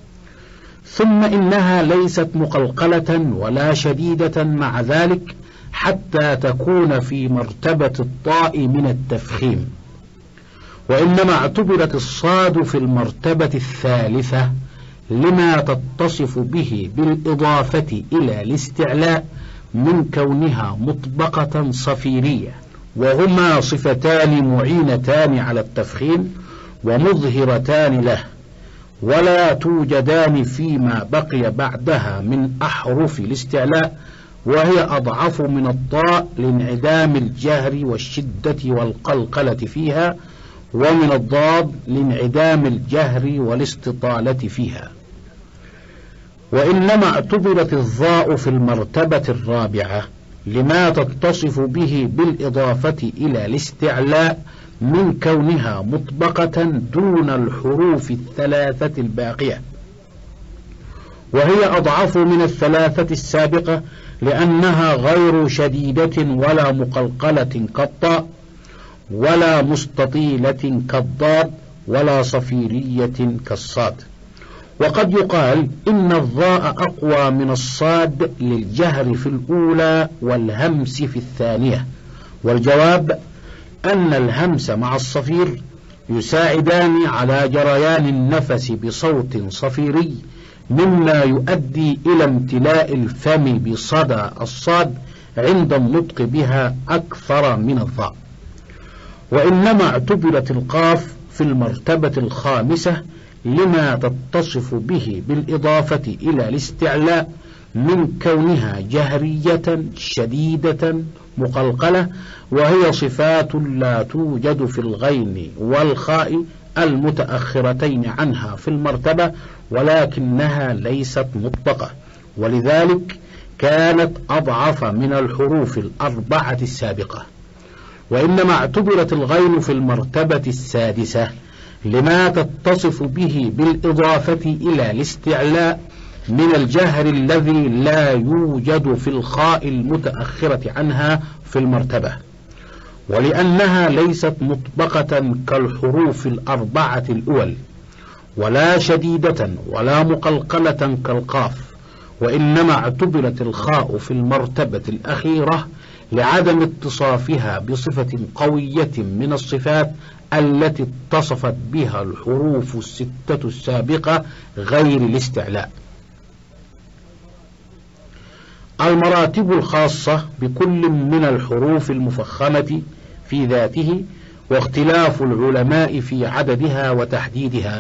S1: ثم إنها ليست مقلقلة ولا شديدة مع ذلك، حتى تكون في مرتبة الطاء من التفخيم. وإنما اعتبرت الصاد في المرتبة الثالثة لما تتصف به بالإضافة إلى الاستعلاء من كونها مطبقة صفيرية، وهما صفتان معينتان على التفخيم ومظهرتان له، ولا توجدان فيما بقي بعدها من أحرف الاستعلاء، وهي أضعف من الطاء لانعدام الجهر والشدة والقلقلة فيها، ومن الضاد لانعدام الجهر والاستطالة فيها. وإنما اعتبرت الضاء في المرتبة الرابعة لما تتصف به بالإضافة إلى الاستعلاء من كونها مطبقة دون الحروف الثلاثة الباقية، وهي أضعف من الثلاثة السابقة لأنها غير شديدة ولا مقلقلة كالطاء، ولا مستطيلة كالضاد، ولا صفيرية كالصاد. وقد يقال إن الضاء أقوى من الصاد للجهر في الأولى والهمس في الثانية، والجواب أن الهمس مع الصفير يساعدان على جريان النفس بصوت صفيري، مما يؤدي إلى امتلاء الفم بصدى الصاد عند النطق بها أكثر من الضاء. وإنما اعتبرت القاف في المرتبة الخامسة لما تتصف به بالإضافة إلى الاستعلاء من كونها جهرية شديدة مقلقلة، وهي صفات لا توجد في الغين والخاء المتأخرتين عنها في المرتبة، ولكنها ليست مطبقة، ولذلك كانت أضعف من الحروف الأربعة السابقة. وإنما اعتبرت الغين في المرتبة السادسة لما تتصف به بالإضافة إلى الاستعلاء من الجهر الذي لا يوجد في الخاء المتأخرة عنها في المرتبة، ولأنها ليست مطبقة كالحروف الأربعة الأول، ولا شديدة ولا مقلقلة كالقاف. وإنما اعتبرت الخاء في المرتبة الأخيرة لعدم اتصافها بصفة قوية من الصفات التي اتصفت بها الحروف الستة السابقة غير الاستعلاء. المراتب الخاصة بكل من الحروف المفخمة في ذاته، واختلاف العلماء في عددها وتحديدها.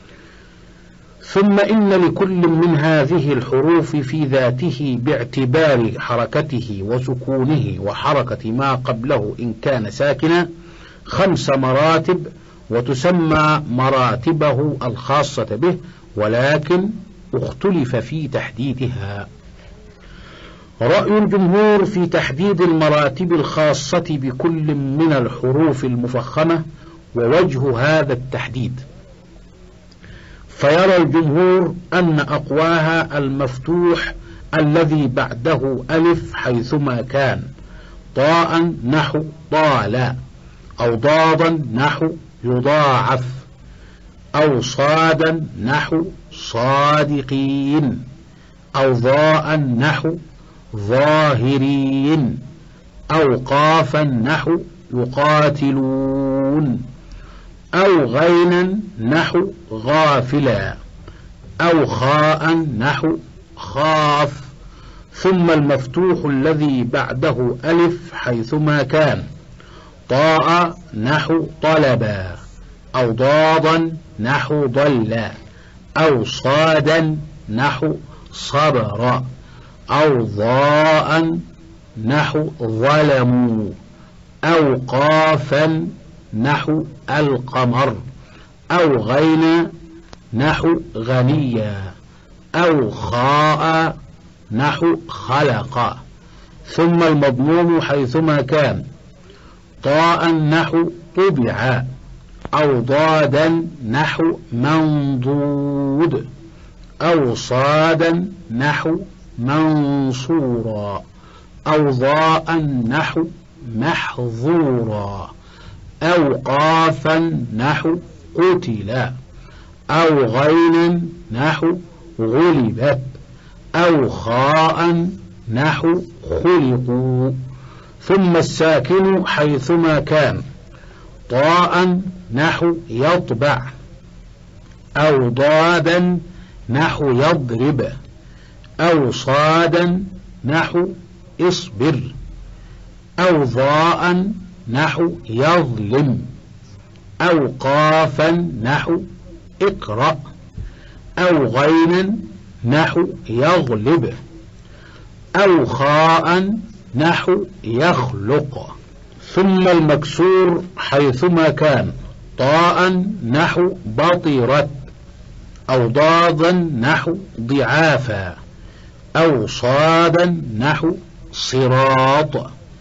S1: ثم إن لكل من هذه الحروف في ذاته باعتبار حركته وسكونه وحركة ما قبله إن كان ساكنا خمس مراتب، وتسمى مراتبه الخاصة به، ولكن اختلف في تحديدها. رأي الجمهور في تحديد المراتب الخاصة بكل من الحروف المفخمة ووجه هذا التحديد، فيرى الجمهور أن أقواها المفتوح الذي بعده ألف حيثما كان، طاء نحو طال، أو ضادا نحو يضاعف، أو صادا نحو صادقين، أو ضاء نحو ظاهرين، أو قافا نحو يقاتلون، أو غينا نحو غافلا، أو خاء نحو خاف. ثم المفتوح الذي بعده ألف حيثما كان، طاء نحو طلبا، أو ضادا نحو ضل، أو صادا نحو صبر، أو ضاء نحو ظلموا، أو قافا نحو القمر، أو غينا نحو غنيا، أو خاء نحو خلق. ثم المضموم حيثما كان، طاء نحو طبع، أو ضادا نحو منضود، أو صادا نحو منصورا، أو ضاء نحو محظورا، أو قافا نحو قتلا، أو غينا نحو غلبت، أو خاء نحو خلقوا. ثم الساكن حيثما كان طاء نحو يطبع، أو ضادا نحو يضرب، أو صادا نحو اصبر، أو ضاء نحو يظلم، أو قافا نحو اقرأ، أو غينا نحو يغلب، أو خاء نحو يخلق. ثم المكسور حيثما كان طاء نحو بطرت، أو ضادا نحو ضعافا، أو صادا نحو صراط،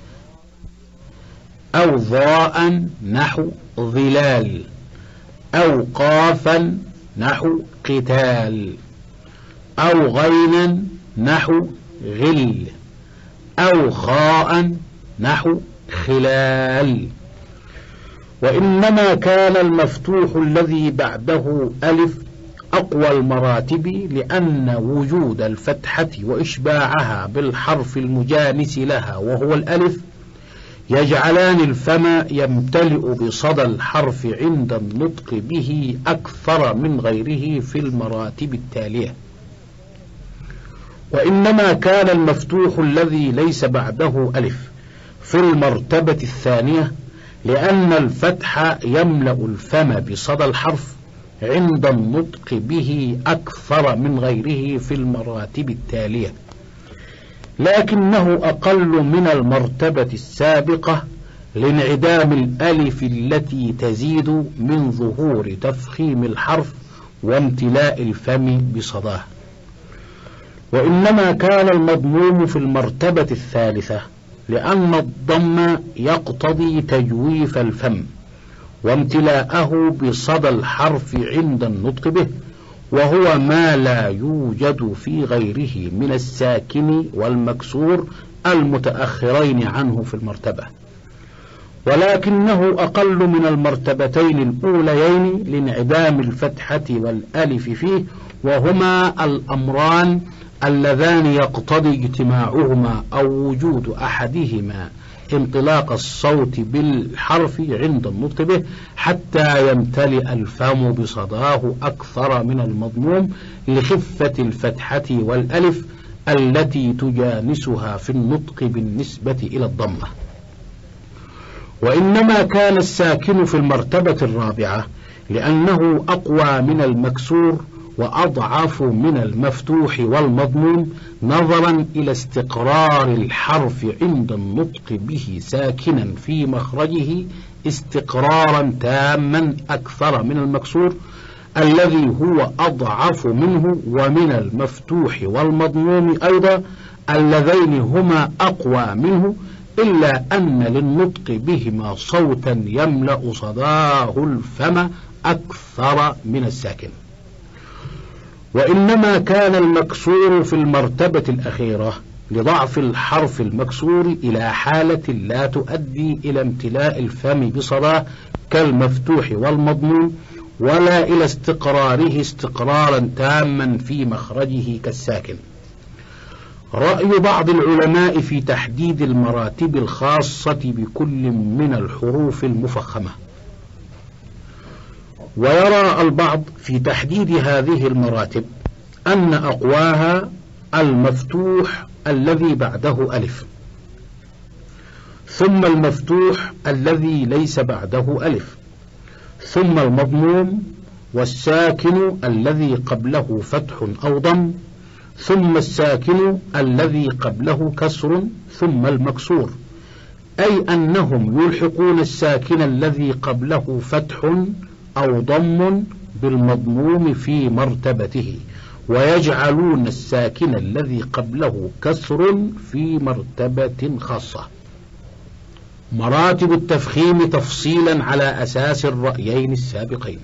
S1: أو ضاء نحو ظلال، أو قافا نحو قتال، أو غينا نحو غل، أو خاء نحو خلال. وإنما كان المفتوح الذي بعده ألف أقوى المراتب، لأن وجود الفتحة وإشباعها بالحرف المجانس لها وهو الألف يجعلان الفم يمتلئ بصدى الحرف عند النطق به أكثر من غيره في المراتب التالية. وإنما كان المفتوح الذي ليس بعده ألف في المرتبة الثانية، لأن الفتح يملأ الفم بصدى الحرف عند النطق به أكثر من غيره في المراتب التالية، لكنه أقل من المرتبة السابقة لانعدام الألف التي تزيد من ظهور تفخيم الحرف وامتلاء الفم بصداه. وإنما كان المضموم في المرتبة الثالثة، لأن الضم يقتضي تجويف الفم وامتلاءه بصدى الحرف عند النطق به، وهو ما لا يوجد في غيره من الساكن والمكسور المتأخرين عنه في المرتبة، ولكنه أقل من المرتبتين الأوليين لانعدام الفتحة والألف فيه، وهما الأمران اللذان يقتضي اجتماعهما أو وجود أحدهما انطلاق الصوت بالحرف عند النطق به حتى يمتلئ الفم بصداه أكثر من المضموم لخفة الفتحة والألف التي تجانسها في النطق بالنسبة إلى الضمة. وإنما كان الساكن في المرتبة الرابعة، لأنه أقوى من المكسور وأضعف من المفتوح والمضموم نظرا إلى استقرار الحرف عند النطق به ساكنا في مخرجه استقرارا تاما أكثر من المكسور الذي هو أضعف منه، ومن المفتوح والمضموم أيضا اللذين هما أقوى منه، إلا أن للنطق بهما صوتا يملأ صداه الفم أكثر من الساكن. وإنما كان المكسور في المرتبة الأخيرة لضعف الحرف المكسور إلى حالة لا تؤدي إلى امتلاء الفم بصداه كالمفتوح والمضموم، ولا إلى استقراره استقرارا تاما في مخرجه كالساكن. رأي بعض العلماء في تحديد المراتب الخاصة بكل من الحروف المفخمة. ويرى البعض في تحديد هذه المراتب أن أقواها المفتوح الذي بعده ألف، ثم المفتوح الذي ليس بعده ألف، ثم المضموم، والساكن الذي قبله فتح أو ضم، ثم الساكن الذي قبله كسر، ثم المكسور، أي أنهم يلحقون الساكن الذي قبله فتح أو ضم بالمضموم في مرتبته، ويجعلون الساكن الذي قبله كسر في مرتبة خاصة. مراتب التفخيم تفصيلا على أساس الرأيين السابقين.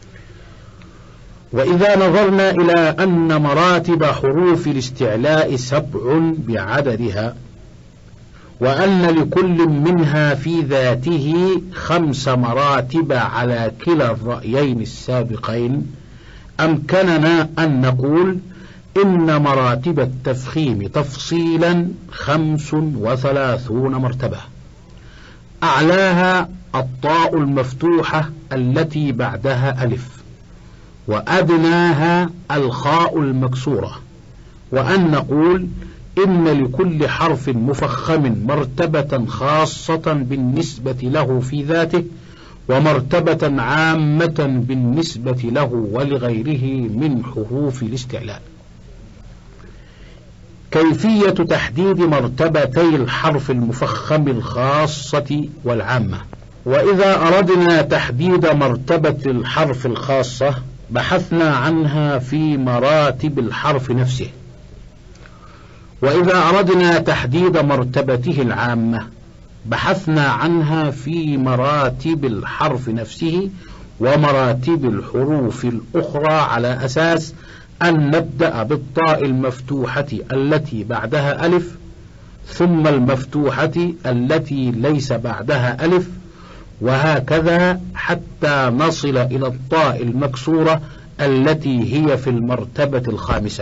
S1: وإذا نظرنا إلى أن مراتب حروف الاستعلاء سبع بعددها، وأن لكل منها في ذاته خمس مراتب على كلا الرأيين السابقين، أمكننا أن نقول إن مراتب التفخيم تفصيلا خمس وثلاثون مرتبة، أعلاها الطاء المفتوحة التي بعدها ألف، وأدناها الخاء المكسورة. وأن نقول إن لكل حرف مفخم مرتبة خاصة بالنسبة له في ذاته، ومرتبة عامة بالنسبة له ولغيره من حروف الاستعلاء. كيفية تحديد مرتبتي الحرف المفخم الخاصة والعامة. وإذا أردنا تحديد مرتبة الحرف الخاصة بحثنا عنها في مراتب الحرف نفسه، وإذا أردنا تحديد مرتبته العامة بحثنا عنها في مراتب الحرف نفسه ومراتب الحروف الأخرى، على أساس أن نبدأ بالطاء المفتوحة التي بعدها ألف، ثم المفتوحة التي ليس بعدها ألف، وهكذا حتى نصل إلى الطاء المكسورة التي هي في المرتبة الخامسة.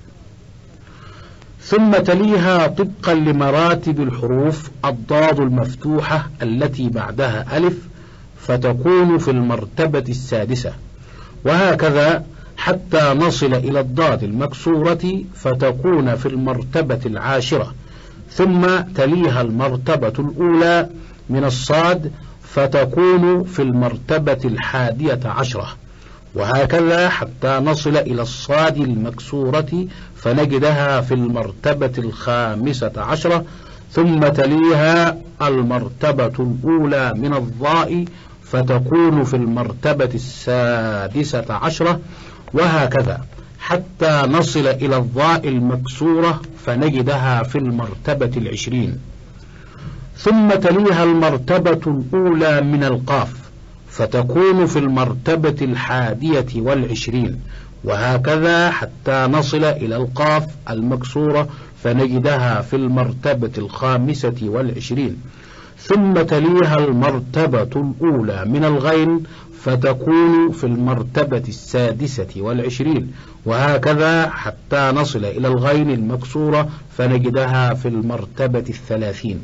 S1: ثم تليها طبقا لمراتب الحروف الضاد المفتوحة التي بعدها ألف، فتكون في المرتبة السادسة، وهكذا حتى نصل إلى الضاد المكسورة فتكون في المرتبة العاشرة. ثم تليها المرتبة الأولى من الصاد فتكون في المرتبة الحادية عشرة، وهكذا حتى نصل إلى الصاد المكسورة فنجدها في المرتبة الخامسة عشرة. ثم تليها المرتبة الأولى من الضاء فتكون في المرتبة السادسة عشرة، وهكذا حتى نصل إلى الضاء المكسورة فنجدها في المرتبة العشرين. ثم تليها المرتبة الأولى من القاف فتكون في المرتبة الحادية والعشرين، وهكذا حتى نصل إلى القاف المكسورة فنجدها في المرتبة الخامسة والعشرين. ثم تليها المرتبة الأولى من الغين فتكون في المرتبة السادسة والعشرين، وهكذا حتى نصل إلى الغين المكسورة فنجدها في المرتبة الثلاثين.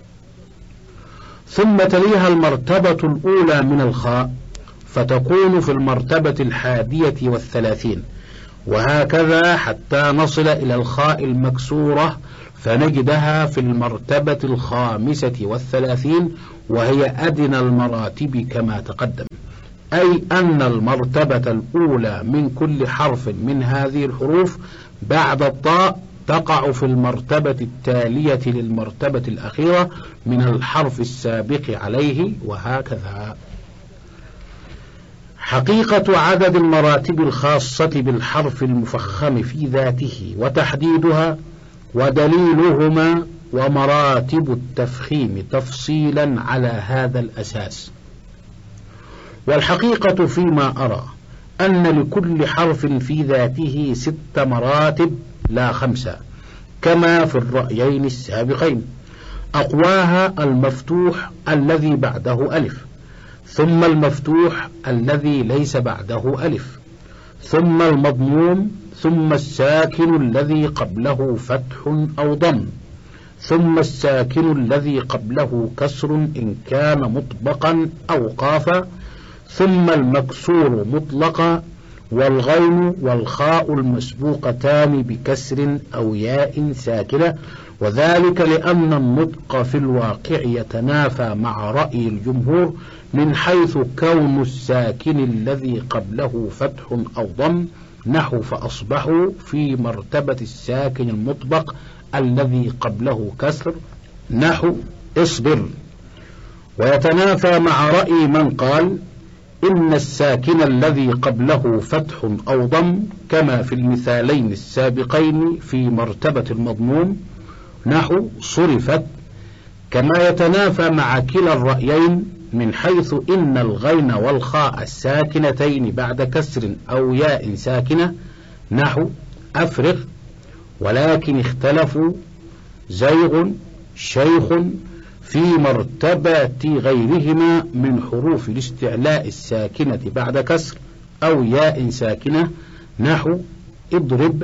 S1: ثم تليها المرتبة الأولى من الخاء فتكون في المرتبة الحادية والثلاثين، وهكذا حتى نصل إلى الخاء المكسورة فنجدها في المرتبة الخامسة والثلاثين، وهي أدنى المراتب كما تقدم، أي أن المرتبة الأولى من كل حرف من هذه الحروف بعد الطاء تقع في المرتبة التالية للمرتبة الأخيرة من الحرف السابق عليه، وهكذا. حقيقة عدد المراتب الخاصة بالحرف المفخم في ذاته وتحديدها ودليلهما ومراتب التفخيم تفصيلا على هذا الأساس. والحقيقة فيما أرى أن لكل حرف في ذاته ست مراتب لا خمسة، كما في الرأيين السابقين. أقواها المفتوح الذي بعده ألف، ثم المفتوح الذي ليس بعده ألف، ثم المضموم، ثم الساكن الذي قبله فتح أو ضم، ثم الساكن الذي قبله كسر إن كان مطبقا أو قافا، ثم المكسور مطلقا، والغين والخاء المسبوقتان بكسر أو ياء ساكنة، وذلك لأن النطق في الواقع يتنافى مع رأي الجمهور من حيث كون الساكن الذي قبله فتح أو ضم، نحو فأصبحوا في مرتبة الساكن المطبق الذي قبله كسر، نحو اصبر. ويتنافى مع رأي من قال إن الساكن الذي قبله فتح أو ضم كما في المثالين السابقين في مرتبة المضموم، نحو صرفت. كما يتنافى مع كلا الرأيين من حيث إن الغين والخاء الساكنتين بعد كسر أو ياء ساكنة، نحو أفرغ. ولكن اختلفوا زيغ شيخ في مرتبة غيرهما من حروف الاستعلاء الساكنة بعد كسر أو ياء ساكنة، نحو اضرب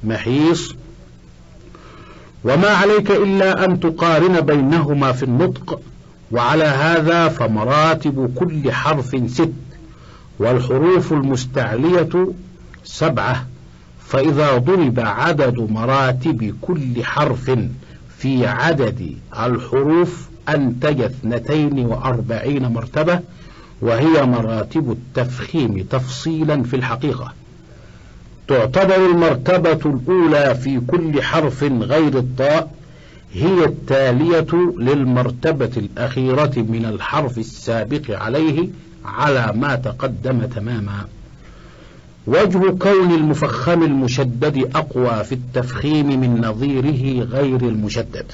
S1: محيص. وما عليك إلا أن تقارن بينهما في النطق، وعلى هذا فمراتب كل حرف ست، والحروف المستعلية سبعة، فإذا ضرب عدد مراتب كل حرف في عدد الحروف أنتج اثنتين وأربعين مرتبة، وهي مراتب التفخيم تفصيلا في الحقيقة. تعتبر المرتبة الأولى في كل حرف غير الطاء هي التالية للمرتبة الأخيرة من الحرف السابق عليه على ما تقدم تماما. وجه كون المفخم المشدد أقوى في التفخيم من نظيره غير المشدد.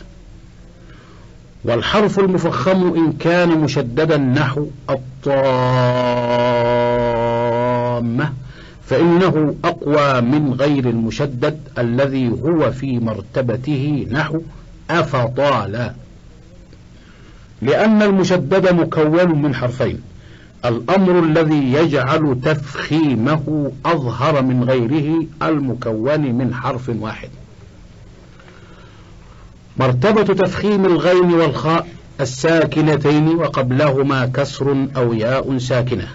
S1: والحرف المفخم إن كان مشددا نحو الطامة فإنه أقوى من غير المشدد الذي هو في مرتبته نحو أفطال، لأن المشدد مكون من حرفين، الأمر الذي يجعل تفخيمه أظهر من غيره المكون من حرف واحد. مرتبة تفخيم الغين والخاء الساكنتين وقبلهما كسر أو ياء ساكنة.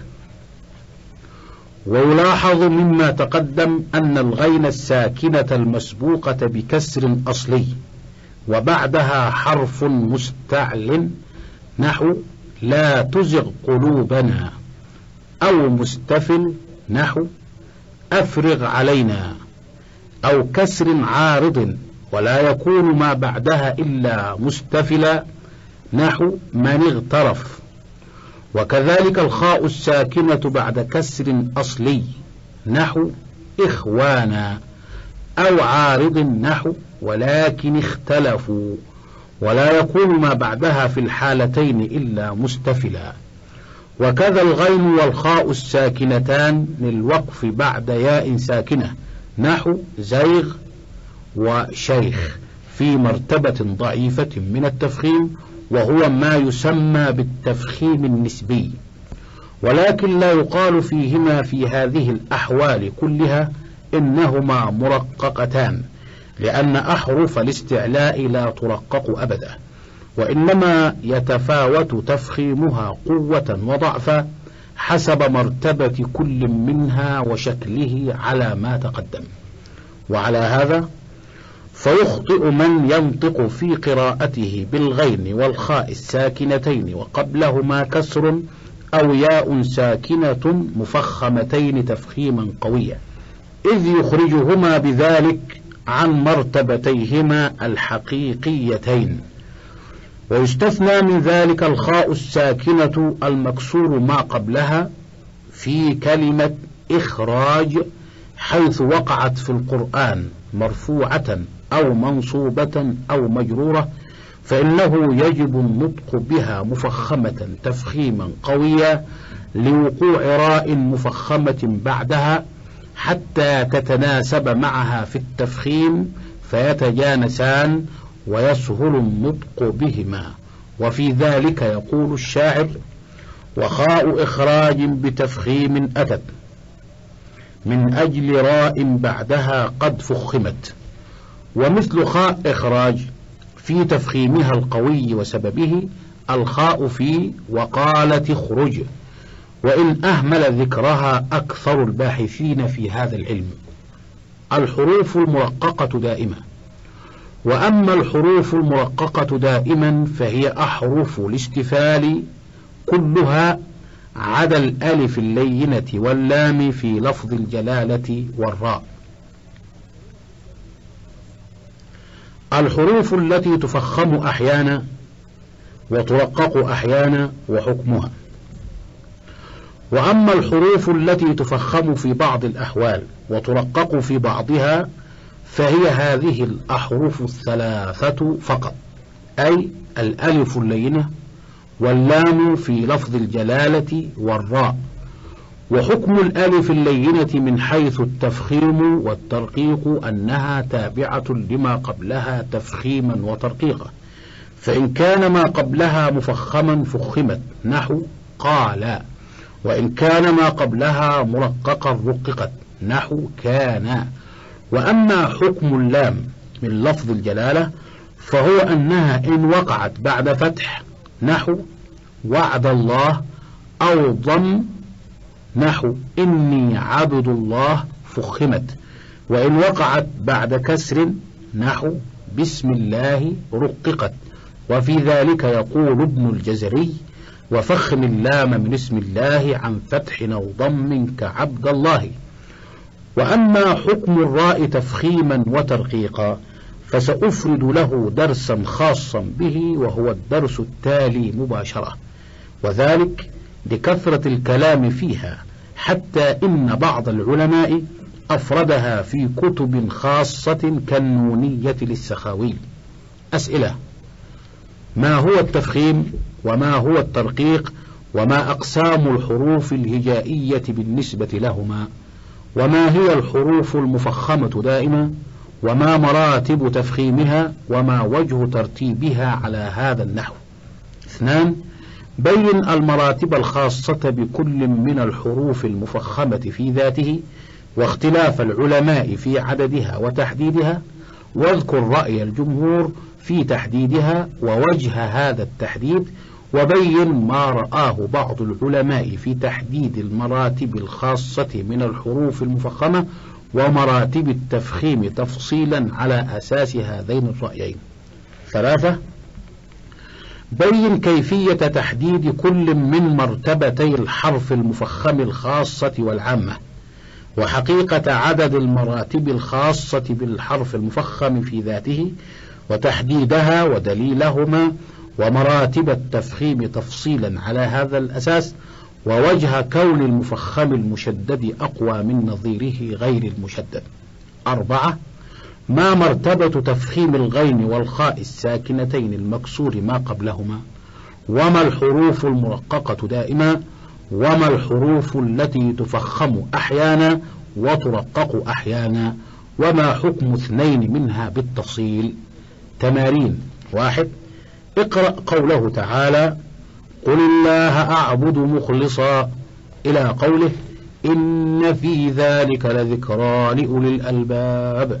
S1: ويلاحظ مما تقدم أن الغين الساكنة المسبوقة بكسر أصلي وبعدها حرف مستعل نحو لا تزغ قلوبنا، أو مستفل نحو أفرغ علينا، أو كسر عارض ولا يكون ما بعدها إلا مستفلا نحو من اغترف. وكذلك الخاء الساكنة بعد كسر أصلي نحو إخوانا، أو عارض نحو ولكن اختلفوا، ولا يكون ما بعدها في الحالتين إلا مستفلا. وكذا الغين والخاء الساكنتان للوقف بعد ياء ساكنة نحو زيغ وشيخ في مرتبة ضعيفة من التفخيم، وهو ما يسمى بالتفخيم النسبي. ولكن لا يقال فيهما في هذه الأحوال كلها إنهما مرققتان، لأن أحرف الاستعلاء لا ترقق أبدا، وإنما يتفاوت تفخيمها قوة وضعفا حسب مرتبة كل منها وشكله على ما تقدم. وعلى هذا فيخطئ من ينطق في قراءته بالغين والخاء الساكنتين وقبلهما كسر أو ياء ساكنة مفخمتين تفخيما قويا، إذ يخرجهما بذلك عن مرتبتيهما الحقيقيتين. ويستثنى من ذلك الخاء الساكنة المكسور ما قبلها في كلمة إخراج، حيث وقعت في القرآن مرفوعة أو منصوبة أو مجرورة، فإنه يجب النطق بها مفخمة تفخيما قويا لوقوع راء مفخمة بعدها حتى تتناسب معها في التفخيم فيتجانسان ويسهل النطق بهما. وفي ذلك يقول الشاعر: وخاء إخراج بتفخيم أتت من أجل راء بعدها قد فخمت. ومثل خاء إخراج في تفخيمها القوي وسببه الخاء في وقالت اخرج، وإن أهمل ذكرها أكثر الباحثين في هذا العلم. الحروف المرققة دائمة. وأما الحروف المرققة دائما فهي أحرف الاستفال كلها عدا الألف اللينة واللام في لفظ الجلالة والراء. الحروف التي تفخم أحيانا وترقق أحيانا وحكمها. وأما الحروف التي تفخم في بعض الأحوال وترقق في بعضها فهي هذه الأحرف الثلاثة فقط، أي الألف اللينة واللام في لفظ الجلالة والراء. وحكم الألف اللينة من حيث التفخيم والترقيق أنها تابعة لما قبلها تفخيما وترقيقا، فإن كان ما قبلها مفخما فخمت نحو قال، وإن كان ما قبلها مرققا رققت نحو كان. وأما حكم اللام من لفظ الجلالة فهو أنها إن وقعت بعد فتح نحو وعد الله، أو ضم نحو إني عبد الله فخمت، وإن وقعت بعد كسر نحو بسم الله رققت. وفي ذلك يقول ابن الجزري: وفخم اللام من اسم الله عن فتح أو ضم كعبد الله. وأما حكم الراء تفخيما وترقيقا فسأفرد له درسا خاصا به، وهو الدرس التالي مباشرة، وذلك لكثرة الكلام فيها، حتى إن بعض العلماء أفردها في كتب خاصة كالنونية للسخاوي. أسئلة: ما هو التفخيم؟ وما هو الترقيق؟ وما أقسام الحروف الهجائية بالنسبة لهما؟ وما هي الحروف المفخمة دائما؟ وما مراتب تفخيمها؟ وما وجه ترتيبها على هذا النحو؟ اثنان: بين المراتب الخاصة بكل من الحروف المفخمة في ذاته، واختلاف العلماء في عددها وتحديدها، واذكر رأي الجمهور في تحديدها ووجه هذا التحديد، وبين ما رآه بعض العلماء في تحديد المراتب الخاصة من الحروف المفخمة ومراتب التفخيم تفصيلا على أساس هذين الرأيين. ثلاثة: بين كيفية تحديد كل من مرتبتي الحرف المفخم الخاصة والعامة، وحقيقة عدد المراتب الخاصة بالحرف المفخم في ذاته، وتحديدها ودليلهما، ومراتب التفخيم تفصيلا على هذا الأساس، ووجه كون المفخم المشدد أقوى من نظيره غير المشدد. أربعة: ما مرتبة تفخيم الغين والخاء الساكنتين المكسور ما قبلهما؟ وما الحروف المرققة دائما؟ وما الحروف التي تفخم أحيانا وترقق أحيانا؟ وما حكم اثنين منها بالتفصيل؟ تمارين: واحد: اقرأ قوله تعالى: قل الله أعبد مخلصا، إلى قوله: إن في ذلك لذكرى لأولي الألباب.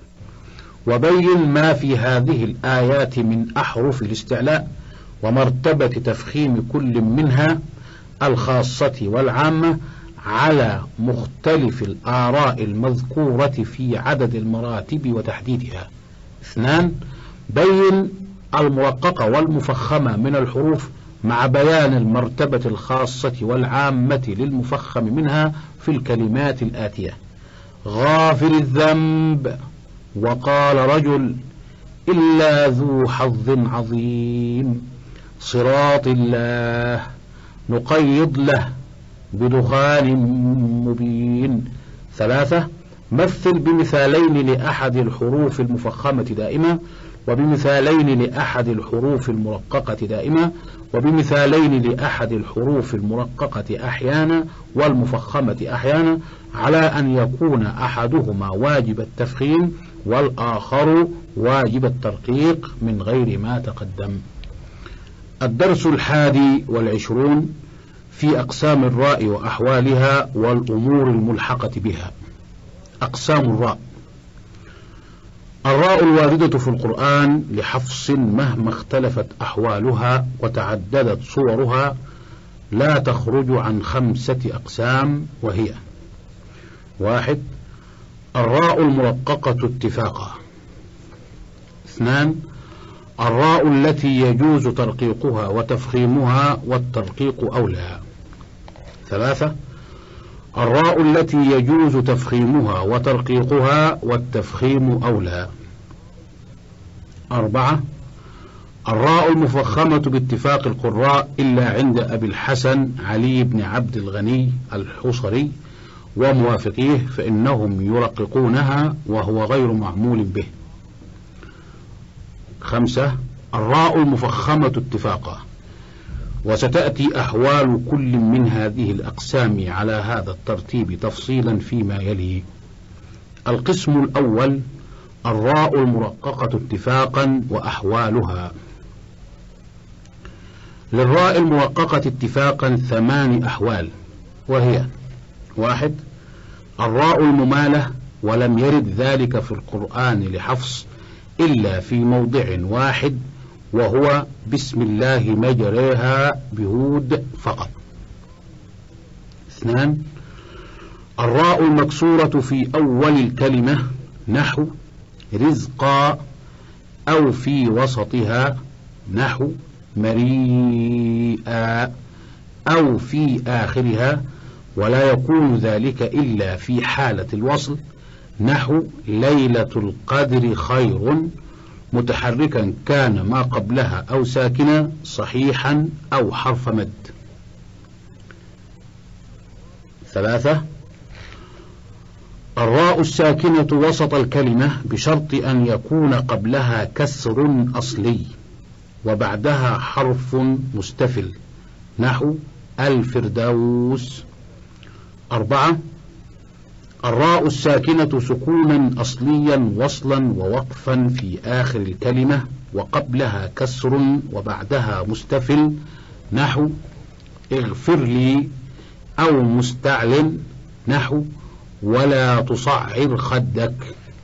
S1: وبين ما في هذه الآيات من أحرف الاستعلاء ومرتبة تفخيم كل منها الخاصة والعامة على مختلف الآراء المذكورة في عدد المراتب وتحديدها. اثنان: بين المرققة والمفخمة من الحروف مع بيان المرتبة الخاصة والعامة للمفخم منها في الكلمات الآتية: غافر الذنب، وقال رجل إلا ذو حظ عظيم، صراط الله، نقيض له بدخان مبين. ثلاثة: مثل بمثالين لأحد الحروف المفخمة دائما، وبمثالين لأحد الحروف المرققة دائما، وبمثالين لأحد الحروف المرققة أحيانا والمفخمة أحيانا، على أن يكون أحدهما واجب التفخيم والآخر واجب الترقيق من غير ما تقدم. الدرس الحادي والعشرون في أقسام الراء وأحوالها والأمور الملحقة بها. أقسام الراء: الراء الواردة في القرآن لحفص مهما اختلفت أحوالها وتعددت صورها لا تخرج عن خمسة أقسام، وهي: واحد: الراء المرققة اتفاقا. اثنان: الراء التي يجوز ترقيقها وتفخيمها والترقيق أولى. ثلاثة: الراء التي يجوز تفخيمها وترقيقها والتفخيم أولى. أربعة: الراء المفخمة باتفاق القراء إلا عند أبي الحسن علي بن عبد الغني الحصري وموافقيه، فإنهم يرققونها وهو غير معمول به. خمسة: الراء المفخمة اتفاقا، وستأتي أحوال كل من هذه الأقسام على هذا الترتيب تفصيلا فيما يلي. القسم الأول: الراء المرققة اتفاقا وأحوالها. للراء المرققة اتفاقا ثمان أحوال، وهي: واحد: الراء الممالة ولم يرد ذلك في القرآن لحفص إلا في موضع واحد، وهو بسم الله مجريها بهود فقط. اثنان، الراء المكسورة في أول الكلمة نحو رزقا، أو في وسطها نحو مريئا، أو في آخرها، ولا يكون ذلك إلا في حالة الوصل نحو ليلة القدر خير، متحركا كان ما قبلها أو ساكنا، صحيحا أو حرف مد. ثلاثة، الراء الساكنة وسط الكلمة بشرط أن يكون قبلها كسر أصلي وبعدها حرف مستفل نحو الفردوس. أربعة، الراء الساكنة سكونا أصليا وصلا ووقفا في آخر الكلمة وقبلها كسر وبعدها مستفل نحو اغفر لي، أو مستعلن نحو ولا تصعر خدك.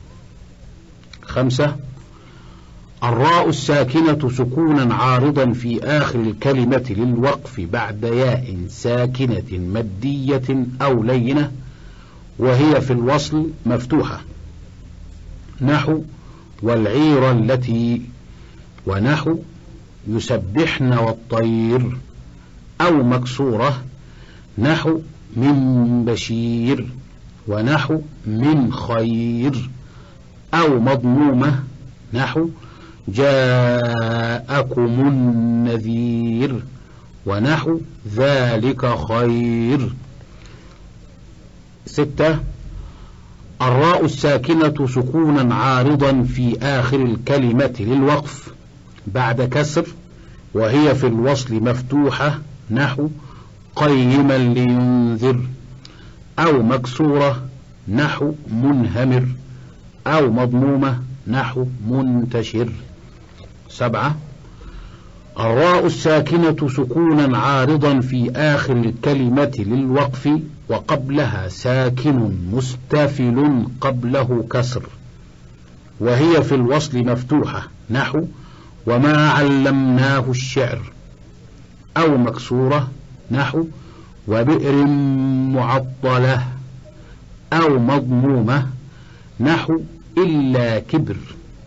S1: خمسة، الراء الساكنة سكونا عارضا في آخر الكلمة للوقف بعد ياء ساكنة مدية أو لينة، وهي في الوصل مفتوحة نحو والعير التي، ونحو يسبحن والطير، أو مكسورة نحو من بشير، ونحو من خير، أو مضمومة نحو جاءكم النذير، ونحو ذلك خير. ستة، الراء الساكنة سكونا عارضا في آخر الكلمة للوقف بعد كسر، وهي في الوصل مفتوحة نحو قيما لينذر، أو مكسورة نحو منهمر، أو مضمومة نحو منتشر. سبعة، الراء الساكنة سكونا عارضا في آخر الكلمة للوقف وقبلها ساكن مستفل قبله كسر، وهي في الوصل مفتوحة نحو وما علمناه الشعر، أو مكسورة نحو وبئر معطلة، أو مضمومة نحو إلا كبر.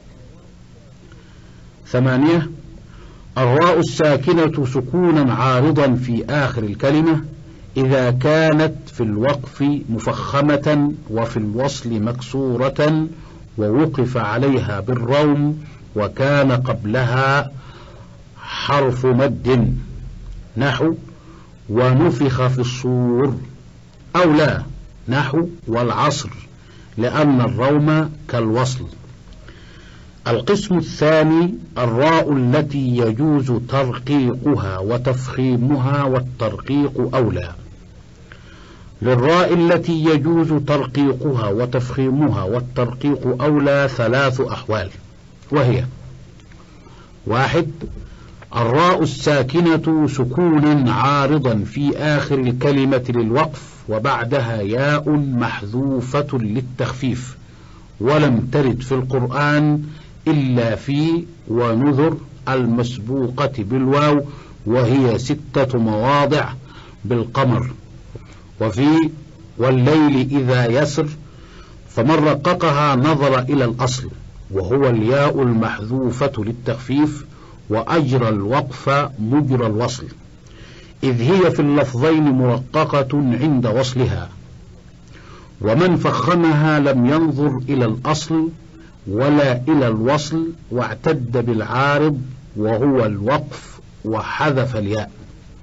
S1: ثمانية، الراء الساكنة سكونا عارضا في آخر الكلمة إذا كانت في الوقف مفخمة وفي الوصل مكسورة ووقف عليها بالروم وكان قبلها حرف مد نحو ونفخ في الصور، أو لا نحو والعصر، لأن الروم كالوصل. القسم الثاني الراء التي يجوز ترقيقها وتفخيمها، والترقيق أولى. للراء التي يجوز ترقيقها وتفخيمها والترقيق أولى ثلاث أحوال، وهي: واحد، الراء الساكنة سكون عارضا في آخر الكلمة للوقف وبعدها ياء محذوفة للتخفيف، ولم ترد في القرآن إلا في ونذر المسبوقة بالواو، وهي ستة مواضع بالقمر، وفي والليل إذا يسر، فمن رققها نظر إلى الأصل وهو الياء المحذوفة للتخفيف، وأجرى الوقف مجرى الوصل، إذ هي في اللفظين مرققة عند وصلها. ومن فخمها لم ينظر إلى الأصل ولا إلى الوصل، واعتد بالعارض وهو الوقف وحذف الياء.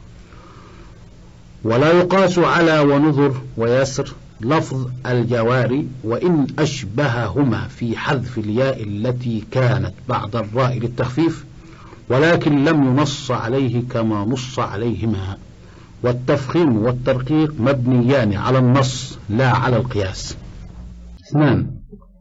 S1: ولا يقاس على ونذر ويسر لفظ الجواري، وإن أشبههما في حذف الياء التي كانت بعد الراء للتخفيف، ولكن لم ينص عليه كما نص عليهما. والتفخيم والترقيق مبنيان على النص لا على القياس. اثنان،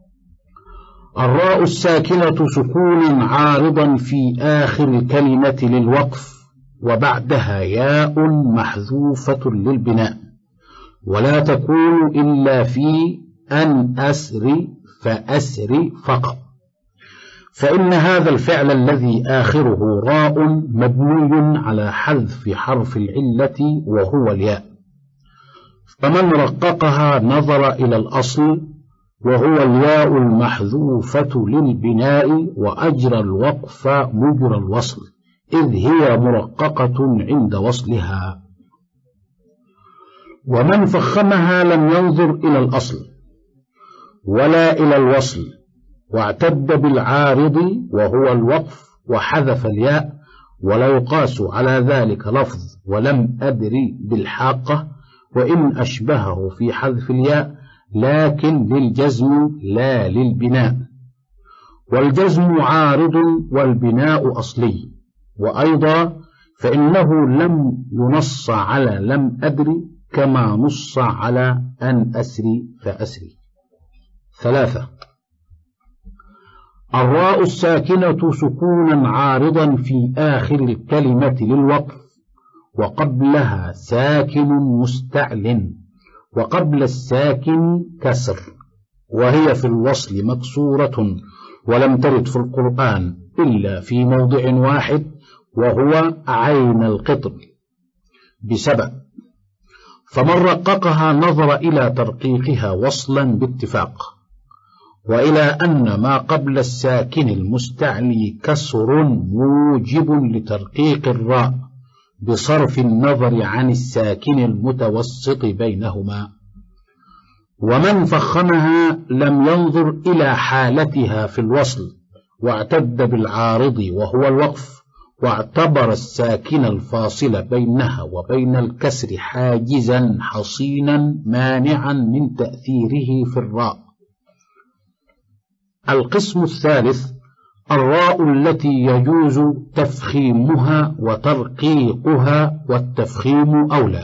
S1: الراء الساكنة سكون عارضا في آخر الكلمة للوقف وبعدها ياء محذوفة للبناء، ولا تكون إلا في أن أسري فأسري فقط، فإن هذا الفعل الذي آخره راء مبني على حذف حرف العلة وهو الياء، فمن رققها نظر إلى الأصل وهو الياء المحذوفة للبناء، وأجرى الوقف مجرى الوصل، إذ هي مرققة عند وصلها. ومن فخمها لم ينظر إلى الأصل ولا إلى الوصل، واعتد بالعارض وهو الوقف وحذف الياء، ولا يقاس على ذلك لفظ ولم أدري بالحاقة، وإن أشبهه في حذف الياء لكن للجزم لا للبناء، والجزم عارض والبناء أصلي. وأيضا فإنه لم ينص على لم أدري كما نص على أن أسري فأسري. ثلاثة. الراء الساكنة سكونا عارضا في آخر الكلمة للوقف، وقبلها ساكن مستعل، وقبل الساكن كسر، وهي في الوصل مكسورة، ولم ترد في القرآن إلا في موضع واحد وهو عين القطر بسبع، فمن رققها نظر إلى ترقيقها وصلا باتفاق، وإلى أن ما قبل الساكن المستعلي كسر موجب لترقيق الراء بصرف النظر عن الساكن المتوسط بينهما. ومن فخمها لم ينظر إلى حالتها في الوصل، واعتد بالعارض وهو الوقف، واعتبر الساكن الفاصل بينها وبين الكسر حاجزا حصينا مانعا من تأثيره في الراء. القسم الثالث الراء التي يجوز تفخيمها وترقيقها، والتفخيم أولى.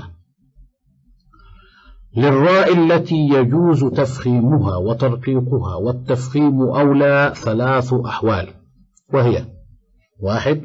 S1: للراء التي يجوز تفخيمها وترقيقها والتفخيم أولى ثلاث أحوال، وهي: واحد،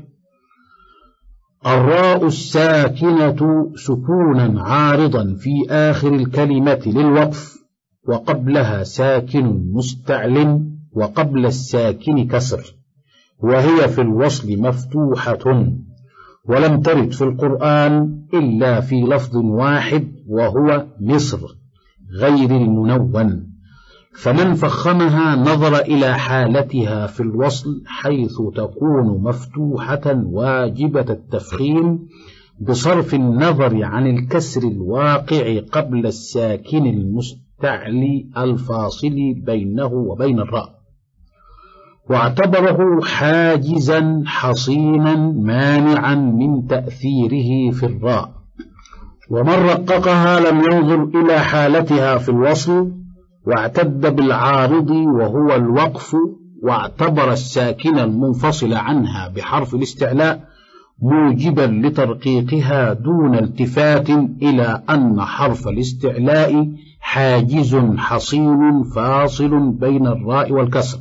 S1: الراء الساكنة سكونا عارضا في آخر الكلمة للوقف، وقبلها ساكن مستعل، وقبل الساكن كسر، وهي في الوصل مفتوحة، ولم ترد في القرآن إلا في لفظ واحد وهو مصر غير المنون، فمن فخمها نظر إلى حالتها في الوصل حيث تكون مفتوحة واجبة التفخيم بصرف النظر عن الكسر الواقع قبل الساكن المستعلي الفاصل بينه وبين الراء، واعتبره حاجزا حصينا مانعا من تأثيره في الراء. ومن رققها لم ينظر إلى حالتها في الوصل، واعتد بالعارض وهو الوقف، واعتبر الساكن المنفصل عنها بحرف الاستعلاء موجبا لترقيقها دون التفات إلى أن حرف الاستعلاء حاجز حصين فاصل بين الراء والكسر.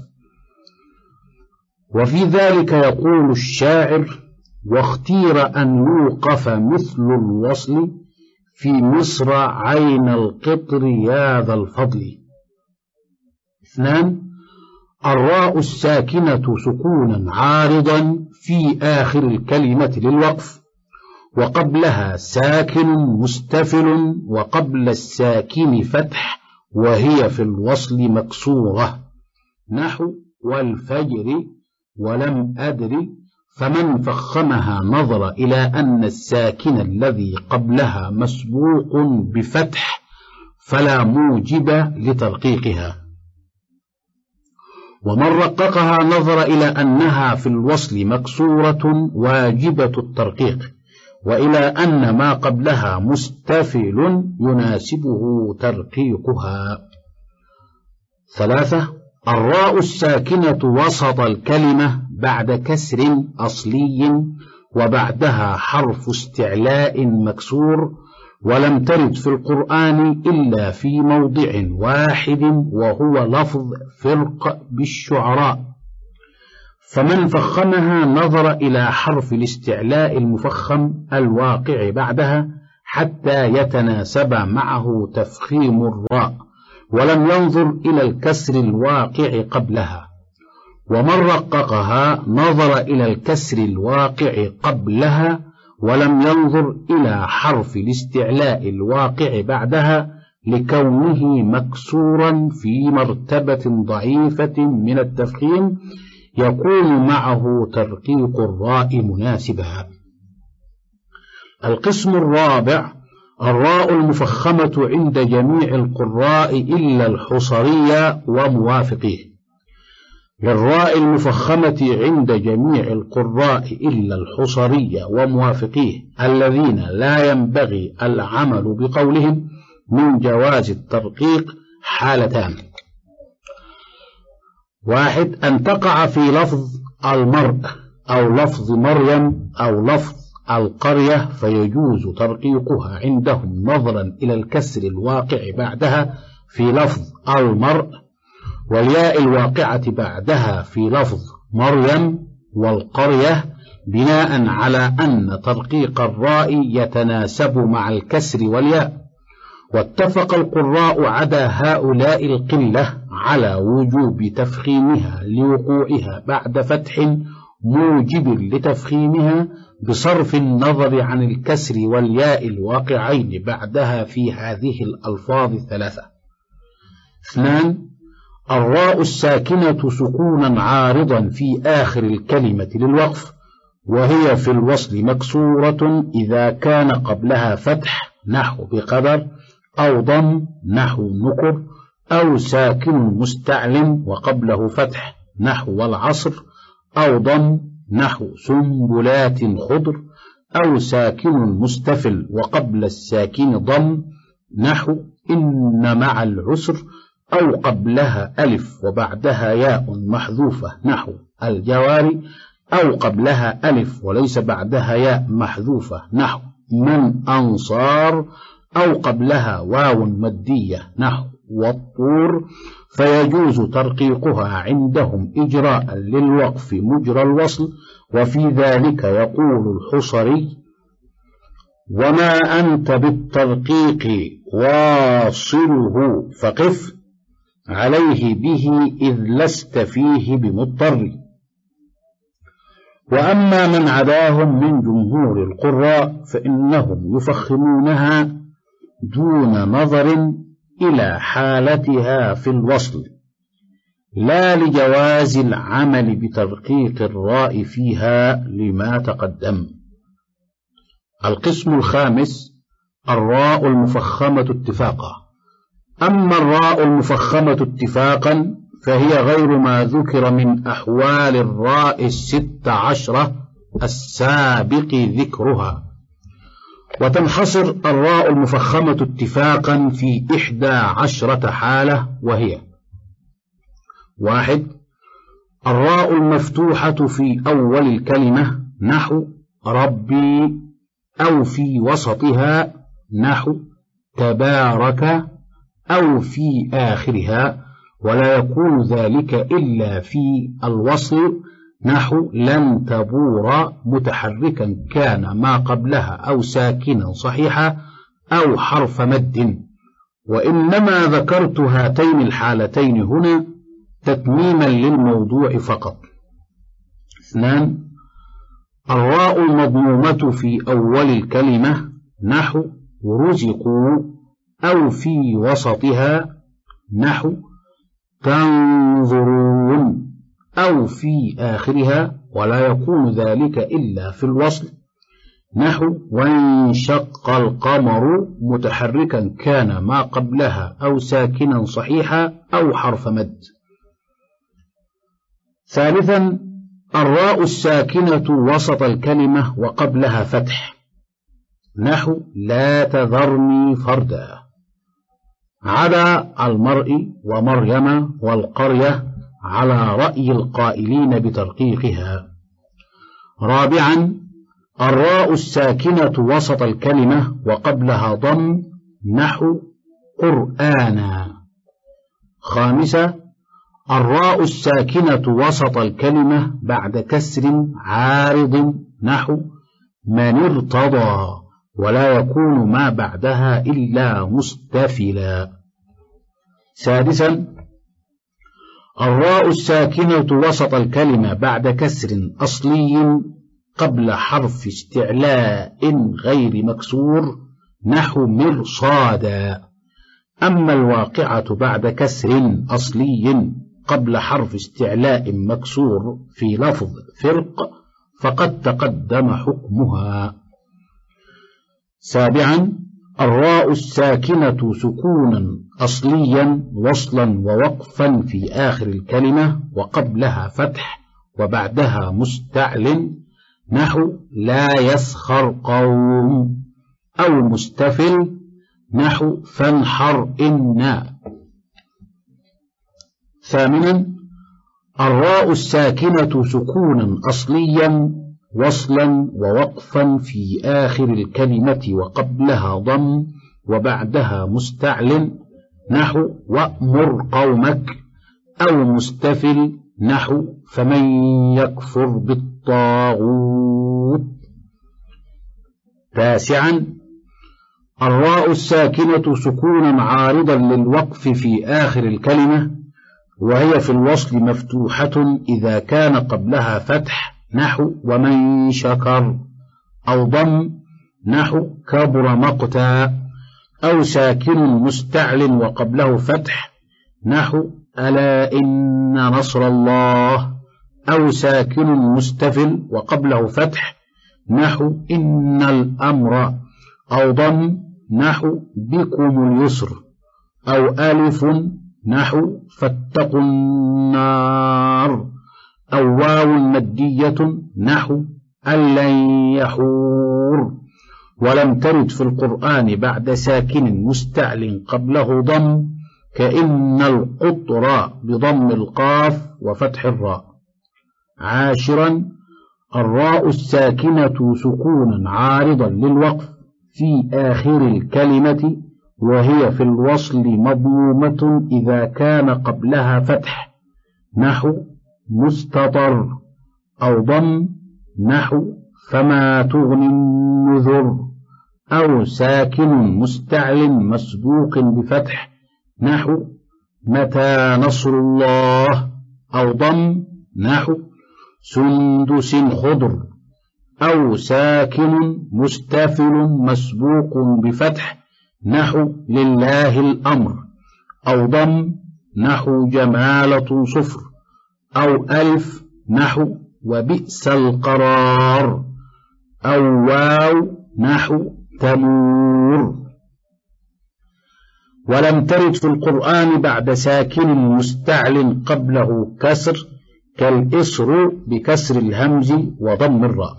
S1: وفي ذلك يقول الشاعر: واختير أن يوقف مثل الوصل في مصر عين القطر يا ذا الفضل. اثنان، الراء الساكنة سكونا عارضا في آخر الكلمة للوقف، وقبلها ساكن مستفل، وقبل الساكن فتح، وهي في الوصل مكسورة، نحو والفجر ولم أدري، فمن فخمها نظر إلى أن الساكن الذي قبلها مسبوق بفتح فلا موجب لترقيقها. ومن رققها نظر إلى أنها في الوصل مكسورة واجبة الترقيق، وإلى أن ما قبلها مستفل يناسبه ترقيقها. ثلاثة، الراء الساكنة وسط الكلمة بعد كسر أصلي، وبعدها حرف استعلاء مكسور، ولم ترد في القرآن إلا في موضع واحد وهو لفظ فرق بالشعراء، فمن فخمها نظر إلى حرف الاستعلاء المفخم الواقع بعدها حتى يتناسب معه تفخيم الراء، ولم ينظر إلى الكسر الواقع قبلها. ومن رققها نظر إلى الكسر الواقع قبلها ولم ينظر إلى حرف الاستعلاء الواقع بعدها لكونه مكسورا في مرتبة ضعيفة من التفخيم يكون معه ترقيق الراء مناسبا. القسم الرابع: الراء المفخمة عند جميع القراء إلا الحصري وموافقيه. للراء المفخمة عند جميع القراء إلا الحصري وموافقيه الذين لا ينبغي العمل بقولهم من جواز الترقيق حالتان: واحد، أن تقع في لفظ المرء أو لفظ مريم أو لفظ القرية فيجوز ترقيقها عندهم نظرا إلى الكسر الواقع بعدها في لفظ المرء والياء الواقعة بعدها في لفظ مريم والقرية، بناء على أن ترقيق الراء يتناسب مع الكسر والياء. واتفق القراء عدا هؤلاء القلة على وجوب تفخيمها لوقوعها بعد فتح موجب لتفخيمها بصرف النظر عن الكسر والياء الواقعين بعدها في هذه الألفاظ الثلاثة. اثنان، الراء الساكنة سكونا عارضا في آخر الكلمة للوقف، وهي في الوصل مكسورة إذا كان قبلها فتح نحو بقدر، أو ضم نحو نكر، أو ساكن مستعلم وقبله فتح نحو والعصر، أو ضم نحو سنبلات خضر، أو ساكن مستفل وقبل الساكن ضم نحو إن مع العسر، أو قبلها ألف وبعدها ياء محذوفة نحو الجواري، أو قبلها ألف وليس بعدها ياء محذوفة نحو من أنصار، أو قبلها واو مدية نحو والطور، فيجوز ترقيقها عندهم إجراء للوقف مجرى الوصل. وفي ذلك يقول الحصري: وما أنت بالترقيق واصله فقف عليه به إذ لست فيه بمضطر. وأما من عداهم من جمهور القراء فإنهم يفخمونها دون نظر إلى حالتها في الوصل، لا لجواز العمل بترقيق الراء فيها لما تقدم. القسم الخامس: الراء المفخمة اتفاقا. أما الراء المفخمة اتفاقا فهي غير ما ذكر من أحوال الراء الست عشرة السابق ذكرها، وتنحصر الراء المفخمة اتفاقا في إحدى عشرة حالة، وهي: واحد، الراء المفتوحة في أول الكلمة نحو ربي، أو في وسطها نحو تبارك، أو في آخرها، ولا يكون ذلك إلا في الوصل نحو لن تبور متحركا كان ما قبلها أو ساكنا صحيحا أو حرف مد. وإنما ذكرت هاتين الحالتين هنا تتميما للموضوع فقط. اثنان، الراء المضمومة في أول الكلمة نحو رزقوا، أو في وسطها نحو تنظرون، أو في آخرها، ولا يكون ذلك إلا في الوصل نحو وانشق القمر متحركا كان ما قبلها أو ساكنا صحيحا أو حرف مد. ثالثا، الراء الساكنة وسط الكلمة وقبلها فتح نحو لا تذرني فردا، عدا المرء ومريم والقرية على رأي القائلين بترقيقها. رابعا، الراء الساكنة وسط الكلمة وقبلها ضم نحو قرآنا. خامسا، الراء الساكنة وسط الكلمة بعد كسر عارض نحو من ارتضى، ولا يكون ما بعدها إلا مستفلا. سادسا الراء الساكنة وسط الكلمة بعد كسر أصلي قبل حرف استعلاء غير مكسور نحو مرصادا. أما الواقعة بعد كسر أصلي قبل حرف استعلاء مكسور في لفظ فرق فقد تقدم حكمها. سابعا الراء الساكنة سكونا أصليا وصلا ووقفا في آخر الكلمة وقبلها فتح وبعدها مستعل نحو لا يسخر قوم، أو مستفل نحو فانحر إنا. ثامنا الراء الساكنة سكونا أصليا وصلا ووقفا في آخر الكلمة وقبلها ضم وبعدها مستعل نحو وأمر قومك، أو مستفل نحو فمن يكفر بالطاغوت. تاسعا الراء الساكنة سكونا عارضا للوقف في آخر الكلمة وهي في الوصل مفتوحة إذا كان قبلها فتح نحو ومن شكر، أو ضم نحو كبر مقتا، أو ساكن مستعل وقبله فتح نحو ألا إن نصر الله، أو ساكن مستفل وقبله فتح نحو إن الأمر، أو ضم نحو بكم اليسر، أو ألف نحو فاتقوا النار، أو واو مدية نحو ألن يحور. ولم ترد في القرآن بعد ساكن مستعل قبله ضم كإن القطر بضم القاف وفتح الراء. عاشرا الراء الساكنة سكونا عارضا للوقف في آخر الكلمة وهي في الوصل مضمومة إذا كان قبلها فتح نحو مستطر، أو ضم نحو فما تغني النذر، أو ساكن مستعل مسبوق بفتح نحو متى نصر الله، أو ضم نحو سندس خضر، أو ساكن مستفل مسبوق بفتح نحو لله الأمر، أو ضم نحو جمالة صفر، أو ألف نحو وبئس القرار، أو واو نحو تمور. ولم ترد في القرآن بعد ساكن مستعل قبله كسر كالإسر بكسر الهمز وضم الراء.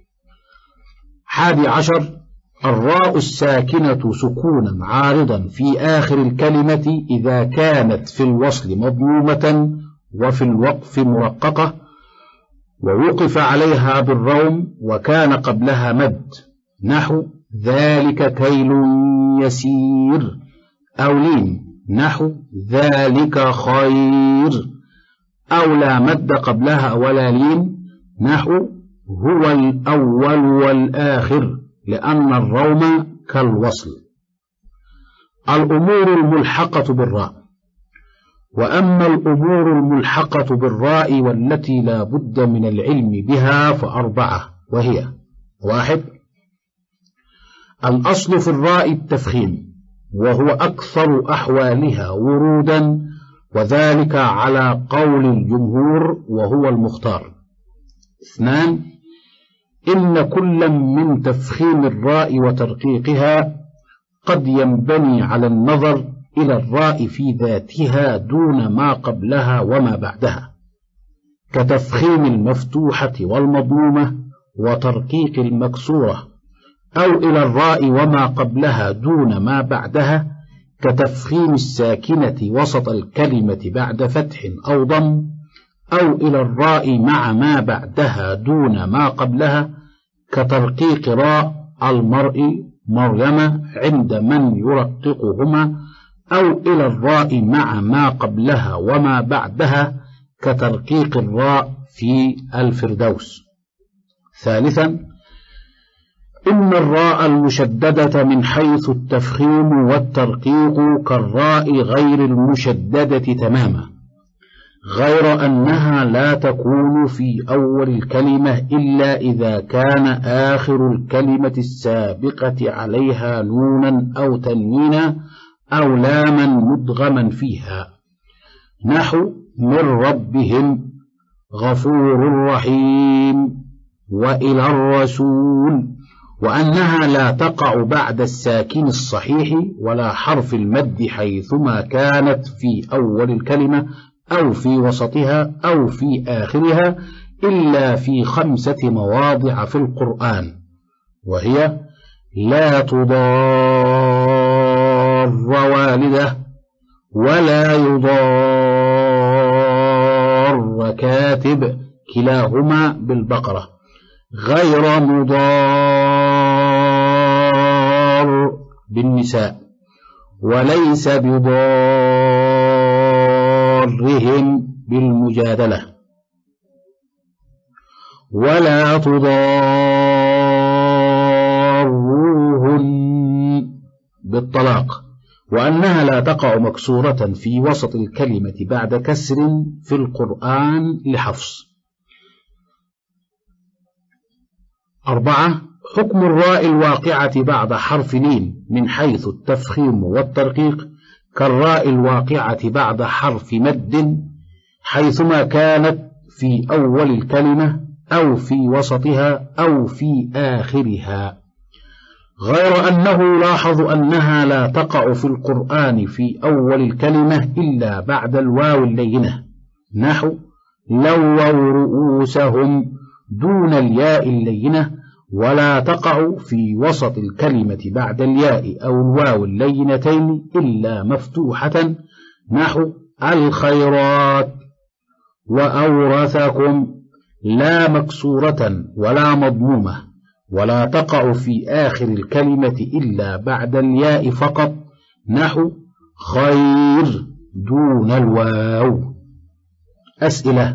S1: حادي عشر الراء الساكنة سكونا عارضا في آخر الكلمة إذا كانت في الوصل مضمومة وفي الوقف مرققة ووقف عليها بالروم وكان قبلها مد نحو ذلك كيل يسير، أو لين نحو ذلك خير، أو لا مد قبلها ولا لين نحو هو الأول والآخر لأن الروم كالوصل. الأمور الملحقة بالراء. وأما الأمور الملحقة بالراء والتي لا بد من العلم بها فأربعة، وهي: واحد الأصل في الراء التفخيم وهو أكثر أحوالها ورودا وذلك على قول الجمهور وهو المختار. اثنان إن كل من تفخيم الراء وترقيقها قد ينبني على النظر إلى الراء في ذاتها دون ما قبلها وما بعدها، كتفخيم المفتوحة والمضمومة وترقيق المكسورة، أو إلى الراء وما قبلها دون ما بعدها كتفخيم الساكنة وسط الكلمة بعد فتح أو ضم، أو إلى الراء مع ما بعدها دون ما قبلها كترقيق راء المرء مريم عند من يرققهما، أو إلى الراء مع ما قبلها وما بعدها كترقيق الراء في الفردوس. ثالثا إن الراء المشددة من حيث التفخيم والترقيق كالراء غير المشددة تماما، غير أنها لا تكون في أول الكلمة إلا إذا كان آخر الكلمة السابقة عليها نونا أو تنوينا أو لاما مدغما فيها، نحو من ربهم، غفور رحيم، وإلى الرسول، وأنها لا تقع بعد الساكن الصحيح ولا حرف المد حيثما كانت في أول الكلمة أو في وسطها أو في آخرها إلا في خمسة مواضع في القرآن، وهي لا تضار والدة، ولا يضار كاتب، كلاهما بالبقرة، غير مضار بالنساء، وليس بضارهم بالمجادلة، ولا تضاروهن بالطلاق، وأنها لا تقع مكسورة في وسط الكلمة بعد كسر في القرآن لحفص. أربعة. حكم الراء الواقعة بعد حرف لين من حيث التفخيم والترقيق كالراء الواقعة بعد حرف مد حيثما كانت في أول الكلمة أو في وسطها أو في آخرها، غير أنه لاحظ أنها لا تقع في القرآن في أول الكلمة إلا بعد الواو اللينة، نحو لووا رؤوسهم دون الياء اللينة، ولا تقع في وسط الكلمة بعد الياء أو الواو اللينتين إلا مفتوحة، نحو الخيرات، وأورثكم، لا مكسورة ولا مضمومة، ولا تقع في آخر الكلمة إلا بعد الياء فقط، نحو خير دون الواو. أسئلة: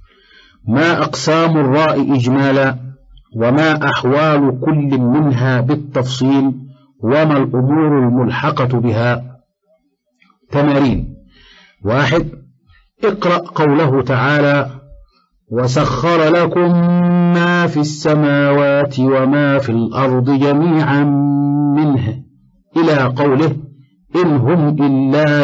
S1: ما أقسام الراء إجمالا؟ وما أحوال كل منها بالتفصيل؟ وما الأمور الملحقة بها؟ تمارين: واحد. اقرأ قوله تعالى: وسخر لكم ما في السماوات وما في الأرض جميعا منه إلى قوله إن هم إلا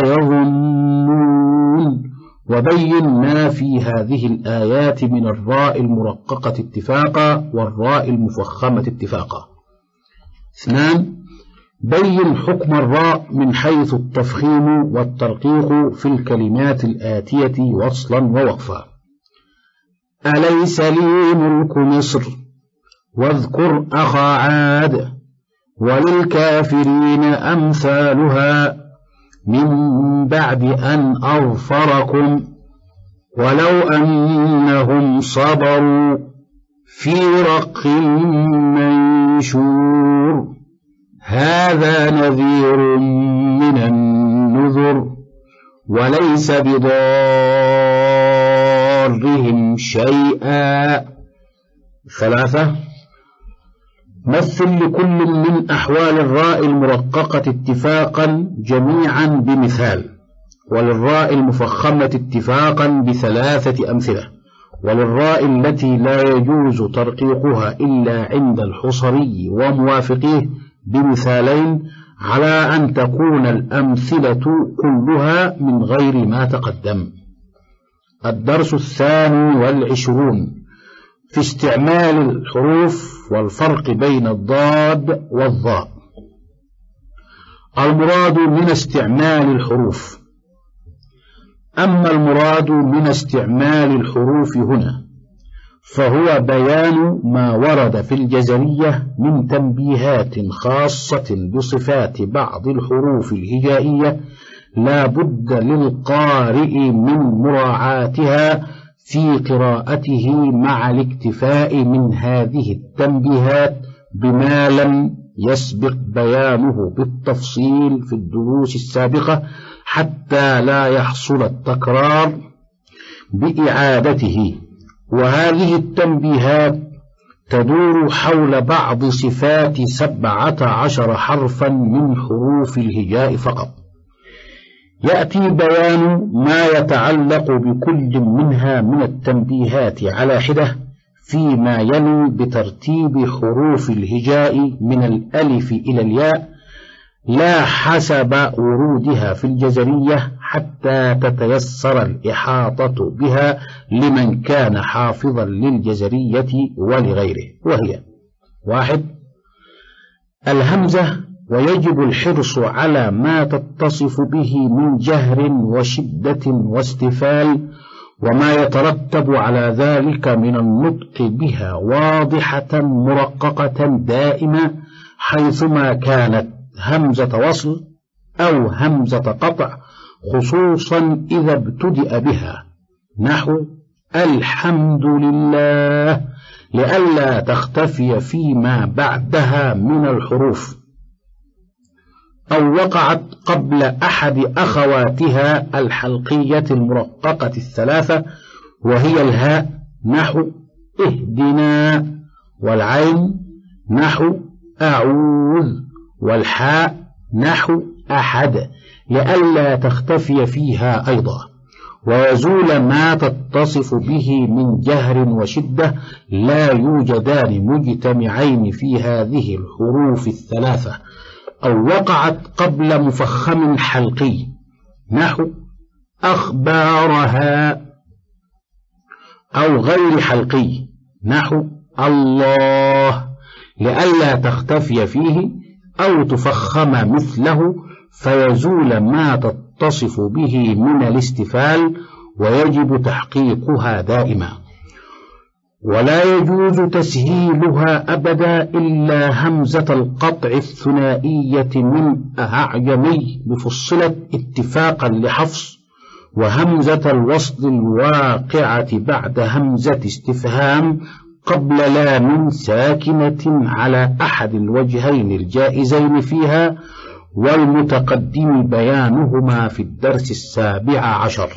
S1: يظنون، وبين ما في هذه الآيات من الراء المرققة اتفاقا والراء المفخمة اتفاقا. اثنان. بين حكم الراء من حيث التفخيم والترقيق في الكلمات الآتية وصلا ووقفا. أليس لي ملك مصر، واذكر أخا عاد، وللكافرين أمثالها، من بعد أن أغفركم، ولو أنهم صبروا في رق منشور، هذا نذير من النذر، وليس بضارهم شيئا. ثلاثة. مثل لكل من أحوال الراء المرققة اتفاقا جميعا بمثال، وللراء المفخمة اتفاقا بثلاثة أمثلة، وللراء التي لا يجوز ترقيقها إلا عند الحصري وموافقيه بمثالين، على أن تكون الأمثلة كلها من غير ما تقدم. الدرس الثاني والعشرون في استعمال الحروف والفرق بين الضاد والظاء. المراد من استعمال الحروف. أما المراد من استعمال الحروف هنا فهو بيان ما ورد في الجزرية من تنبيهات خاصة بصفات بعض الحروف الهجائية لا بد للقارئ من مراعاتها في قراءته مع الاكتفاء من هذه التنبيهات بما لم يسبق بيانه بالتفصيل في الدروس السابقة، حتى لا يحصل التكرار بإعادته. وهذه التنبيهات تدور حول بعض صفات سبعة عشر حرفا من حروف الهجاء فقط. يأتي بيان ما يتعلق بكل منها من التنبيهات على حدة فيما يلي بترتيب حروف الهجاء من الألف إلى الياء، لا حسب ورودها في الجزرية، حتى تتيسر الإحاطة بها لمن كان حافظا للجزرية ولغيره. وهي: واحد، الهمزة، ويجب الحرص على ما تتصف به من جهر وشدة واستفال، وما يترتب على ذلك من النطق بها واضحة مرققة دائمة، حيثما كانت همزة وصل أو همزة قطع، خصوصا إذا ابتدأ بها، نحو الحمد لله، لئلا تختفي فيما بعدها من الحروف، أو وقعت قبل أحد أخواتها الحلقية المرققة الثلاثة، وهي الهاء، نحو اهدنا، والعين، نحو أعوذ، والحاء، نحو أحد، لئلا تختفي فيها أيضا. ويزول ما تتصف به من جهر وشدة، لا يوجدان مجتمعين في هذه الحروف الثلاثة، أو وقعت قبل مفخم حلقي، نحو أخبارها، أو غير حلقي، نحو الله، لئلا تختفي فيه، أو تفخم مثله فيزول ما تتصف به من الاستفال، ويجب تحقيقها دائما. ولا يجوز تسهيلها أبدا إلا همزة القطع الثنائية من أعجمي بفصلت اتفاقا لحفص، وهمزة الوصل الواقعة بعد همزة استفهام قبل لام ساكنة على أحد الوجهين الجائزين فيها، والمتقدم بيانهما في الدرس السابع عشر.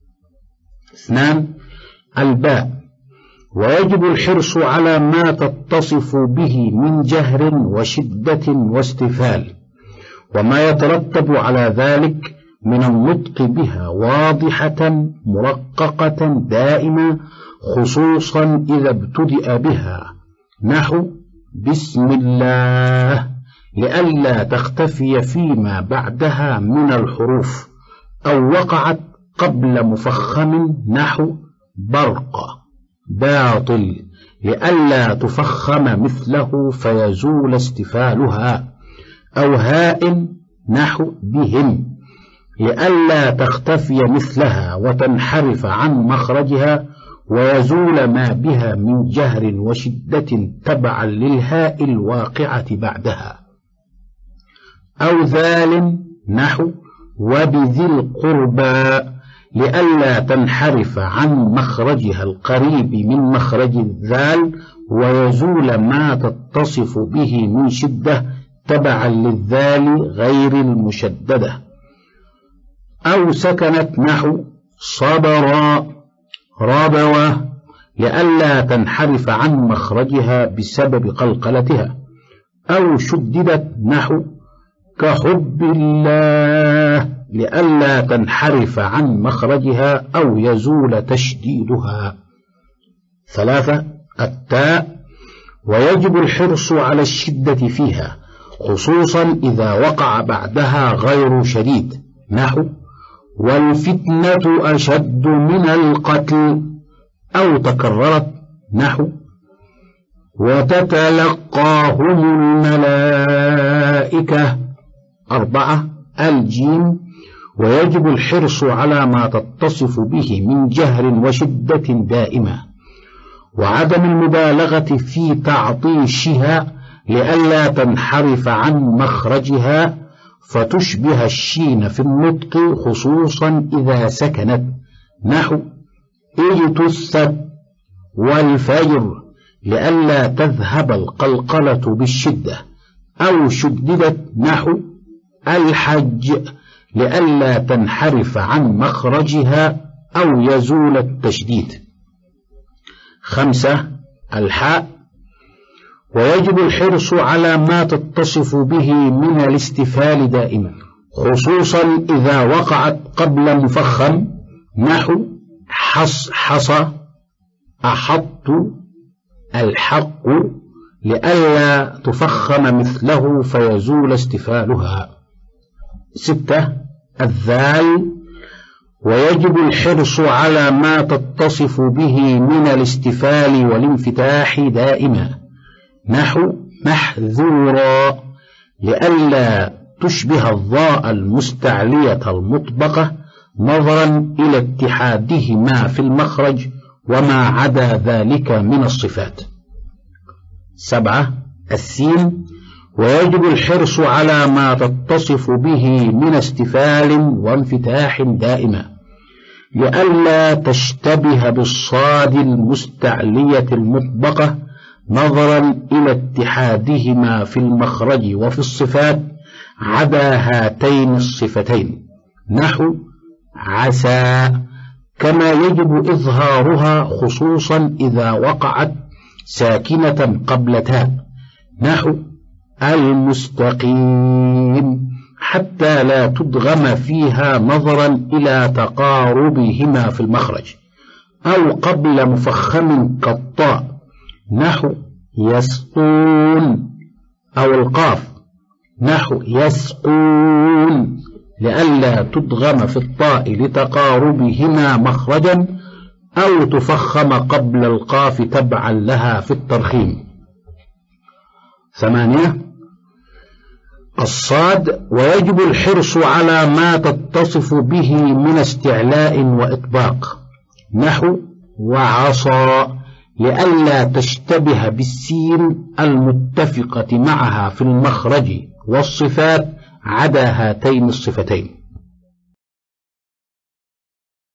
S1: اثنان، الباء، ويجب الحرص على ما تتصف به من جهر وشدة واستفال، وما يترتب على ذلك من النطق بها واضحة مرققة دائمة، خصوصا إذا ابتدأ بها، نحو بسم الله، لئلا تختفي فيما بعدها من الحروف، أو وقعت قبل مفخم، نحو برق، باطل، لئلا تفخم مثله فيزول استفالها، أو هاء، نحو بهم، لئلا تختفي مثلها وتنحرف عن مخرجها، ويزول ما بها من جهر وشدة تبعا للهاء الواقعة بعدها، أو ذال، نحو وبذي القربى، لئلا تنحرف عن مخرجها القريب من مخرج الذال، ويزول ما تتصف به من شدة تبعا للذال غير المشددة، أو سكنت، نحو صبرا، ربوة، لئلا تنحرف عن مخرجها بسبب قلقلتها، أو شددت، نحو كحب الله، لئلا تنحرف عن مخرجها أو يزول تشديدها. ثلاثة، التاء، ويجب الحرص على الشدة فيها، خصوصا إذا وقع بعدها غير شديد، نحو والفتنة أشد من القتل، أو تكررت، نحو وتتلقاهم الملائكة. أربعة، الجيم، ويجب الحرص على ما تتصف به من جهر وشدة دائمة، وعدم المبالغة في تعطيشها، لئلا تنحرف عن مخرجها فتشبه الشين في النطق، خصوصا إذا سكنت، نحو اجتثت، والفجر، لئلا تذهب القلقلة بالشدة، أو شددت، نحو الحج، لئلا تنحرف عن مخرجها أو يزول التشديد. خمسة، الحاء، ويجب الحرص على ما تتصف به من الاستفال دائما، خصوصا إذا وقعت قبل مفخم، نحو حص حص، أحط، الحق، لئلا تفخم مثله فيزول استفالها. ستة الذال. ويجب الحرص على ما تتصف به من الاستفال والانفتاح دائما، نحو محذورا، لئلا تشبه الضاء المستعلية المطبقة نظرا إلى اتحادهما في المخرج وما عدا ذلك من الصفات. سبعة السين. ويجب الحرص على ما تتصف به من استفال وانفتاح دائما، لئلا تشتبه بالصاد المستعلية المطبقة نظرا إلى اتحادهما في المخرج وفي الصفات عدا هاتين الصفتين، نحو عسى، كما يجب إظهارها خصوصا إذا وقعت ساكنة قبل تاء، نحو المستقيم، حتى لا تدغم فيها نظرا إلى تقاربهما في المخرج، أو قبل مفخم كالطاء، نحو يسقون، أو القاف، نحو يسقون، لئلا تدغم في الطاء لتقاربهما مخرجا، أو تفخم قبل القاف تبعا لها في الترخيم. ثمانية الصاد. ويجب الحرص على ما تتصف به من استعلاء وإطباق، نحو وعصى، لئلا تشتبه بالسين المتفقة معها في المخرج والصفات عدا هاتين الصفتين.